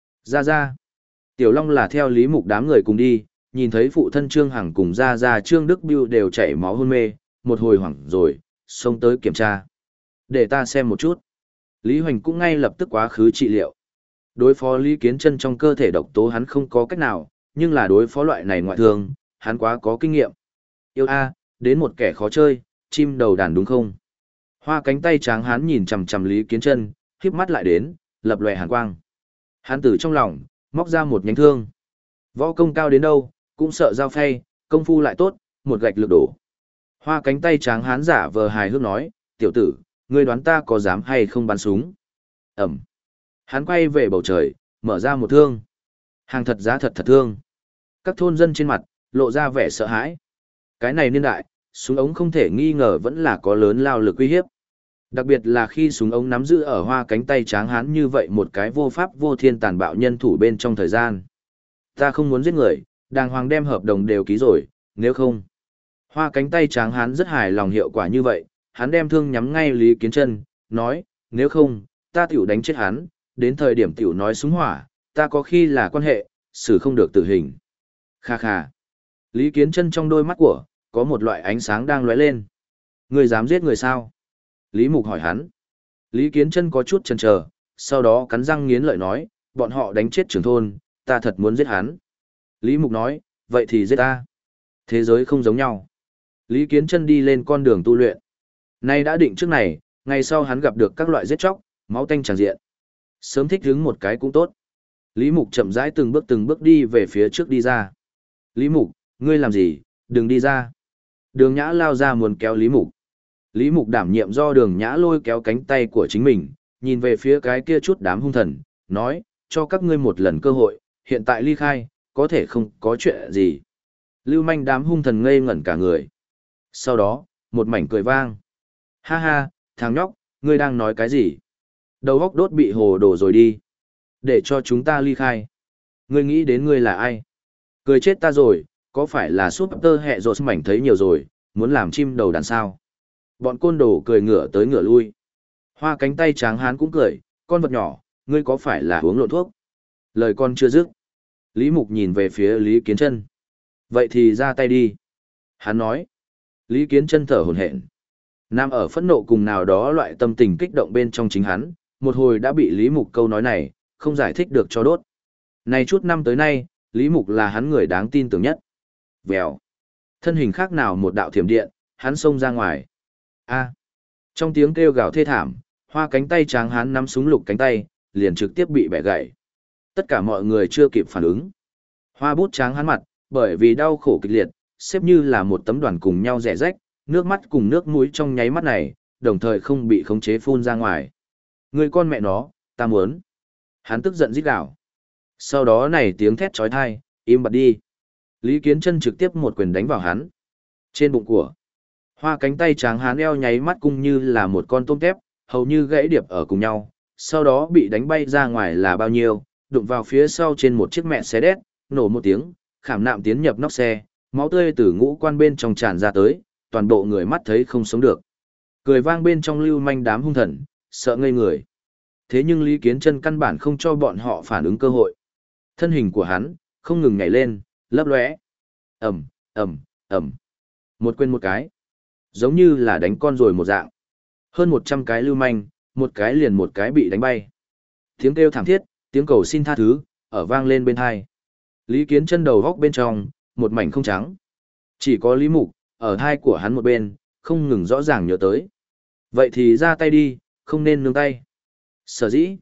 Ra. Tiểu Long là theo Lý Mục đám người cùng đi, nhìn thấy phụ thân Trương Hằng cùng ra Trương Đức Biêu đều chảy máu hôn mê, một hồi hoảng rồi, xông tới kiểm tra. Để ta xem một chút. Lý Hoành cũng ngay lập tức quá khứ trị liệu. Đối phó Lý Kiến Chân trong cơ thể độc tố hắn không có cách nào, nhưng là đối phó loại này ngoại thương, hắn quá có kinh nghiệm. Yêu đến một kẻ khó chơi, chim đầu đàn đúng không? Hoa cánh tay tráng hắn nhìn chằm chằm Lý Kiến Chân, khép mắt lại đến, lập lòe hàn quang. Hắn từ trong lòng móc ra một nhánh thương. Võ công cao đến đâu, cũng sợ dao phay, công phu lại tốt, một gạch lực đổ. Hoa cánh tay tráng hán giả vờ hài hước nói, tiểu tử, ngươi đoán ta có dám hay không bắn súng? Ẩm. Hắn quay về bầu trời, mở ra một thương. Hàng thật giá thật thật thương. Các thôn dân trên mặt, lộ ra vẻ sợ hãi. Cái này niên đại, súng ống không thể nghi ngờ vẫn là có lớn lao lực uy hiếp. Đặc biệt là khi súng ống nắm giữ ở hoa cánh tay tráng hán như vậy một cái vô pháp vô thiên tàn bạo nhân thủ bên trong thời gian. Ta không muốn giết người, đàng hoàng đem hợp đồng đều ký rồi, nếu không. Hoa cánh tay tráng hán rất hài lòng hiệu quả như vậy, hắn đem thương nhắm ngay Lý Kiến Chân, nói, nếu không, ta tiểu đánh chết hắn, đến thời điểm tiểu nói súng hỏa, ta có khi là quan hệ, xử không được tử hình. Kha kha. Lý Kiến Chân trong đôi mắt của, có một loại ánh sáng đang lóe lên. Ngươi dám giết người sao? Lý Mục hỏi hắn. Lý Kiến Chân có chút chần chờ, sau đó cắn răng nghiến lợi nói, bọn họ đánh chết trưởng thôn, ta thật muốn giết hắn. Lý Mục nói, vậy thì giết ta. Thế giới không giống nhau. Lý Kiến Chân đi lên con đường tu luyện. Nay đã định trước này, ngày sau hắn gặp được các loại giết chóc, máu tanh tràn diện. Sớm thích hứng một cái cũng tốt. Lý Mục chậm rãi từng bước đi về phía trước đi ra. Lý Mục, ngươi làm gì, đừng đi ra. Đường Nhã lao ra muốn kéo Lý Mục. Lý Mục đảm nhiệm do Đường Nhã lôi kéo cánh tay của chính mình, nhìn về phía cái kia chút đám hung thần, nói, cho các ngươi một lần cơ hội, hiện tại ly khai, có thể không có chuyện gì. Lưu manh đám hung thần ngây ngẩn cả người. Sau đó, một mảnh cười vang. Ha ha, thằng nhóc, ngươi đang nói cái gì? Đầu óc đốt bị hồ đồ rồi đi. Để cho chúng ta ly khai. Ngươi nghĩ đến ngươi là ai? Cười chết ta rồi, có phải là súp tơ hẹ rột mảnh thấy nhiều rồi, muốn làm chim đầu đàn sao? Bọn côn đồ cười ngửa tới ngửa lui. Hoa cánh tay tráng hán cũng cười, con vật nhỏ, ngươi có phải là uống lộn thuốc? Lời con chưa dứt. Lý Mục nhìn về phía Lý Kiến Chân. Vậy thì ra tay đi. Hắn nói. Lý Kiến Chân thở hổn hển. Nam ở phẫn nộ cùng nào đó loại tâm tình kích động bên trong chính hắn, một hồi đã bị Lý Mục câu nói này, không giải thích được cho đốt. Này chút năm tới nay, Lý Mục là hắn người đáng tin tưởng nhất. Vèo. Thân hình khác nào một đạo thiểm điện, hắn xông ra ngoài. A. Trong tiếng kêu gào thê thảm, hoa cánh tay tráng hắn nắm súng lục cánh tay, liền trực tiếp bị bẻ gãy. Tất cả mọi người chưa kịp phản ứng. Hoa bút tráng hắn mặt, bởi vì đau khổ kịch liệt, xếp như là một tấm đoàn cùng nhau rẽ rách, nước mắt cùng nước mũi trong nháy mắt này, đồng thời không bị khống chế phun ra ngoài. Người con mẹ nó, ta muốn. Hắn tức giận rít gào. Sau đó này tiếng thét chói tai, im bặt đi. Lý Kiến Chân trực tiếp một quyền đánh vào hắn. Trên bụng của hoa cánh tay tráng hán eo nháy mắt cung như là một con tôm tép, hầu như gãy điệp ở cùng nhau, sau đó bị đánh bay ra ngoài là bao nhiêu, đụng vào phía sau trên một chiếc mẹ xe đét, nổ một tiếng, khảm nạm tiến nhập nóc xe, máu tươi từ ngũ quan bên trong tràn ra tới, toàn bộ người mắt thấy không sống được. Cười vang bên trong lưu manh đám hung thần, sợ ngây người. Thế nhưng Lý Kiến Chân căn bản không cho bọn họ phản ứng cơ hội. Thân hình của hắn không ngừng nhảy lên, lấp lóe. Ầm, ầm, ầm. Một quên một cái, giống như là đánh con rồi một dạng. Hơn 100 cái lưu manh, một cái liền một cái bị đánh bay. Tiếng kêu thảm thiết, tiếng cầu xin tha thứ, ở vang lên bên tai. Lý Kiến Chân đầu góc bên trong, một mảnh không trắng. Chỉ có Lý Mục, ở thai của hắn một bên, không ngừng rõ ràng nhớ tới. Vậy thì ra tay đi, không nên nương tay. Sở dĩ.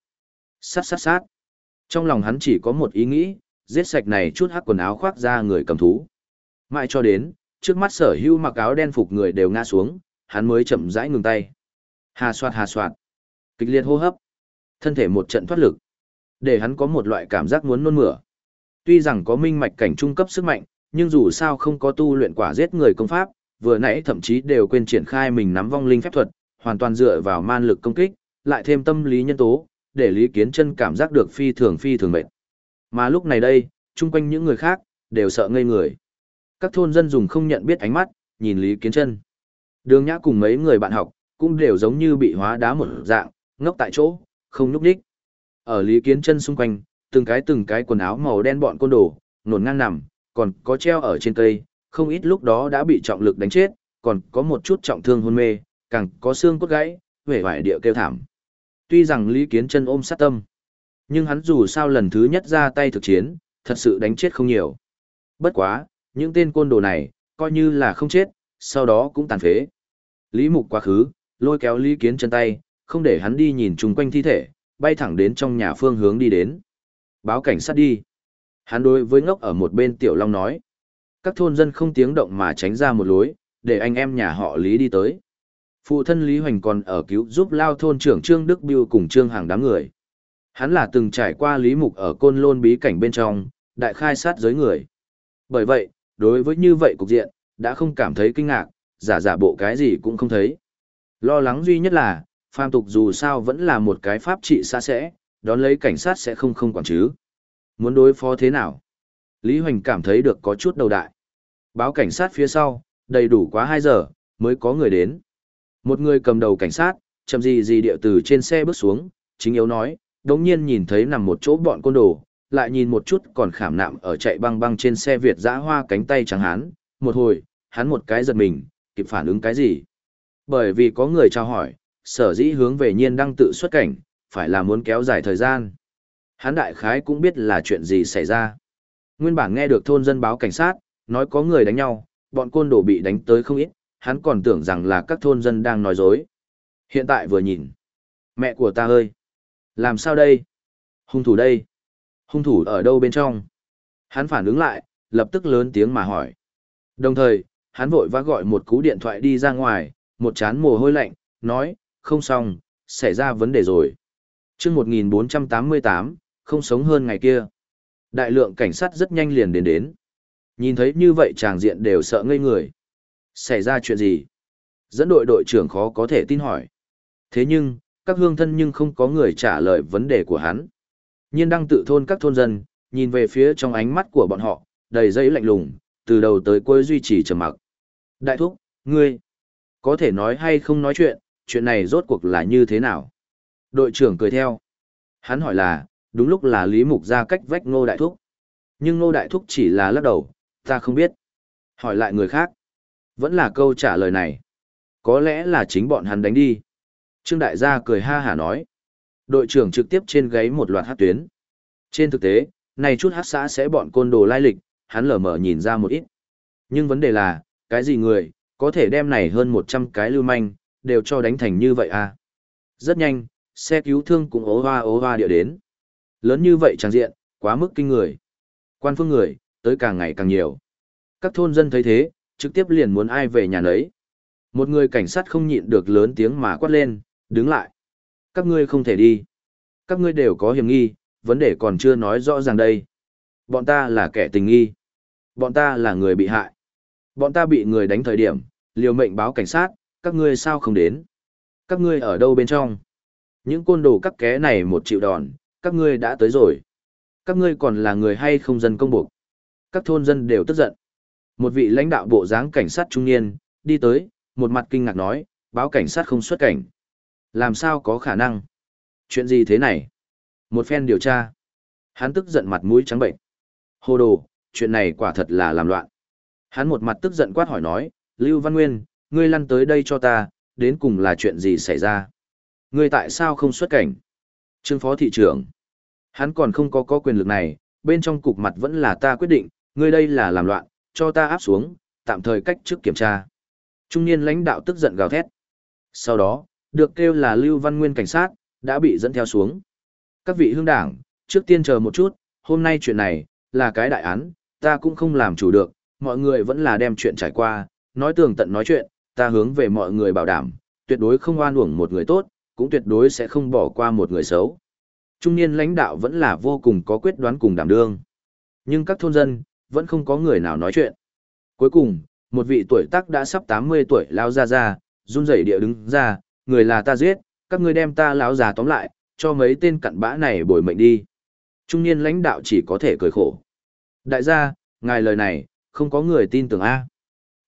Sát. Trong lòng hắn chỉ có một ý nghĩ, giết sạch này chút hắc quần áo khoác ra người cầm thú. Mãi cho đến, trước mắt Sở Hữu mặc áo đen phục người đều ngã xuống, hắn mới chậm rãi ngừng tay. Hà soạt. Kịch liệt hô hấp. Thân thể một trận thoát lực. Để hắn có một loại cảm giác muốn nôn mửa. Tuy rằng có minh mạch cảnh trung cấp sức mạnh, nhưng dù sao không có tu luyện quả giết người công pháp, vừa nãy thậm chí đều quên triển khai mình nắm vong linh phép thuật, hoàn toàn dựa vào man lực công kích, lại thêm tâm lý nhân tố, để Lý Kiến Chân cảm giác được phi thường mệt. Mà lúc này đây, chung quanh những người khác, đều sợ ngây người. Các thôn dân dùng không nhận biết ánh mắt, nhìn Lý Kiến Chân. Đường Nhã cùng mấy người bạn học, cũng đều giống như bị hóa đá một dạng, ngốc tại chỗ, không nhúc nhích. Ở Lý Kiến Chân xung quanh, từng cái quần áo màu đen bọn côn đồ, nổn ngang nằm, còn có treo ở trên cây, không ít lúc đó đã bị trọng lực đánh chết, còn có một chút trọng thương hôn mê, càng có xương cốt gãy, vẻ vải địa kêu thảm. Tuy rằng Lý Kiến Chân ôm sát tâm, nhưng hắn dù sao lần thứ nhất ra tay thực chiến, thật sự đánh chết không nhiều. Bất quá, những tên côn đồ này, coi như là không chết, sau đó cũng tàn phế. Lý Mục quá khứ, lôi kéo Lý Kiến Chân tay, không để hắn đi nhìn chung quanh thi thể, bay thẳng đến trong nhà phương hướng đi đến. Báo cảnh sát đi. Hắn đối với ngốc ở một bên Tiểu Long nói. Các thôn dân không tiếng động mà tránh ra một lối, để anh em nhà họ Lý đi tới. Phụ thân Lý Hoành còn ở cứu giúp lao thôn trưởng Trương Đức Biêu cùng Trương Hàng đám người. Hắn là từng trải qua Lý Mục ở Côn Lôn bí cảnh bên trong, đại khai sát giới người. Bởi vậy, đối với như vậy cục diện, đã không cảm thấy kinh ngạc, giả bộ cái gì cũng không thấy. Lo lắng duy nhất là, phàm tục dù sao vẫn là một cái pháp trị xa sẽ, đón lấy cảnh sát sẽ không quản chứ. Muốn đối phó thế nào? Lý Hoành cảm thấy được có chút đầu đại. Báo cảnh sát phía sau, đầy đủ quá 2 giờ, mới có người đến. Một người cầm đầu cảnh sát, chậm gì điệu từ trên xe bước xuống, chính yếu nói, đống nhiên nhìn thấy nằm một chỗ bọn côn đồ, lại nhìn một chút còn khảm nạm ở chạy băng trên xe Việt dã hoa cánh tay trắng hán, một hồi, hắn một cái giật mình, kịp phản ứng cái gì. Bởi vì có người chào hỏi, sở dĩ hướng về Nhiên Đăng tự xuất cảnh, phải là muốn kéo dài thời gian. Hắn đại khái cũng biết là chuyện gì xảy ra. Nguyên bản nghe được thôn dân báo cảnh sát, nói có người đánh nhau, bọn côn đồ bị đánh tới không ít, hắn còn tưởng rằng là các thôn dân đang nói dối. Hiện tại vừa nhìn. Mẹ của ta ơi! Làm sao đây? Hung thủ đây? Hung thủ ở đâu bên trong? Hắn phản ứng lại, lập tức lớn tiếng mà hỏi. Đồng thời, hắn vội vã gọi một cú điện thoại đi ra ngoài, một chán mồ hôi lạnh, nói, không xong, xảy ra vấn đề rồi. Chương 1488, không sống hơn ngày kia. Đại lượng cảnh sát rất nhanh liền đến. Nhìn thấy như vậy tràng diện đều sợ ngây người. Xảy ra chuyện gì? Dẫn đội trưởng khó có thể tin hỏi. Thế nhưng, các hương thân nhưng không có người trả lời vấn đề của hắn. Nhiên Đăng tự thôn các thôn dân, nhìn về phía trong ánh mắt của bọn họ, đầy dây lạnh lùng, từ đầu tới cuối duy trì trầm mặc. Đại thúc, ngươi, có thể nói hay không nói chuyện này rốt cuộc là như thế nào? Đội trưởng cười theo. Hắn hỏi là, đúng lúc là Lý Mục ra cách vách Ngô Đại Thúc. Nhưng Ngô Đại Thúc chỉ là lắc đầu, ta không biết. Hỏi lại người khác. Vẫn là câu trả lời này. Có lẽ là chính bọn hắn đánh đi. Trương Đại gia cười ha hả nói. Đội trưởng trực tiếp trên gáy một loạt hát tuyến. Trên thực tế, này chút hát xã sẽ bọn côn đồ lai lịch, hắn lờ mờ nhìn ra một ít. Nhưng vấn đề là, cái gì người, có thể đem này hơn 100 cái lưu manh, đều cho đánh thành như vậy à? Rất nhanh, xe cứu thương cũng ố hoa địa đến. Lớn như vậy tràng diện, quá mức kinh người. Quan phương người, tới càng ngày càng nhiều. Các thôn dân thấy thế, trực tiếp liền muốn ai về nhà nấy. Một người cảnh sát không nhịn được lớn tiếng mà quát lên, đứng lại. Các ngươi không thể đi. Các ngươi đều có hiểm nghi, vấn đề còn chưa nói rõ ràng đây. Bọn ta là kẻ tình nghi. Bọn ta là người bị hại. Bọn ta bị người đánh thời điểm, liều mệnh báo cảnh sát, các ngươi sao không đến? Các ngươi ở đâu bên trong? Những côn đồ các ké này một triệu đòn, các ngươi đã tới rồi. Các ngươi còn là người hay không dân công buộc? Các thôn dân đều tức giận. Một vị lãnh đạo bộ dáng cảnh sát trung niên, đi tới, một mặt kinh ngạc nói, báo cảnh sát không xuất cảnh. Làm sao có khả năng? Chuyện gì thế này? Một phen điều tra. Hắn tức giận mặt mũi trắng bệnh. Hồ đồ, chuyện này quả thật là làm loạn. Hắn một mặt tức giận quát hỏi nói, Lưu Văn Nguyên, ngươi lăn tới đây cho ta, đến cùng là chuyện gì xảy ra? Ngươi tại sao không xuất cảnh? Trương phó thị trưởng. Hắn còn không có quyền lực này, bên trong cục mặt vẫn là ta quyết định, ngươi đây là làm loạn, cho ta áp xuống, tạm thời cách chức kiểm tra. Trung niên lãnh đạo tức giận gào thét. Sau đó, được kêu là Lưu Văn Nguyên cảnh sát, đã bị dẫn theo xuống. Các vị hương đảng, trước tiên chờ một chút, hôm nay chuyện này, là cái đại án, ta cũng không làm chủ được, mọi người vẫn là đem chuyện trải qua, nói tường tận nói chuyện, ta hướng về mọi người bảo đảm, tuyệt đối không oan uổng một người tốt, cũng tuyệt đối sẽ không bỏ qua một người xấu. Trung niên lãnh đạo vẫn là vô cùng có quyết đoán cùng đảm đương. Nhưng các thôn dân, vẫn không có người nào nói chuyện. Cuối cùng, một vị tuổi tác đã sắp 80 tuổi lao ra, run rẩy địa đứng ra, người là ta giết, các ngươi đem ta lão già tóm lại, cho mấy tên cặn bã này bồi mệnh đi. Trung niên lãnh đạo chỉ có thể cười khổ. Đại gia, ngài lời này, không có người tin tưởng A.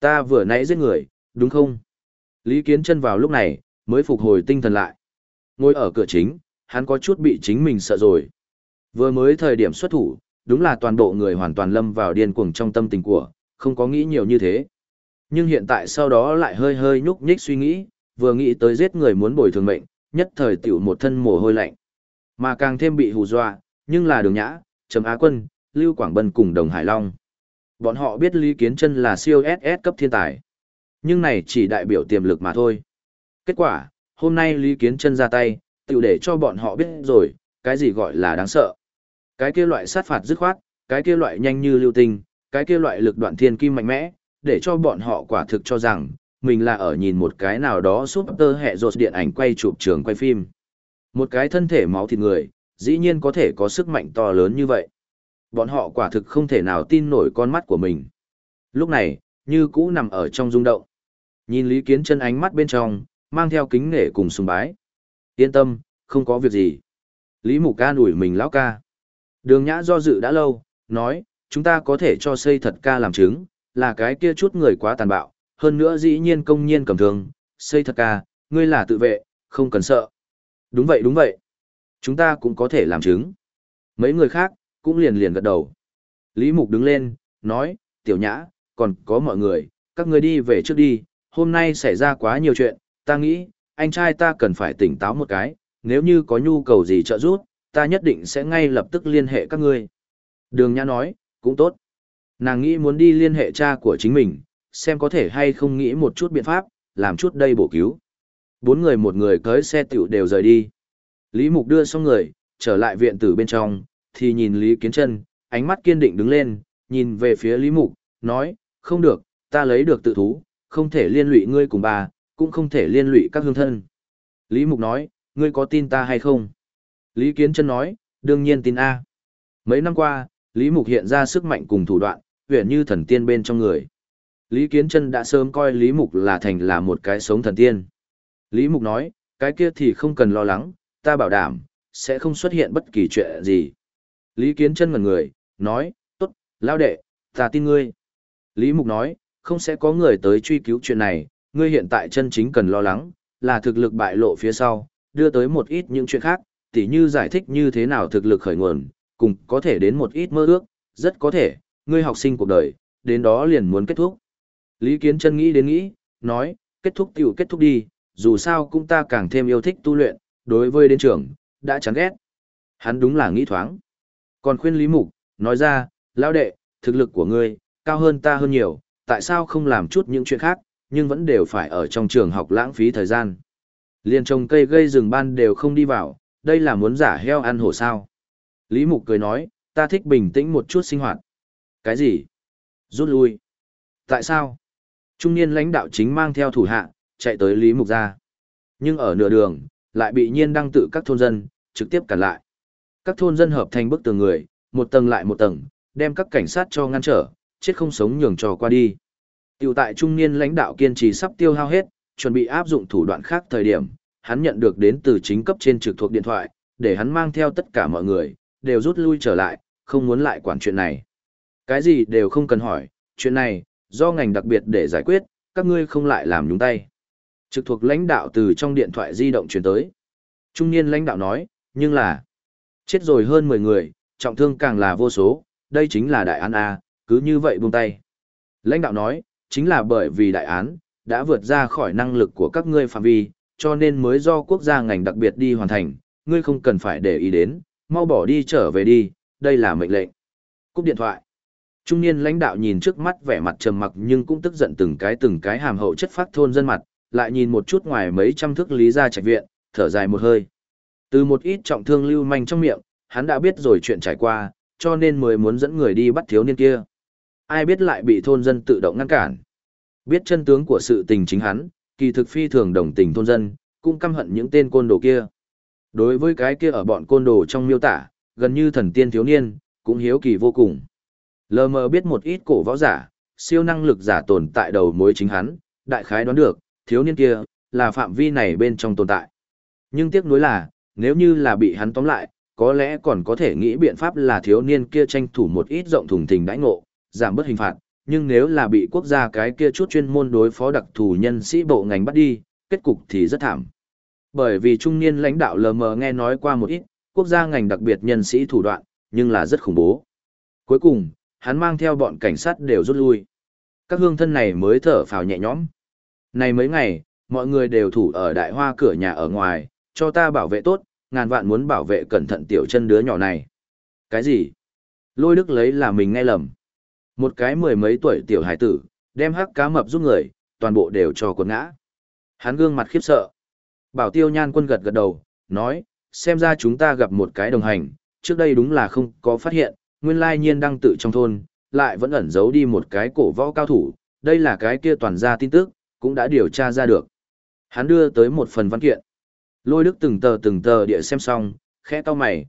Ta vừa nãy giết người, đúng không? Lý Kiến Chân vào lúc này, mới phục hồi tinh thần lại. Ngồi ở cửa chính, hắn có chút bị chính mình sợ rồi. Vừa mới thời điểm xuất thủ, đúng là toàn bộ người hoàn toàn lâm vào điên cuồng trong tâm tình của, không có nghĩ nhiều như thế. Nhưng hiện tại sau đó lại hơi hơi nhúc nhích suy nghĩ, vừa nghĩ tới giết người muốn bồi thường mệnh, nhất thời tiểu một thân mồ hôi lạnh. Mà càng thêm bị hù dọa, nhưng là Đường Nhã, Trầm Á Quân, Lưu Quảng Bân cùng Đồng Hải Long. Bọn họ biết Lý Kiến Chân là siêu SS cấp thiên tài. Nhưng này chỉ đại biểu tiềm lực mà thôi. Kết quả, hôm nay Lý Kiến Chân ra tay, tiểu để cho bọn họ biết rồi, cái gì gọi là đáng sợ. Cái kia loại sát phạt dứt khoát, cái kia loại nhanh như lưu tinh, cái kia loại lực đoạn thiên kim mạnh mẽ, để cho bọn họ quả thực cho rằng, mình là ở nhìn một cái nào đó super hệ rột điện ảnh quay chụp trường quay phim. Một cái thân thể máu thịt người, dĩ nhiên có thể có sức mạnh to lớn như vậy. Bọn họ quả thực không thể nào tin nổi con mắt của mình. Lúc này, như cũ nằm ở trong rung động. Nhìn Lý Kiến Chân ánh mắt bên trong, mang theo kính nể cùng sùng bái. Yên tâm, không có việc gì. Lý Mục ca ủi mình lão ca. Đường Nhã do dự đã lâu, nói, chúng ta có thể cho xây thật ca làm chứng, là cái kia chút người quá tàn bạo, hơn nữa dĩ nhiên công nhiên cầm thương, xây thật ca, ngươi là tự vệ, không cần sợ. Đúng vậy đúng vậy. Chúng ta cũng có thể làm chứng. Mấy người khác, cũng liền liền gật đầu. Lý Mục đứng lên, nói, Tiểu Nhã, còn có mọi người, các ngươi đi về trước đi, hôm nay xảy ra quá nhiều chuyện, ta nghĩ, anh trai ta cần phải tỉnh táo một cái, nếu như có nhu cầu gì trợ giúp, ta nhất định sẽ ngay lập tức liên hệ các ngươi. Đường Nhã nói, cũng tốt. Nàng nghĩ muốn đi liên hệ cha của chính mình, xem có thể hay không nghĩ một chút biện pháp, làm chút đây bổ cứu. Bốn người một người cưới xe tiểu đều rời đi. Lý Mục đưa xong người, trở lại viện tử bên trong, thì nhìn Lý Kiến Chân, ánh mắt kiên định đứng lên, nhìn về phía Lý Mục, nói, không được, ta lấy được tự thú, không thể liên lụy ngươi cùng bà, cũng không thể liên lụy các hương thân. Lý Mục nói, ngươi có tin ta hay không? Lý Kiến Chân nói, đương nhiên tin A. Mấy năm qua, Lý Mục hiện ra sức mạnh cùng thủ đoạn, huyền như thần tiên bên trong người. Lý Kiến Chân đã sớm coi Lý Mục là một cái sống thần tiên. Lý Mục nói, cái kia thì không cần lo lắng, ta bảo đảm, sẽ không xuất hiện bất kỳ chuyện gì. Lý Kiến Chân ngẩn người, nói, tốt, lão đệ, ta tin ngươi. Lý Mục nói, không sẽ có người tới truy cứu chuyện này, ngươi hiện tại chân chính cần lo lắng, là thực lực bại lộ phía sau, đưa tới một ít những chuyện khác, tỉ như giải thích như thế nào thực lực khởi nguồn, cùng có thể đến một ít mơ ước, rất có thể, ngươi học sinh cuộc đời, đến đó liền muốn kết thúc. Lý Kiến Chân nghĩ đến nghĩ, nói, kết thúc tiểu kết thúc đi, dù sao cũng ta càng thêm yêu thích tu luyện, đối với đến trường, đã chán ghét. Hắn đúng là nghĩ thoáng. Còn khuyên Lý Mục, nói ra, lão đệ, thực lực của ngươi, cao hơn ta hơn nhiều, tại sao không làm chút những chuyện khác, nhưng vẫn đều phải ở trong trường học lãng phí thời gian. Liên trồng cây gây rừng ban đều không đi vào, đây là muốn giả heo ăn hổ sao. Lý Mục cười nói, ta thích bình tĩnh một chút sinh hoạt. Cái gì? Rút lui. Tại sao? Trung niên lãnh đạo chính mang theo thủ hạ, chạy tới Lý Mục ra. Nhưng ở nửa đường, lại bị nhiên đăng tự các thôn dân, trực tiếp cản lại. Các thôn dân hợp thành bức tường người, một tầng lại một tầng, đem các cảnh sát cho ngăn trở, chết không sống nhường trò qua đi. Tiểu tại trung niên lãnh đạo kiên trì sắp tiêu hao hết, chuẩn bị áp dụng thủ đoạn khác thời điểm, hắn nhận được đến từ chính cấp trên trực thuộc điện thoại, để hắn mang theo tất cả mọi người, đều rút lui trở lại, không muốn lại quản chuyện này. Cái gì đều không cần hỏi, chuyện này, do ngành đặc biệt để giải quyết, các ngươi không lại làm nhúng tay. Trực thuộc lãnh đạo từ trong điện thoại di động truyền tới. Trung niên lãnh đạo nói, nhưng là, chết rồi hơn 10 người, trọng thương càng là vô số, đây chính là đại án A, cứ như vậy buông tay. Lãnh đạo nói, chính là bởi vì đại án, đã vượt ra khỏi năng lực của các ngươi phạm vi, cho nên mới do quốc gia ngành đặc biệt đi hoàn thành, ngươi không cần phải để ý đến, mau bỏ đi trở về đi, đây là mệnh lệnh. Cúp điện thoại. Trung niên lãnh đạo nhìn trước mắt vẻ mặt trầm mặc nhưng cũng tức giận từng cái hàm hậu chất phát thôn dân mặt, lại nhìn một chút ngoài mấy trăm thước Lý gia trạch viện, thở dài một hơi. Từ một ít trọng thương lưu manh trong miệng, hắn đã biết rồi chuyện trải qua, cho nên mới muốn dẫn người đi bắt thiếu niên kia. Ai biết lại bị thôn dân tự động ngăn cản. Biết chân tướng của sự tình chính hắn, kỳ thực phi thường đồng tình thôn dân, cũng căm hận những tên côn đồ kia. Đối với cái kia ở bọn côn đồ trong miêu tả, gần như thần tiên thiếu niên, cũng hiếu kỳ vô cùng. Lờ mờ biết một ít cổ võ giả, siêu năng lực giả tồn tại đầu mối chính hắn, đại khái đoán được, thiếu niên kia, là phạm vi này bên trong tồn tại. Nhưng tiếc nuối là, nếu như là bị hắn tóm lại, có lẽ còn có thể nghĩ biện pháp là thiếu niên kia tranh thủ một ít rộng thùng thình đãi ngộ, giảm bớt hình phạt, nhưng nếu là bị quốc gia cái kia chút chuyên môn đối phó đặc thù nhân sĩ bộ ngành bắt đi, kết cục thì rất thảm. Bởi vì trung niên lãnh đạo lờ mờ nghe nói qua một ít, quốc gia ngành đặc biệt nhân sĩ thủ đoạn, nhưng là rất khủng bố. Cuối cùng, hắn mang theo bọn cảnh sát đều rút lui. Các hương thân này mới thở phào nhẹ nhõm. Này mấy ngày, mọi người đều thủ ở đại hoa cửa nhà ở ngoài, cho ta bảo vệ tốt, ngàn vạn muốn bảo vệ cẩn thận tiểu chân đứa nhỏ này. Cái gì? Lôi Đức lấy là mình nghe lầm. Một cái mười mấy tuổi tiểu hải tử, đem hắc cá mập giúp người, toàn bộ đều cho quần ngã. Hắn gương mặt khiếp sợ. Bảo Tiêu Nhan Quân gật gật đầu, nói, xem ra chúng ta gặp một cái đồng hành, trước đây đúng là không có phát hiện, nguyên lai nhiên đang tự trong thôn, lại vẫn ẩn giấu đi một cái cổ võ cao thủ, đây là cái kia toàn ra tin tức, cũng đã điều tra ra được. Hắn đưa tới một phần văn kiện. Lôi Đức từng tờ địa xem xong, khẽ cau mày,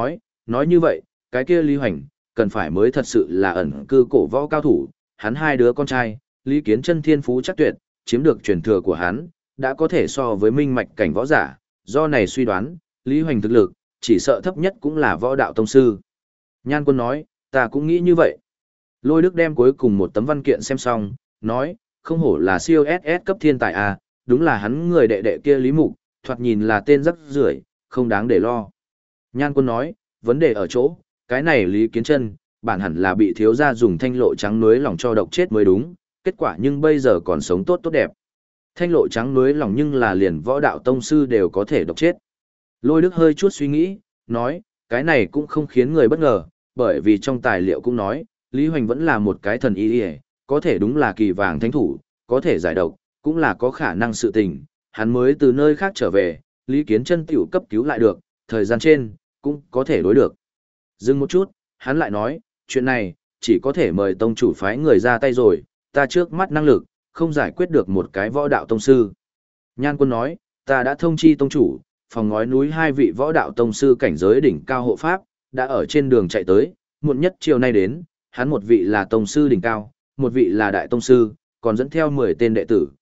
nói như vậy, cái kia Lý Hoành, cần phải mới thật sự là ẩn cư cổ võ cao thủ, hắn hai đứa con trai, Lý Kiến Chân thiên phú chắc tuyệt, chiếm được truyền thừa của hắn, đã có thể so với minh mạch cảnh võ giả, do này suy đoán, Lý Hoành thực lực, chỉ sợ thấp nhất cũng là võ đạo tông sư. Nhan Quân nói, ta cũng nghĩ như vậy. Lôi Đức đem cuối cùng một tấm văn kiện xem xong, nói, không hổ là siêu SS cấp thiên tài à, đúng là hắn người đệ đệ kia Lý Mục, thoạt nhìn là tên rắc rưởi, không đáng để lo. Nhan Quân nói, vấn đề ở chỗ, cái này Lý Kiến Chân, bản hẳn là bị thiếu gia dùng thanh lộ trắng núi lòng cho độc chết mới đúng, kết quả nhưng bây giờ còn sống tốt đẹp. Thanh lộ trắng núi lòng nhưng là liền võ đạo tông sư đều có thể độc chết. Lôi Đức hơi chút suy nghĩ, nói, cái này cũng không khiến người bất ngờ, bởi vì trong tài liệu cũng nói, Lý Hoành vẫn là một cái thần y, có thể đúng là kỳ vàng thánh thủ, có thể giải độc, cũng là có khả năng sự tình, hắn mới từ nơi khác trở về, Lý Kiến Chân tiểu cấp cứu lại được, thời gian trên, cũng có thể đối được. Dừng một chút, hắn lại nói, chuyện này, chỉ có thể mời tông chủ phái người ra tay rồi, ta trước mắt năng lực, không giải quyết được một cái võ đạo tông sư. Nhan Quân nói, ta đã thông chi tông chủ, phòng ngói núi hai vị võ đạo tông sư cảnh giới đỉnh cao hộ pháp, đã ở trên đường chạy tới, muộn nhất chiều nay đến, hắn một vị là tông sư đỉnh cao, một vị là đại tông sư, còn dẫn theo 10 tên đệ tử,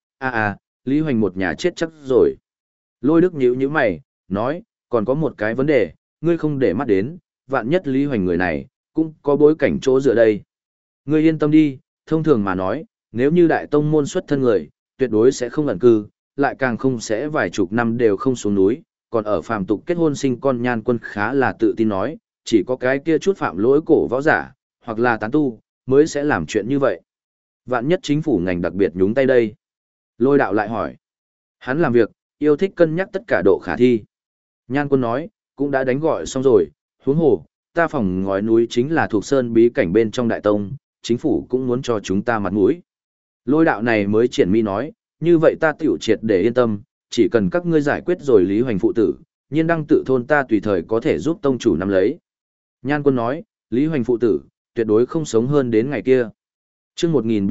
Lý Hoành một nhà chết chắc rồi. Lôi Đức nhíu mày, nói, còn có một cái vấn đề, ngươi không để mắt đến, vạn nhất Lý Hoành người này, cũng có bối cảnh chỗ dựa đây. Ngươi yên tâm đi, thông thường mà nói, nếu như đại tông môn xuất thân người, tuyệt đối sẽ không ẩn cư, lại càng không sẽ vài chục năm đều không xuống núi, còn ở phàm tục kết hôn sinh con. Nhan Quân khá là tự tin nói, chỉ có cái kia chút phạm lỗi cổ võ giả, hoặc là tán tu, mới sẽ làm chuyện như vậy. Vạn nhất chính phủ ngành đặc biệt nhúng tay đây. Lôi Đạo lại hỏi. Hắn làm việc, yêu thích cân nhắc tất cả độ khả thi. Nhan Quân nói, cũng đã đánh gọi xong rồi, huống hồ, ta phòng ngói núi chính là thuộc sơn bí cảnh bên trong đại tông, chính phủ cũng muốn cho chúng ta mặt mũi. Lôi Đạo này mới triển mi nói, như vậy ta tiểu triệt để yên tâm, chỉ cần các ngươi giải quyết rồi Lý Hoành phụ tử, nhiên đăng tự thôn ta tùy thời có thể giúp tông chủ nắm lấy. Nhan Quân nói, Lý Hoành phụ tử, tuyệt đối không sống hơn đến ngày kia. Chương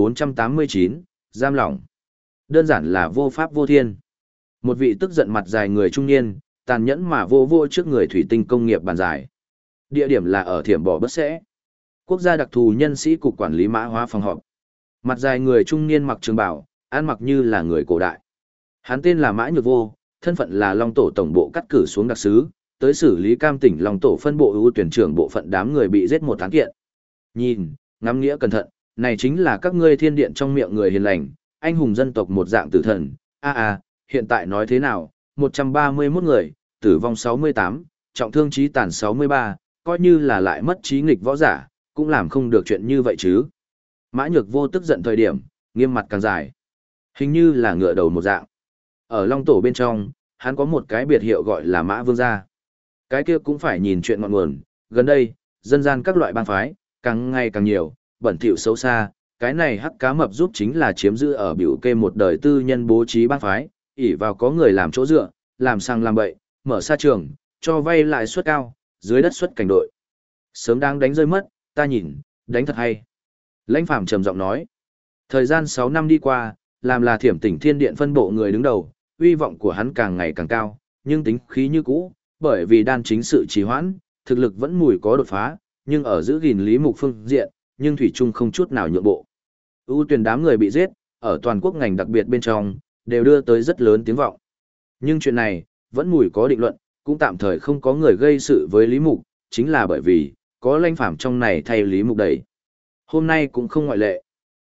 1489, giam lỏng. Đơn giản là vô pháp vô thiên. Một vị tức giận mặt dài người trung niên, tàn nhẫn mà vô trước người thủy tinh công nghiệp bàn dài. Địa điểm là ở Thiểm Bỏ Bất Sẽ. Quốc gia đặc thù nhân sĩ cục quản lý mã hóa phòng họp. Mặt dài người trung niên mặc trường bào, ăn mặc như là người cổ đại. Hắn tên là Mã Nhược Vô, thân phận là Long Tổ tổng bộ cắt cử xuống đặc sứ, tới xử lý cam tỉnh Long Tổ phân bộ ưu tuyển trưởng bộ phận đám người bị giết một án kiện. Nhìn, ngắm nghĩa cẩn thận, này chính là các ngươi thiên điện trong miệng người hiền lành, anh hùng dân tộc một dạng tử thần. Hiện tại nói thế nào, 131 người, tử vong 68, trọng thương chí tàn 63, coi như là lại mất trí nghịch võ giả, cũng làm không được chuyện như vậy chứ. Mã Nhược Vô tức giận thời điểm, nghiêm mặt càng dài. Hình như là ngựa đầu một dạng. Ở Long Tổ bên trong, hắn có một cái biệt hiệu gọi là Mã Vương gia. Cái kia cũng phải nhìn chuyện ngọn nguồn, gần đây, dân gian các loại bang phái, càng ngày càng nhiều, bẩn thỉu xấu xa, cái này hắc cá mập giúp chính là chiếm giữ ở biểu kê một đời tư nhân bố trí bang phái, ỷ vào có người làm chỗ dựa, làm sang làm bậy, mở xa trường, cho vay lãi suất cao, dưới đất xuất cảnh đội. Sớm đang đánh rơi mất, ta nhìn, đánh thật hay. Lãnh Phàm trầm giọng nói, thời gian 6 năm đi qua, làm là Thiểm Tỉnh Thiên Điện phân bộ người đứng đầu, uy vọng của hắn càng ngày càng cao, nhưng tính khí như cũ, bởi vì đan chính sự trì hoãn, thực lực vẫn mùi có đột phá, nhưng ở giữ gìn Lý Mục phương diện, nhưng thủy chung không chút nào nhượng bộ. Ưu tuyển đám người bị giết, ở toàn quốc ngành đặc biệt bên trong, đều đưa tới rất lớn tiếng vọng. Nhưng chuyện này, vẫn mùi có định luận, cũng tạm thời không có người gây sự với Lý Mục, chính là bởi vì, có Lãnh Phàm trong này thay Lý Mục đẩy. Hôm nay cũng không ngoại lệ.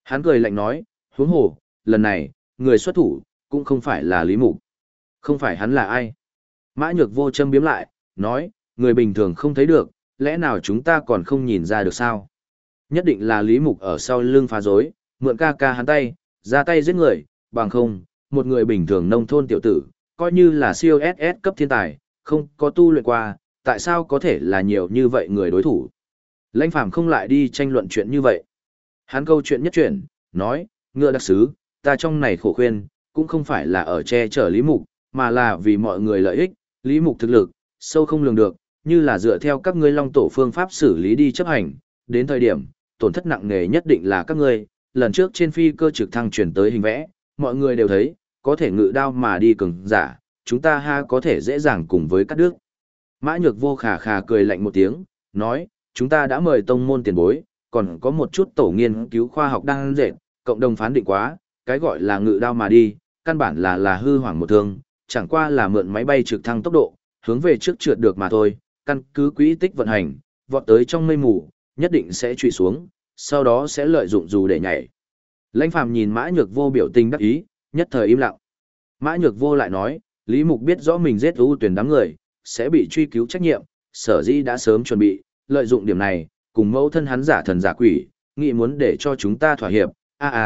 Hắn cười lạnh nói, huống hồ, lần này, người xuất thủ, cũng không phải là Lý Mục. Không phải hắn là ai? Mã Nhược Vô châm biếm lại, nói, người bình thường không thấy được, lẽ nào chúng ta còn không nhìn ra được sao? Nhất định là Lý Mục ở sau lưng phá rối, mượn ca ca hắn tay, ra tay giết người, bằng không, một người bình thường nông thôn tiểu tử, coi như là siêu SS cấp thiên tài, không có tu luyện qua, tại sao có thể là nhiều như vậy người đối thủ? Lãnh Phàm không lại đi tranh luận chuyện như vậy. Hắn câu chuyện nhất chuyển, nói, ngựa đặc sứ, ta trong này khổ khuyên, cũng không phải là ở che chở Lý Mục, mà là vì mọi người lợi ích, Lý Mục thực lực, sâu không lường được, như là dựa theo các ngươi Long Tổ phương pháp xử lý đi chấp hành, đến thời điểm, tổn thất nặng nề nhất định là các ngươi, lần trước trên phi cơ trực thăng chuyển tới hình vẽ, mọi người đều thấy, có thể ngự đao mà đi cường giả, chúng ta ha có thể dễ dàng cùng với các nước. Mã Nhược Vô khà khà cười lạnh một tiếng, nói, chúng ta đã mời tông môn tiền bối, còn có một chút tổ nghiên cứu khoa học đang dệt, cộng đồng phán định quá, cái gọi là ngự đao mà đi, căn bản là hư hoảng một thương, chẳng qua là mượn máy bay trực thăng tốc độ, hướng về trước trượt được mà thôi, căn cứ quỹ tích vận hành, vọt tới trong mây mù, nhất định sẽ trụy xuống, sau đó sẽ lợi dụng dù để nhảy. Lãnh Phàm nhìn Mã Nhược Vô biểu tình đắc ý, nhất thời im lặng. Mã Nhược Vô lại nói, Lý Mục biết rõ mình giết ưu tuyển đám người, sẽ bị truy cứu trách nhiệm, sở dĩ đã sớm chuẩn bị, lợi dụng điểm này, cùng mẫu thân hắn giả thần giả quỷ, nghĩ muốn để cho chúng ta thỏa hiệp,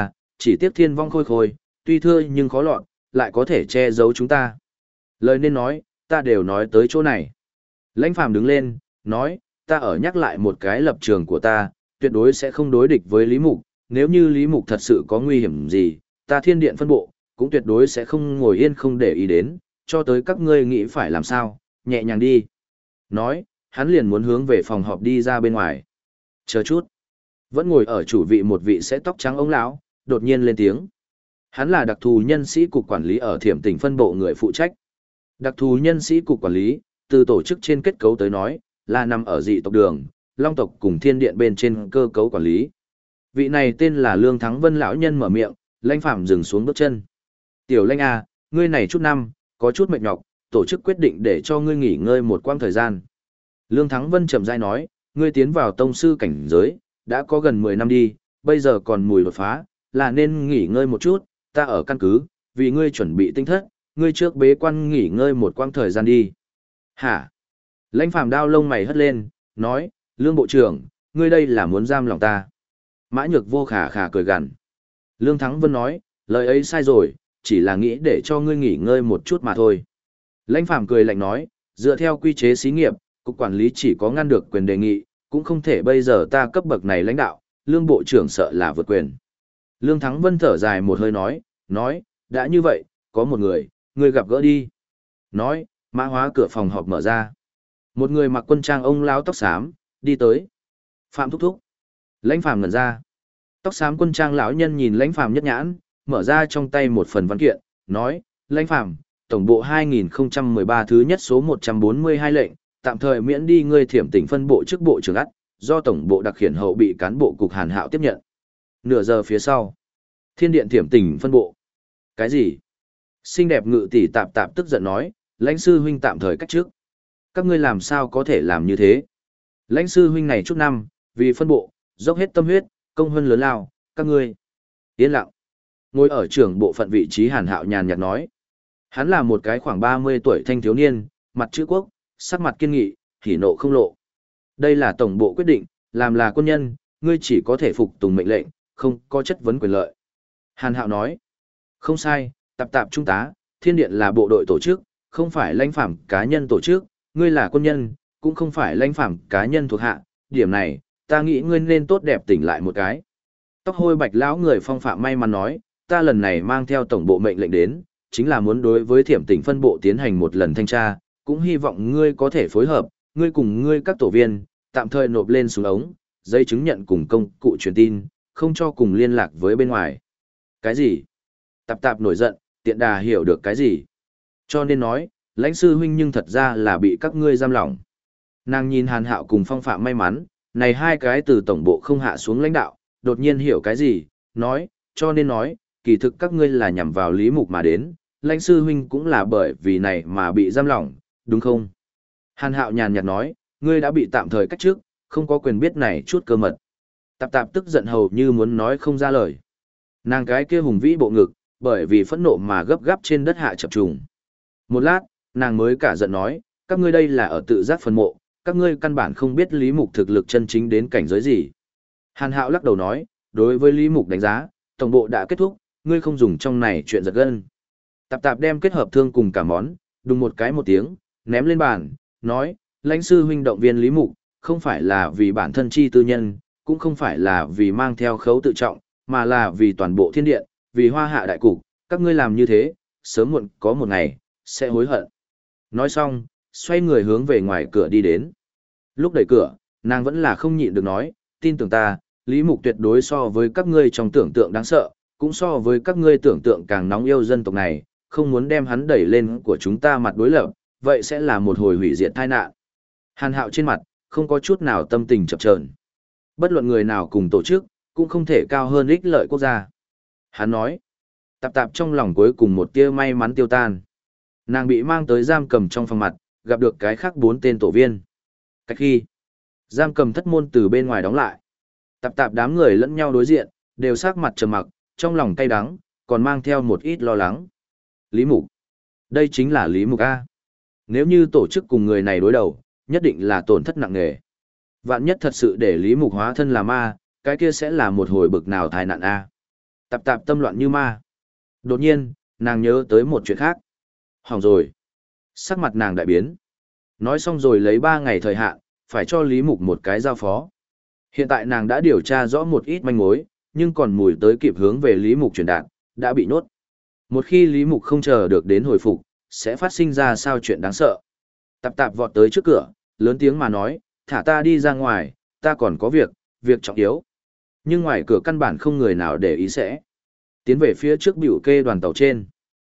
chỉ tiếc thiên vong khôi khôi, tuy thưa nhưng khó lọt, lại có thể che giấu chúng ta. Lời nên nói, ta đều nói tới chỗ này. Lãnh Phàm đứng lên, nói, ta ở nhắc lại một cái lập trường của ta, tuyệt đối sẽ không đối địch với Lý Mục, nếu như Lý Mục thật sự có nguy hiểm gì, ta thiên điện phân bộ, cũng tuyệt đối sẽ không ngồi yên không để ý đến, cho tới các ngươi nghĩ phải làm sao, nhẹ nhàng đi. Nói, hắn liền muốn hướng về phòng họp đi ra bên ngoài. Chờ chút. Vẫn ngồi ở chủ vị một vị sẽ tóc trắng ông lão, đột nhiên lên tiếng. Hắn là đặc thù nhân sĩ cục quản lý ở Thiểm Tỉnh phân bộ người phụ trách. Đặc thù nhân sĩ cục quản lý, từ tổ chức trên kết cấu tới nói, là nằm ở dị tộc đường, Long tộc cùng Thiên Điện bên trên cơ cấu quản lý. Vị này tên là Lương Thắng Vân lão nhân mở miệng, Lãnh Phàm dừng xuống bước chân. Tiểu Lãnh à, ngươi này chút năm, có chút mệt nhọc, tổ chức quyết định để cho ngươi nghỉ ngơi một quãng thời gian. Lương Thắng Vân chậm rãi nói, ngươi tiến vào tông sư cảnh giới, đã có gần 10 năm đi, bây giờ còn mùi đột phá, là nên nghỉ ngơi một chút, ta ở căn cứ, vì ngươi chuẩn bị tinh thất, ngươi trước bế quan nghỉ ngơi một quãng thời gian đi. Hả? Lãnh Phàm đao lông mày hất lên, nói, Lương Bộ trưởng, ngươi đây là muốn giam lòng ta. Mã Nhược Vô khà khà cười gằn. Lương Thắng Vân nói, lời ấy sai rồi, chỉ là nghĩ để cho ngươi nghỉ ngơi một chút mà thôi. Lãnh Phàm cười lạnh nói, dựa theo quy chế xí nghiệp, cục quản lý chỉ có ngăn được quyền đề nghị, cũng không thể bây giờ ta cấp bậc này lãnh đạo, Lương Bộ trưởng sợ là vượt quyền. Lương Thắng Vân thở dài một hơi nói, đã như vậy, có một người, ngươi gặp gỡ đi. Nói, mã hóa cửa phòng họp mở ra. Một người mặc quân trang ông lão tóc xám, đi tới. Phạm thúc thúc. Lãnh Phàm ngẩn ra. Tóc xám quân trang lão nhân nhìn Lãnh Phàm nhất nhãn, mở ra trong tay một phần văn kiện, nói, Lãnh Phàm, tổng bộ 2013 thứ nhất số 142 lệnh, tạm thời miễn đi ngươi Thiểm Tỉnh phân bộ chức bộ trưởng ắt, do tổng bộ đặc khiển hậu bị cán bộ cục Hàn Hạo tiếp nhận. Nửa giờ phía sau, Thiên Điện Thiểm Tỉnh phân bộ. Cái gì? Xinh đẹp Ngự tỷ tạp tạp tức giận nói, Lãnh sư huynh tạm thời cách trước. Các ngươi làm sao có thể làm như thế? Lãnh sư huynh này chút năm, vì phân bộ, dốc hết tâm huyết, công hơn lớn lao, các ngươi. Yên lặng. Ngồi ở trưởng bộ phận vị trí Hàn Hạo nhàn nhạt nói. Hắn là một cái khoảng 30 tuổi thanh thiếu niên, mặt chữ quốc, sắc mặt kiên nghị, hỉ nộ không lộ. Đây là tổng bộ quyết định, làm là quân nhân, ngươi chỉ có thể phục tùng mệnh lệnh, không có chất vấn quyền lợi. Hàn Hạo nói. Không sai, tạp tạp trung tá, Thiên Điện là bộ đội tổ chức, không phải Lãnh Phàm cá nhân tổ chức, ngươi là quân nhân, cũng không phải Lãnh Phàm cá nhân thuộc hạ, điểm này, ta nghĩ ngươi nên tốt đẹp tỉnh lại một cái. Tóc hôi bạch lão người phong phạm may mắn nói, ta lần này mang theo tổng bộ mệnh lệnh đến, chính là muốn đối với Thiểm Tỉnh phân bộ tiến hành một lần thanh tra, cũng hy vọng ngươi có thể phối hợp, ngươi cùng ngươi các tổ viên, tạm thời nộp lên súng ống, giấy chứng nhận cùng công cụ truyền tin, không cho cùng liên lạc với bên ngoài. Cái gì? Tạp tạp nổi giận, tiện đà hiểu được cái gì? Cho nên nói, Lãnh sư huynh nhưng thật ra là bị các ngươi giam lỏng. Nàng nhìn Hàn Hạo cùng phong phạm may mắn, này hai cái từ tổng bộ không hạ xuống lãnh đạo, đột nhiên hiểu cái gì, nói, cho nên nói, kỳ thực các ngươi là nhằm vào Lý Mục mà đến, Lãnh sư huynh cũng là bởi vì này mà bị giam lỏng, đúng không? Hàn Hạo nhàn nhạt nói, ngươi đã bị tạm thời cách trước, không có quyền biết này chút cơ mật. Tạp tạp tức giận hầu như muốn nói không ra lời. Nàng cái kia hùng vĩ bộ ngực, bởi vì phẫn nộ mà gấp gáp trên đất hạ chập trùng. Một lát, nàng mới cả giận nói, các ngươi đây là ở tự giác phân mộ, các ngươi căn bản không biết Lý Mục thực lực chân chính đến cảnh giới gì. Hàn Hạo lắc đầu nói, đối với Lý Mục đánh giá, tổng bộ đã kết thúc, ngươi không dùng trong này chuyện giật gân. Tạp tạp đem kết hợp thương cùng cả món, đùng một cái một tiếng, ném lên bàn, nói, lãnh sư huynh động viên Lý Mục, không phải là vì bản thân chi tư nhân, cũng không phải là vì mang theo khấu tự trọng, mà là vì toàn bộ thiên điện, vì hoa hạ đại cục, các ngươi làm như thế, sớm muộn có một ngày, sẽ hối hận. Nói xong, xoay người hướng về ngoài cửa đi đến. Lúc đẩy cửa, nàng vẫn là không nhịn được nói, tin tưởng ta, Lý Mục tuyệt đối so với các ngươi trong tưởng tượng đáng sợ, cũng so với các ngươi tưởng tượng càng nóng yêu dân tộc này, không muốn đem hắn đẩy lên của chúng ta mặt đối lập, vậy sẽ là một hồi hủy diệt tai nạn. Hàn Hạo trên mặt, không có chút nào tâm tình chập chờn. Bất luận người nào cùng tổ chức, cũng không thể cao hơn ích lợi quốc gia. Hắn nói, tạp tạp trong lòng cuối cùng một tia may mắn tiêu tan. Nàng bị mang tới giam cầm trong phòng mặt, gặp được cái khác 4 tên tổ viên. Cách khi, giam cầm thất môn từ bên ngoài đóng lại. Tạp tạp đám người lẫn nhau đối diện, đều sắc mặt trầm mặc, trong lòng cay đắng, còn mang theo một ít lo lắng. Lý Mục. Đây chính là Lý Mục A. Nếu như tổ chức cùng người này đối đầu, nhất định là tổn thất nặng nề. Vạn nhất thật sự để Lý Mục hóa thân là ma, cái kia sẽ là một hồi bực nào tai nạn A. Tạp tạp tâm loạn như ma. Đột nhiên, nàng nhớ tới một chuyện khác. Hỏng rồi. Sắc mặt nàng đại biến. Nói xong rồi lấy 3 ngày thời hạn, phải cho Lý Mục một cái giao phó. Hiện tại nàng đã điều tra rõ một ít manh mối, nhưng còn mùi tới kịp hướng về Lý Mục truyền đạt, đã bị nhốt. Một khi Lý Mục không chờ được đến hồi phục, sẽ phát sinh ra sao chuyện đáng sợ. Tạp tạp vọt tới trước cửa, lớn tiếng mà nói, thả ta đi ra ngoài, ta còn có việc trọng yếu. Nhưng ngoài cửa căn bản không người nào để ý sẽ. Tiến về phía trước biểu kê đoàn tàu trên.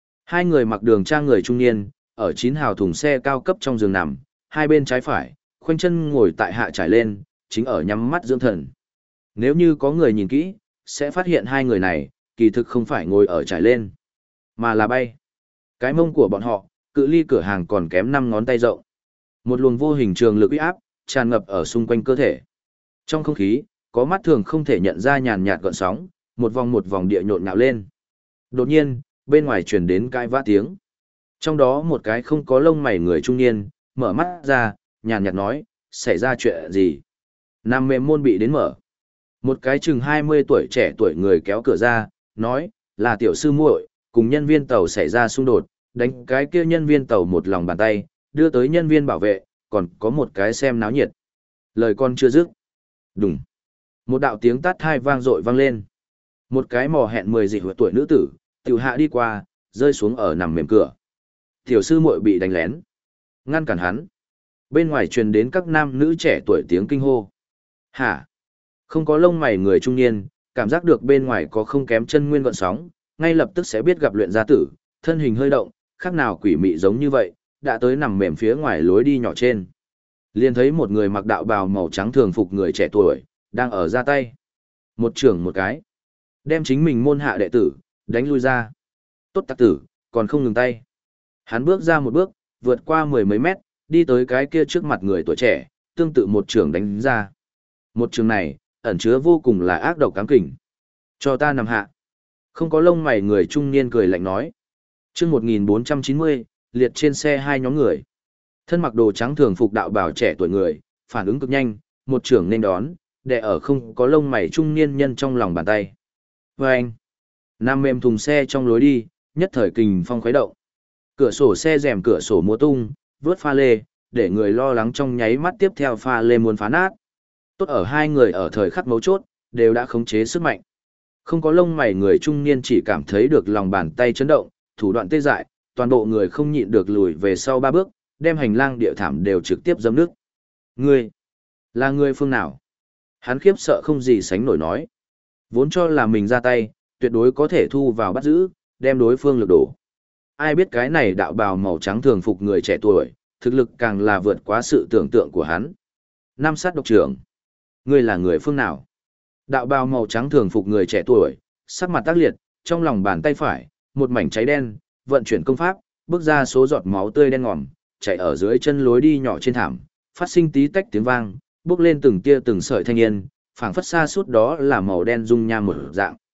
2 người mặc đường trang người trung niên, ở 9 hào thùng xe cao cấp trong giường nằm, hai bên trái phải, khoanh chân ngồi tại hạ trải lên, chính ở nhắm mắt dưỡng thần. Nếu như có người nhìn kỹ, sẽ phát hiện 2 người này, kỳ thực không phải ngồi ở trải lên, mà là bay. Cái mông của bọn họ, cự ly cửa hàng còn kém 5 ngón tay rộng. Một luồng vô hình trường lực uy áp, tràn ngập ở xung quanh cơ thể. Trong không khí, có mắt thường không thể nhận ra nhàn nhạt gợn sóng, một vòng địa nhộn nhạo lên. Đột nhiên, bên ngoài truyền đến cãi vã tiếng. Trong đó một cái không có lông mày người trung niên, mở mắt ra, nhàn nhạt nói, xảy ra chuyện gì? Nam mềm môn bị đến mở. Một cái chừng 20 tuổi trẻ tuổi người kéo cửa ra, nói, là tiểu sư muội, cùng nhân viên tàu xảy ra xung đột, đánh cái kia nhân viên tàu một lòng bàn tay, đưa tới nhân viên bảo vệ, còn có một cái xem náo nhiệt. Lời con chưa dứt. Đùng. Một đạo tiếng tát thai vang dội vang lên. Một cái mò hẹn 10 dị huệ tuổi nữ tử, tiểu hạ đi qua, rơi xuống ở nằm mềm cửa. Tiểu sư muội bị đánh lén. Ngăn cản hắn. Bên ngoài truyền đến các nam nữ trẻ tuổi tiếng kinh hô. Hả? Không có lông mày người trung niên, cảm giác được bên ngoài có không kém chân nguyên gợn sóng, ngay lập tức sẽ biết gặp luyện gia tử, thân hình hơi động, khác nào quỷ mị giống như vậy, đã tới nằm mềm phía ngoài lối đi nhỏ trên. Liền thấy một người mặc đạo bào màu trắng thường phục người trẻ tuổi, đang ở ra tay. Một trưởng một cái. Đem chính mình môn hạ đệ tử, đánh lui ra. Tốt tặc tử, còn không ngừng tay. Hắn bước ra một bước, vượt qua 10 mấy mét, đi tới cái kia trước mặt người tuổi trẻ, tương tự một trưởng đánh ra. Một trường này, ẩn chứa vô cùng là ác độc cám kỉnh. Cho ta nằm hạ. Không có lông mày người trung niên cười lạnh nói. Chương 1490, liệt trên xe 2 nhóm người. Thân mặc đồ trắng thường phục đạo bào trẻ tuổi người, phản ứng cực nhanh, một trưởng nên đón, đè ở không có lông mày trung niên nhân trong lòng bàn tay. Vâng! Nam mềm thùng xe trong lối đi, nhất thời kình phong khuấy động. Cửa sổ xe rèm cửa sổ múa tung, vướt pha lê, để người lo lắng trong nháy mắt tiếp theo pha lê muốn phá nát. Tốt ở 2 người ở thời khắc mấu chốt, đều đã khống chế sức mạnh. Không có lông mày người trung niên chỉ cảm thấy được lòng bàn tay chấn động, thủ đoạn tê dại, toàn bộ người không nhịn được lùi về sau 3 bước, đem hành lang địa thảm đều trực tiếp dẫm nước. Ngươi, là người phương nào? Hắn khiếp sợ không gì sánh nổi nói. Vốn cho là mình ra tay, tuyệt đối có thể thu vào bắt giữ, đem đối phương lược đổ. Ai biết cái này đạo bào màu trắng thường phục người trẻ tuổi, thực lực càng là vượt quá sự tưởng tượng của hắn. Nam sát độc trưởng. Ngươi là người phương nào? Đạo bào màu trắng thường phục người trẻ tuổi, sắc mặt tác liệt, trong lòng bàn tay phải, một mảnh cháy đen, vận chuyển công pháp, bước ra số giọt máu tươi đen ngòm, chảy ở dưới chân lối đi nhỏ trên thảm, phát sinh tí tách tiếng vang, bước lên từng tia từng sợi thanh yên, phảng phất xa suốt đó là màu đen dung nham một dạng.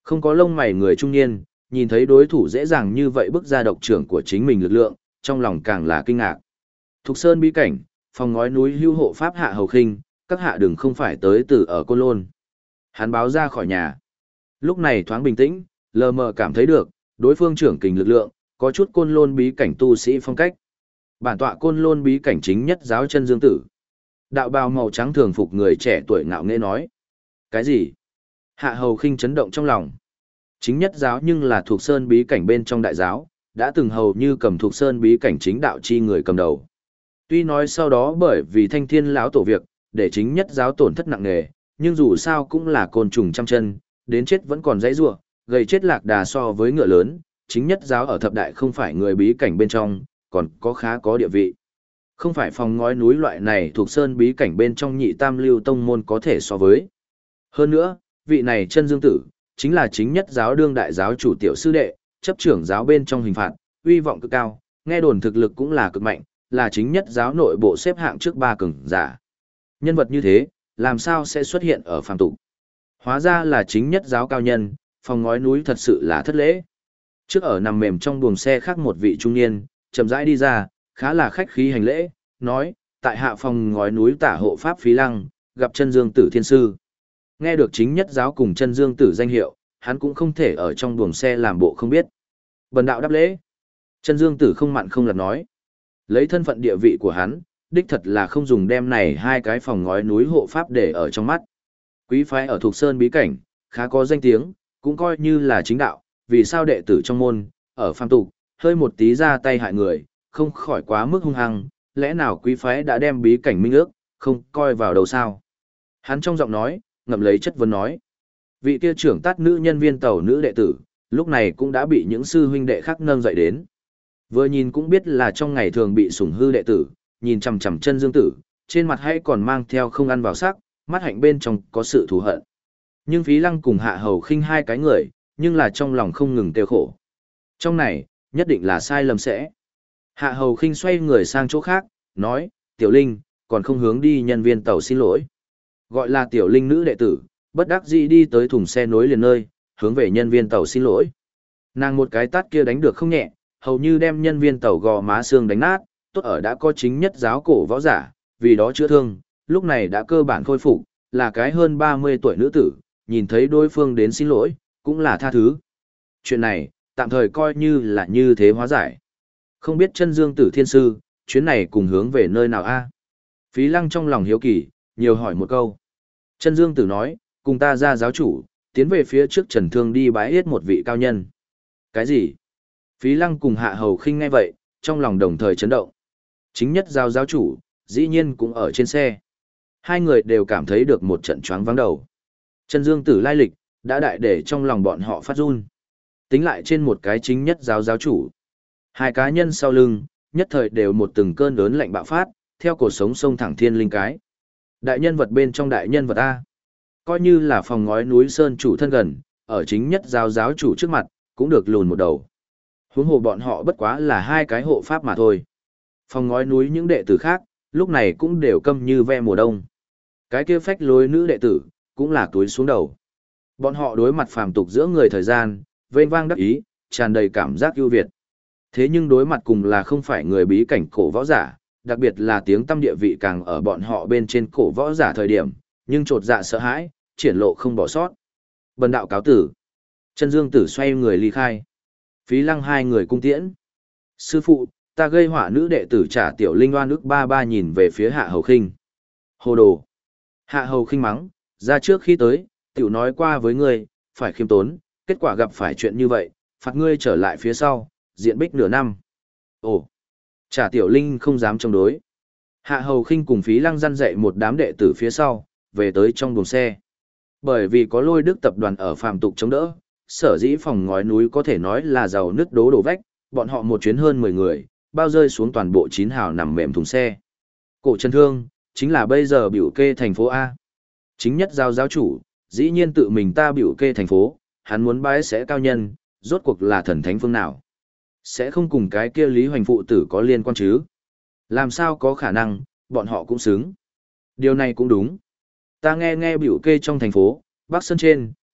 Không có lông mày người trung niên, nhìn thấy đối thủ dễ dàng như vậy bước ra độc trưởng của chính mình lực lượng, trong lòng càng là kinh ngạc. Thục Sơn bí cảnh, phòng ngói núi hưu hộ pháp Hạ Hầu Khinh, các hạ đừng không phải tới từ ở Côn Lôn. Hắn báo ra khỏi nhà. Lúc này thoáng bình tĩnh, lờ mờ cảm thấy được, đối phương trưởng kình lực lượng, có chút Côn Lôn bí cảnh tu sĩ phong cách. Bản tọa Côn Lôn bí cảnh chính nhất giáo chân dương tử. Đạo bào màu trắng thường phục người trẻ tuổi ngạo nghễ nói. Cái gì? Hạ Hầu Khinh chấn động trong lòng. Chính nhất giáo nhưng là thuộc sơn bí cảnh bên trong đại giáo, đã từng hầu như cầm thuộc sơn bí cảnh chính đạo chi người cầm đầu. Tuy nói sau đó bởi vì thanh thiên lão tổ việc, để chính nhất giáo tổn thất nặng nề, nhưng dù sao cũng là côn trùng trăm chân, đến chết vẫn còn dãy rủa, gầy chết lạc đà so với ngựa lớn, chính nhất giáo ở thập đại không phải người bí cảnh bên trong, còn có khá có địa vị. Không phải phòng ngói núi loại này thuộc sơn bí cảnh bên trong nhị tam lưu tông môn có thể so với. Hơn nữa, vị này chân dương tử, chính là chính nhất giáo đương đại giáo chủ tiểu sư đệ, chấp trưởng giáo bên trong hình phạt, uy vọng cực cao, nghe đồn thực lực cũng là cực mạnh, là chính nhất giáo nội bộ xếp hạng trước 3 cường giả. Nhân vật như thế, làm sao sẽ xuất hiện ở phàm tục? Hóa ra là chính nhất giáo cao nhân, phòng ngói núi thật sự là thất lễ. Trước ở nằm mềm trong buồng xe khác một vị trung niên, chậm rãi đi ra, khá là khách khí hành lễ, nói, tại hạ phòng ngói núi tả hộ pháp Phí Lăng, gặp chân dương tử thiên sư. Nghe được chính nhất giáo cùng chân dương tử danh hiệu, hắn cũng không thể ở trong buồng xe làm bộ không biết. Bần đạo đáp lễ. Chân dương tử không mặn không lặt nói. Lấy thân phận địa vị của hắn, đích thật là không dùng đem này hai cái phòng ngói núi hộ pháp để ở trong mắt. Quý phái ở thuộc sơn bí cảnh, khá có danh tiếng, cũng coi như là chính đạo, vì sao đệ tử trong môn, ở phàm tục, hơi một tí ra tay hại người, không khỏi quá mức hung hăng, lẽ nào quý phái đã đem bí cảnh minh ước, không coi vào đầu sao? Hắn trong giọng nói, ngậm lấy chất vấn nói. Vị kia trưởng tát nữ nhân viên tàu nữ đệ tử, lúc này cũng đã bị những sư huynh đệ khác nâng dậy đến. Vừa nhìn cũng biết là trong ngày thường bị sủng hư đệ tử, nhìn chằm chằm chân dương tử, trên mặt hay còn mang theo không ăn vào sắc, mắt hạnh bên trong có sự thù hận. Nhưng Phí Lăng cùng Hạ Hầu Khinh hai cái người, nhưng là trong lòng không ngừng tiêu khổ. Trong này, nhất định là sai lầm sẽ. Hạ Hầu Khinh xoay người sang chỗ khác, nói, Tiểu Linh, còn không hướng đi nhân viên tàu xin lỗi. Gọi là Tiểu Linh nữ đệ tử, bất đắc dĩ đi tới thùng xe nối liền nơi, hướng về nhân viên tàu xin lỗi. Nàng một cái tát kia đánh được không nhẹ, hầu như đem nhân viên tàu gò má xương đánh nát, tốt ở đã có chính nhất giáo cổ võ giả, vì đó chữa thương, lúc này đã cơ bản khôi phục, là cái hơn 30 tuổi nữ tử, nhìn thấy đối phương đến xin lỗi, cũng là tha thứ. Chuyện này, tạm thời coi như là như thế hóa giải. Không biết chân dương tử thiên sư, chuyến này cùng hướng về nơi nào a? Phí Lăng trong lòng hiếu kỳ, nhiều hỏi một câu. Chân dương tử nói, cùng ta ra giáo chủ, tiến về phía trước Trần Thương đi bái yết một vị cao nhân. Cái gì? Phí Lăng cùng Hạ Hầu Khinh nghe vậy, trong lòng đồng thời chấn động. Chính nhất giáo giáo chủ, dĩ nhiên cũng ở trên xe. Hai người đều cảm thấy được một trận choáng váng đầu. Chân dương tử lai lịch, đã đại để trong lòng bọn họ phát run. Tính lại trên một cái chính nhất giáo giáo chủ. Hai cá nhân sau lưng, nhất thời đều một từng cơn lớn lạnh bạo phát, theo cuộc sống sông thẳng thiên linh cái. Đại nhân vật bên trong đại nhân vật A. Coi như là phòng ngói núi sơn chủ thân gần, ở chính nhất giáo giáo chủ trước mặt, cũng được lùn một đầu. Huống hồ bọn họ bất quá là hai cái hộ pháp mà thôi. Phòng ngói núi những đệ tử khác, lúc này cũng đều câm như ve mùa đông. Cái kia phách lối nữ đệ tử, cũng là túi xuống đầu. Bọn họ đối mặt phàm tục giữa người thời gian, vênh vang đắc ý, tràn đầy cảm giác ưu việt. Thế nhưng đối mặt cùng là không phải người bí cảnh cổ võ giả, đặc biệt là tiếng tâm địa vị càng ở bọn họ bên trên cổ võ giả thời điểm, nhưng trột dạ sợ hãi, triển lộ không bỏ sót. Bần đạo cáo tử. Chân dương tử xoay người ly khai. Phí Lăng hai người cung tiễn. Sư phụ, ta gây họa nữ đệ tử trả Tiểu Linh oan ức ba ba nhìn về phía Hạ Hầu Khinh. Hồ đồ. Hạ Hầu Khinh mắng, ra trước khi tới, tiểu nói qua với ngươi, phải khiêm tốn, kết quả gặp phải chuyện như vậy, phạt ngươi trở lại phía sau, diện bích nửa năm. Ồ, trả Tiểu Linh không dám chống đối. Hạ Hầu Khinh cùng Phí Lăng răn dạy một đám đệ tử phía sau, về tới trong buồng xe. Bởi vì có Lôi Đức tập đoàn ở phàm tục chống đỡ, sở dĩ phòng ngói núi có thể nói là giàu nứt đố đổ vách, bọn họ một chuyến hơn 10 người, bao rơi xuống toàn bộ 9 hào nằm mềm thùng xe. Cổ Trần Thương, chính là bây giờ biểu kê thành phố A. Chính nhất giáo giáo chủ, dĩ nhiên tự mình ta biểu kê thành phố, hắn muốn bái sẽ cao nhân, rốt cuộc là thần thánh phương nào. Sẽ không cùng cái kia Lý Hoành phụ tử có liên quan chứ. Làm sao có khả năng, bọn họ cũng xứng. Điều này cũng đúng. Ta nghe biểu kê trong thành phố, Bắc Sơn trên,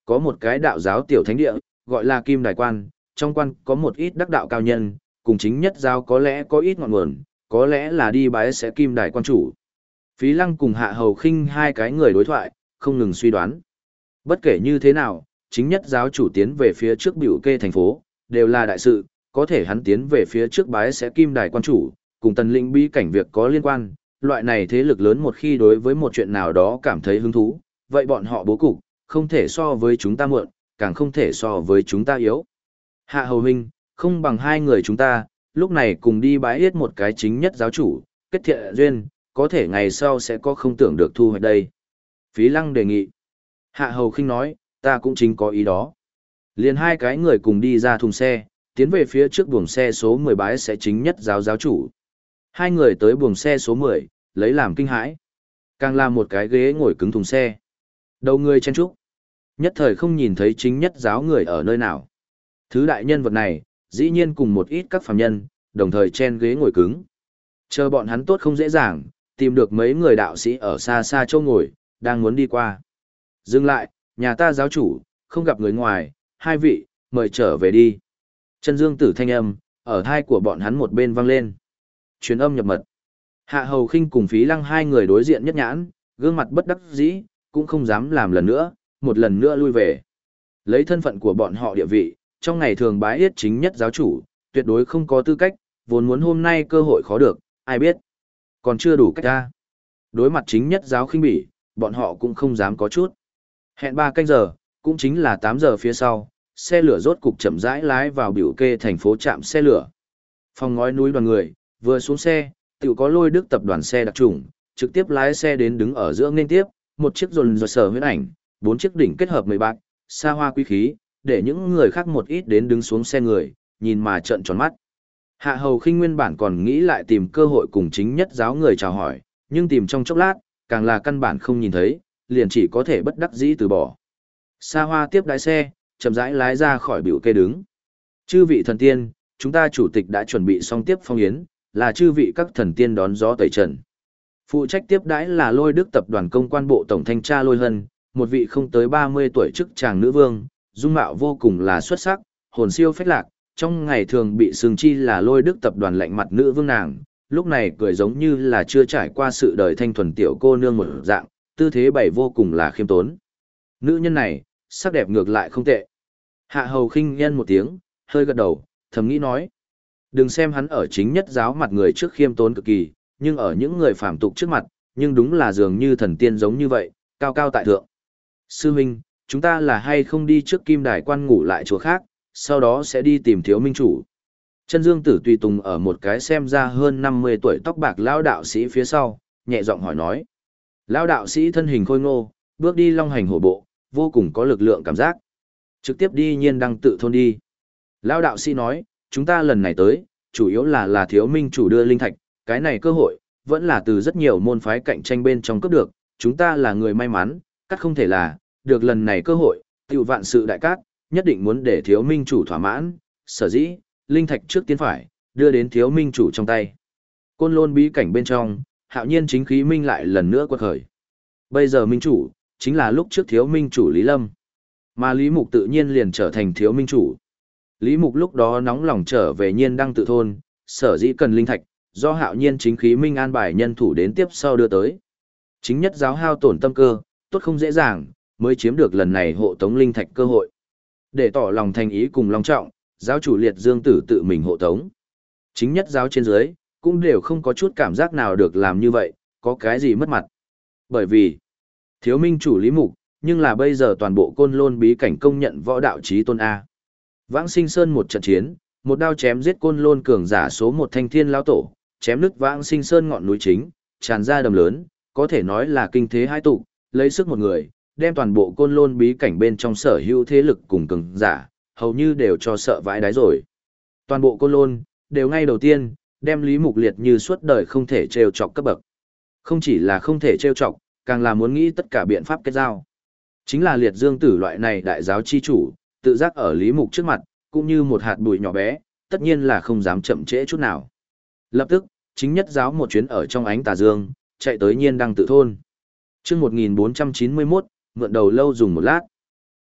có một cái đạo giáo tiểu thánh địa, gọi là Kim Đài Quan, trong quan có một ít đắc đạo cao nhân, cùng chính nhất giáo có lẽ có ít ngọn nguồn, có lẽ là đi bái sẽ Kim Đài Quan chủ. Phí Lăng cùng Hạ Hầu Khinh hai cái người đối thoại, không ngừng suy đoán. Bất kể như thế nào, chính nhất giáo chủ tiến về phía trước biểu kê thành phố, đều là đại sự, có thể hắn tiến về phía trước bái sẽ Kim Đài Quan chủ, cùng Tần Lĩnh bí cảnh việc có liên quan, loại này thế lực lớn một khi đối với một chuyện nào đó cảm thấy hứng thú, vậy bọn họ bố cục, không thể so với chúng ta muộn, càng không thể so với chúng ta yếu. Hạ Hầu Huynh, không bằng hai người chúng ta, lúc này cùng đi bái yết một cái chính nhất giáo chủ, kết thiện duyên, có thể ngày sau sẽ có không tưởng được thu hoạch đây. Phí Lăng đề nghị. Hạ Hầu Khinh nói, ta cũng chính có ý đó. Liền hai cái người cùng đi ra thùng xe, tiến về phía trước buồng xe số 10 bái sẽ chính nhất giáo giáo chủ. Hai người tới buồng xe số 10, lấy làm kinh hãi. Càng làm một cái ghế ngồi cứng thùng xe. Đầu người chen trúc. Nhất thời không nhìn thấy chính nhất giáo người ở nơi nào. Thứ đại nhân vật này, dĩ nhiên cùng một ít các phàm nhân, đồng thời chen ghế ngồi cứng. Chờ bọn hắn tốt không dễ dàng, tìm được mấy người đạo sĩ ở xa xa châu ngồi, đang muốn đi qua. Dừng lại, nhà ta giáo chủ, không gặp người ngoài, hai vị, mời trở về đi. Chân Dương Tử thanh âm, ở thai của bọn hắn một bên vang lên. Truyền âm nhập mật. Hạ Hầu Khinh cùng Phí Lăng hai người đối diện nhất nhãn, gương mặt bất đắc dĩ, cũng không dám làm lần nữa, một lần nữa lui về. Lấy thân phận của bọn họ địa vị, trong ngày thường bái yết chính nhất giáo chủ, tuyệt đối không có tư cách, vốn muốn hôm nay cơ hội khó được, ai biết. Còn chưa đủ cách ra. Đối mặt chính nhất giáo khinh bỉ, bọn họ cũng không dám có chút. Hẹn 3 canh giờ, cũng chính là 8 giờ phía sau, xe lửa rốt cục chậm rãi lái vào biểu kê thành phố trạm xe lửa. Phòng ngói núi đoàn người, vừa xuống xe, tự có Lôi Đức tập đoàn xe đặc trùng, trực tiếp lái xe đến đứng ở giữa nên tiếp, một chiếc dồn dồn sở huyễn ảnh, 4 chiếc đỉnh kết hợp 10 bạc, xa hoa quý khí, để những người khác một ít đến đứng xuống xe người, nhìn mà trợn tròn mắt. Hạ Hầu Khinh nguyên bản còn nghĩ lại tìm cơ hội cùng chính nhất giáo người chào hỏi, nhưng tìm trong chốc lát, càng là căn bản không nhìn thấy, liền chỉ có thể bất đắc dĩ từ bỏ. Xa hoa tiếp đái xe, chậm rãi lái ra khỏi biểu kê đứng. Chư vị thần tiên, chúng ta chủ tịch đã chuẩn bị xong tiếp phong yến, là chư vị các thần tiên đón gió tẩy trần. Phụ trách tiếp đãi là Lôi Đức tập đoàn công quan bộ tổng thanh tra Lôi Hân, một vị không tới 30 tuổi chức chàng nữ vương, dung mạo vô cùng là xuất sắc, hồn siêu phách lạc, trong ngày thường bị xưng chi là Lôi Đức tập đoàn lạnh mặt nữ vương nàng, lúc này cười giống như là chưa trải qua sự đời thanh thuần tiểu cô nương một dạng, tư thế bày vô cùng là khiêm tốn. Nữ nhân này, sắc đẹp ngược lại không tệ. Hạ Hầu Khinh nhân một tiếng, hơi gật đầu, thầm nghĩ nói. Đừng xem hắn ở chính nhất giáo mặt người trước khiêm tốn cực kỳ, nhưng ở những người phàm tục trước mặt, nhưng đúng là dường như thần tiên giống như vậy, cao cao tại thượng. Sư huynh, chúng ta là hay không đi trước Kim Đài Quan ngủ lại chỗ khác, sau đó sẽ đi tìm Thiếu Minh chủ. Chân Dương Tử tùy tùng ở một cái xem ra hơn 50 tuổi tóc bạc lão đạo sĩ phía sau, nhẹ giọng hỏi nói. Lão đạo sĩ thân hình khôi ngô, bước đi long hành hổ bộ, vô cùng có lực lượng cảm giác. Trực tiếp đi Nhiên Đăng tự thôn đi. Lão đạo sĩ nói, chúng ta lần này tới, chủ yếu là Thiếu Minh chủ đưa linh thạch, cái này cơ hội, vẫn là từ rất nhiều môn phái cạnh tranh bên trong cướp được, chúng ta là người may mắn, cắt không thể là, được lần này cơ hội, tiểu vạn sự đại cát, nhất định muốn để Thiếu Minh chủ thỏa mãn, sở dĩ, linh thạch trước tiên phải, đưa đến Thiếu Minh chủ trong tay. Côn Lôn bí cảnh bên trong, Hạo Nhiên chính khí minh lại lần nữa quật khởi. Bây giờ Minh chủ, chính là lúc trước Thiếu Minh chủ Lý Lâm. Mà Lý Mục tự nhiên liền trở thành Thiếu Minh chủ. Lý Mục lúc đó nóng lòng trở về Nhiên Đăng tự thôn, sở dĩ cần linh thạch, do Hạo Nhiên chính khí minh an bài nhân thủ đến tiếp sau đưa tới. Chính nhất giáo hao tổn tâm cơ, tốt không dễ dàng, mới chiếm được lần này hộ tống linh thạch cơ hội. Để tỏ lòng thành ý cùng long trọng, giáo chủ Liệt Dương Tử tự mình hộ tống. Chính nhất giáo trên dưới, cũng đều không có chút cảm giác nào được làm như vậy, có cái gì mất mặt. Bởi vì, Thiếu Minh chủ Lý Mục, nhưng là bây giờ toàn bộ Côn Lôn bí cảnh công nhận võ đạo chí tôn A. Vãng Sinh Sơn một trận chiến, một đao chém giết Côn Lôn cường giả số 1 Thanh Thiên lão tổ, chém nứt Vãng Sinh Sơn ngọn núi chính, tràn ra đầm lớn, có thể nói là kinh thế hai tụ, lấy sức một người, đem toàn bộ Côn Lôn bí cảnh bên trong sở hữu thế lực cùng cường giả, hầu như đều cho sợ vãi đáy rồi. Toàn bộ Côn Lôn, đều ngay đầu tiên, đem Lý Mục liệt như suốt đời không thể trêu chọc cấp bậc. Không chỉ là không thể trêu chọc, càng là muốn nghĩ tất cả biện pháp kết giao. Chính là Liệt Dương Tử loại này đại giáo chi chủ, tự giác ở Lý Mục trước mặt, cũng như một hạt bụi nhỏ bé, tất nhiên là không dám chậm trễ chút nào. Lập tức, chính nhất giáo một chuyến ở trong ánh tà dương, chạy tới Nhiên Đăng tự thôn. Chương 1491, mượn đầu lâu dùng một lát.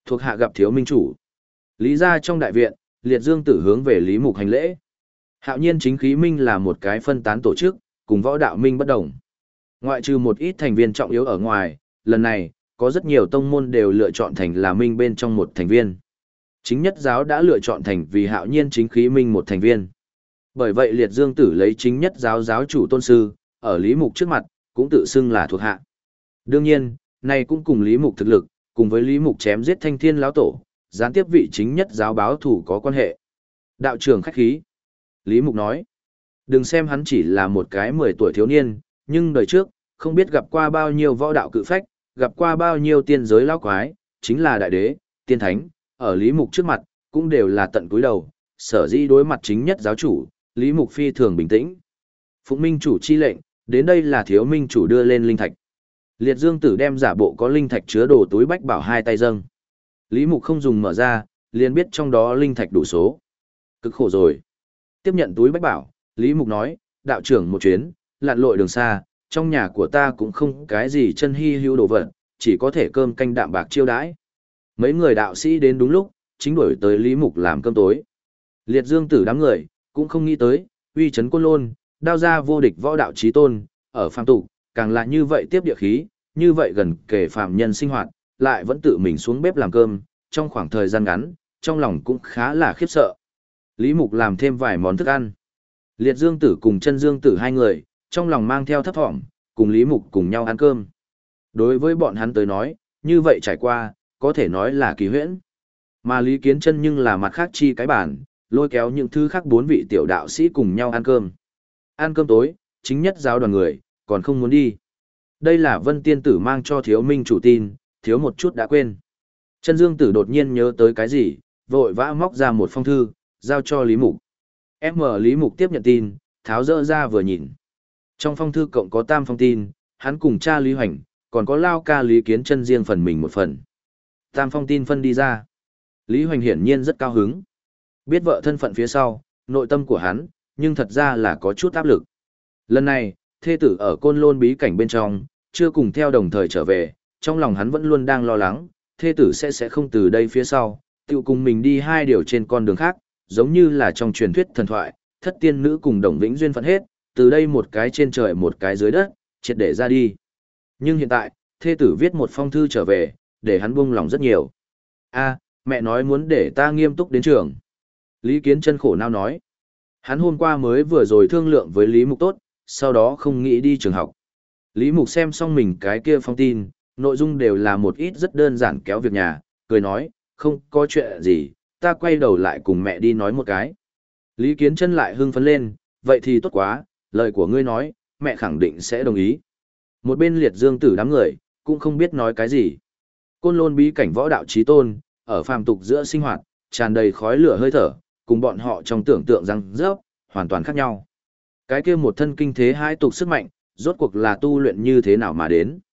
Thuộc hạ gặp thiếu minh chủ. Lý gia trong đại viện, Liệt Dương Tử hướng về Lý Mục hành lễ. Hạo nhiên chính khí minh là một cái phân tán tổ chức, cùng võ đạo minh bất đồng. Ngoại trừ một ít thành viên trọng yếu ở ngoài, lần này, có rất nhiều tông môn đều lựa chọn thành là minh bên trong một thành viên. Chính nhất giáo đã lựa chọn thành vì hạo nhiên chính khí minh một thành viên. Bởi vậy Liệt Dương Tử lấy chính nhất giáo giáo chủ tôn sư, ở Lý Mục trước mặt, cũng tự xưng là thuộc hạ. Đương nhiên, này cũng cùng Lý Mục thực lực, cùng với Lý Mục chém giết Thanh Thiên lão tổ, gián tiếp vị chính nhất giáo báo thủ có quan hệ. Đạo trưởng khách khí. Lý Mục nói, đừng xem hắn chỉ là một cái 10 tuổi thiếu niên, nhưng đời trước, không biết gặp qua bao nhiêu võ đạo cự phách, gặp qua bao nhiêu tiên giới lão quái, chính là đại đế, tiên thánh, ở Lý Mục trước mặt, cũng đều là tận cúi đầu, sở dĩ đối mặt chính nhất giáo chủ, Lý Mục phi thường bình tĩnh. Phụng minh chủ chi lệnh, đến đây là thiếu minh chủ đưa lên linh thạch. Liệt Dương Tử đem giả bộ có linh thạch chứa đồ túi bách bảo hai tay dâng. Lý Mục không dùng mở ra, liền biết trong đó linh thạch đủ số. Cực khổ rồi. Tiếp nhận túi bách bảo, Lý Mục nói, đạo trưởng một chuyến, lặn lội đường xa, trong nhà của ta cũng không cái gì chân hy hữu đồ vật, chỉ có thể cơm canh đạm bạc chiêu đãi. Mấy người đạo sĩ đến đúng lúc, chính đuổi tới Lý Mục làm cơm tối. Liệt Dương Tử đám người, cũng không nghĩ tới, uy chấn Côn Lôn, đao ra vô địch võ đạo chí tôn, ở phàm tục, càng là như vậy tiếp địa khí, như vậy gần kể phàm nhân sinh hoạt, lại vẫn tự mình xuống bếp làm cơm, trong khoảng thời gian ngắn, trong lòng cũng khá là khiếp sợ. Lý Mục làm thêm vài món thức ăn. Liệt Dương Tử cùng Chân Dương Tử hai người, trong lòng mang theo thấp thỏm, cùng Lý Mục cùng nhau ăn cơm. Đối với bọn hắn tới nói, như vậy trải qua, có thể nói là kỳ huyễn. Mà Lý Kiến Chân nhưng là mặt khác chi cái bản, lôi kéo những thứ khác 4 vị tiểu đạo sĩ cùng nhau ăn cơm. Ăn cơm tối, chính nhất giáo đoàn người, còn không muốn đi. Đây là Vân Tiên Tử mang cho thiếu minh chủ tin, thiếu một chút đã quên. Chân Dương Tử đột nhiên nhớ tới cái gì, vội vã móc ra một phong thư, giao cho Lý Mục. Lý Mục tiếp nhận tin, tháo dỡ ra vừa nhìn. Trong phong thư cộng có 3 phong tin, hắn cùng cha Lý Hoành, còn có lao ca Lý Kiến Chân riêng phần mình một phần. 3 phong tin phân đi ra. Lý Hoành hiển nhiên rất cao hứng. Biết vợ thân phận phía sau, nội tâm của hắn, nhưng thật ra là có chút áp lực. Lần này, thê tử ở Côn Lôn bí cảnh bên trong, chưa cùng theo đồng thời trở về, trong lòng hắn vẫn luôn đang lo lắng, thê tử sẽ không từ đây phía sau, tự cùng mình đi hai điều trên con đường khác, giống như là trong truyền thuyết thần thoại, thất tiên nữ cùng đồng vĩnh duyên phận hết, từ đây một cái trên trời một cái dưới đất, triệt để ra đi. Nhưng hiện tại, thê tử viết một phong thư trở về, để hắn buông lòng rất nhiều. Mẹ nói muốn để ta nghiêm túc đến trường. Lý Kiến Chân khổ não nói. Hắn hôm qua mới vừa rồi thương lượng với Lý Mục tốt, sau đó không nghĩ đi trường học. Lý Mục xem xong mình cái kia phong tin, nội dung đều là một ít rất đơn giản kéo việc nhà, cười nói, không có chuyện gì, ta quay đầu lại cùng mẹ đi nói một cái. Lý Kiến Chân lại hưng phấn lên, vậy thì tốt quá, lời của ngươi nói, mẹ khẳng định sẽ đồng ý. Một bên Liệt Dương Tử đám người, cũng không biết nói cái gì. Côn Lôn bí cảnh võ đạo chí tôn, ở phàm tục giữa sinh hoạt, tràn đầy khói lửa hơi thở, cùng bọn họ trong tưởng tượng răng rớp, hoàn toàn khác nhau. Cái kia một thân kinh thế hai tục sức mạnh, rốt cuộc là tu luyện như thế nào mà đến.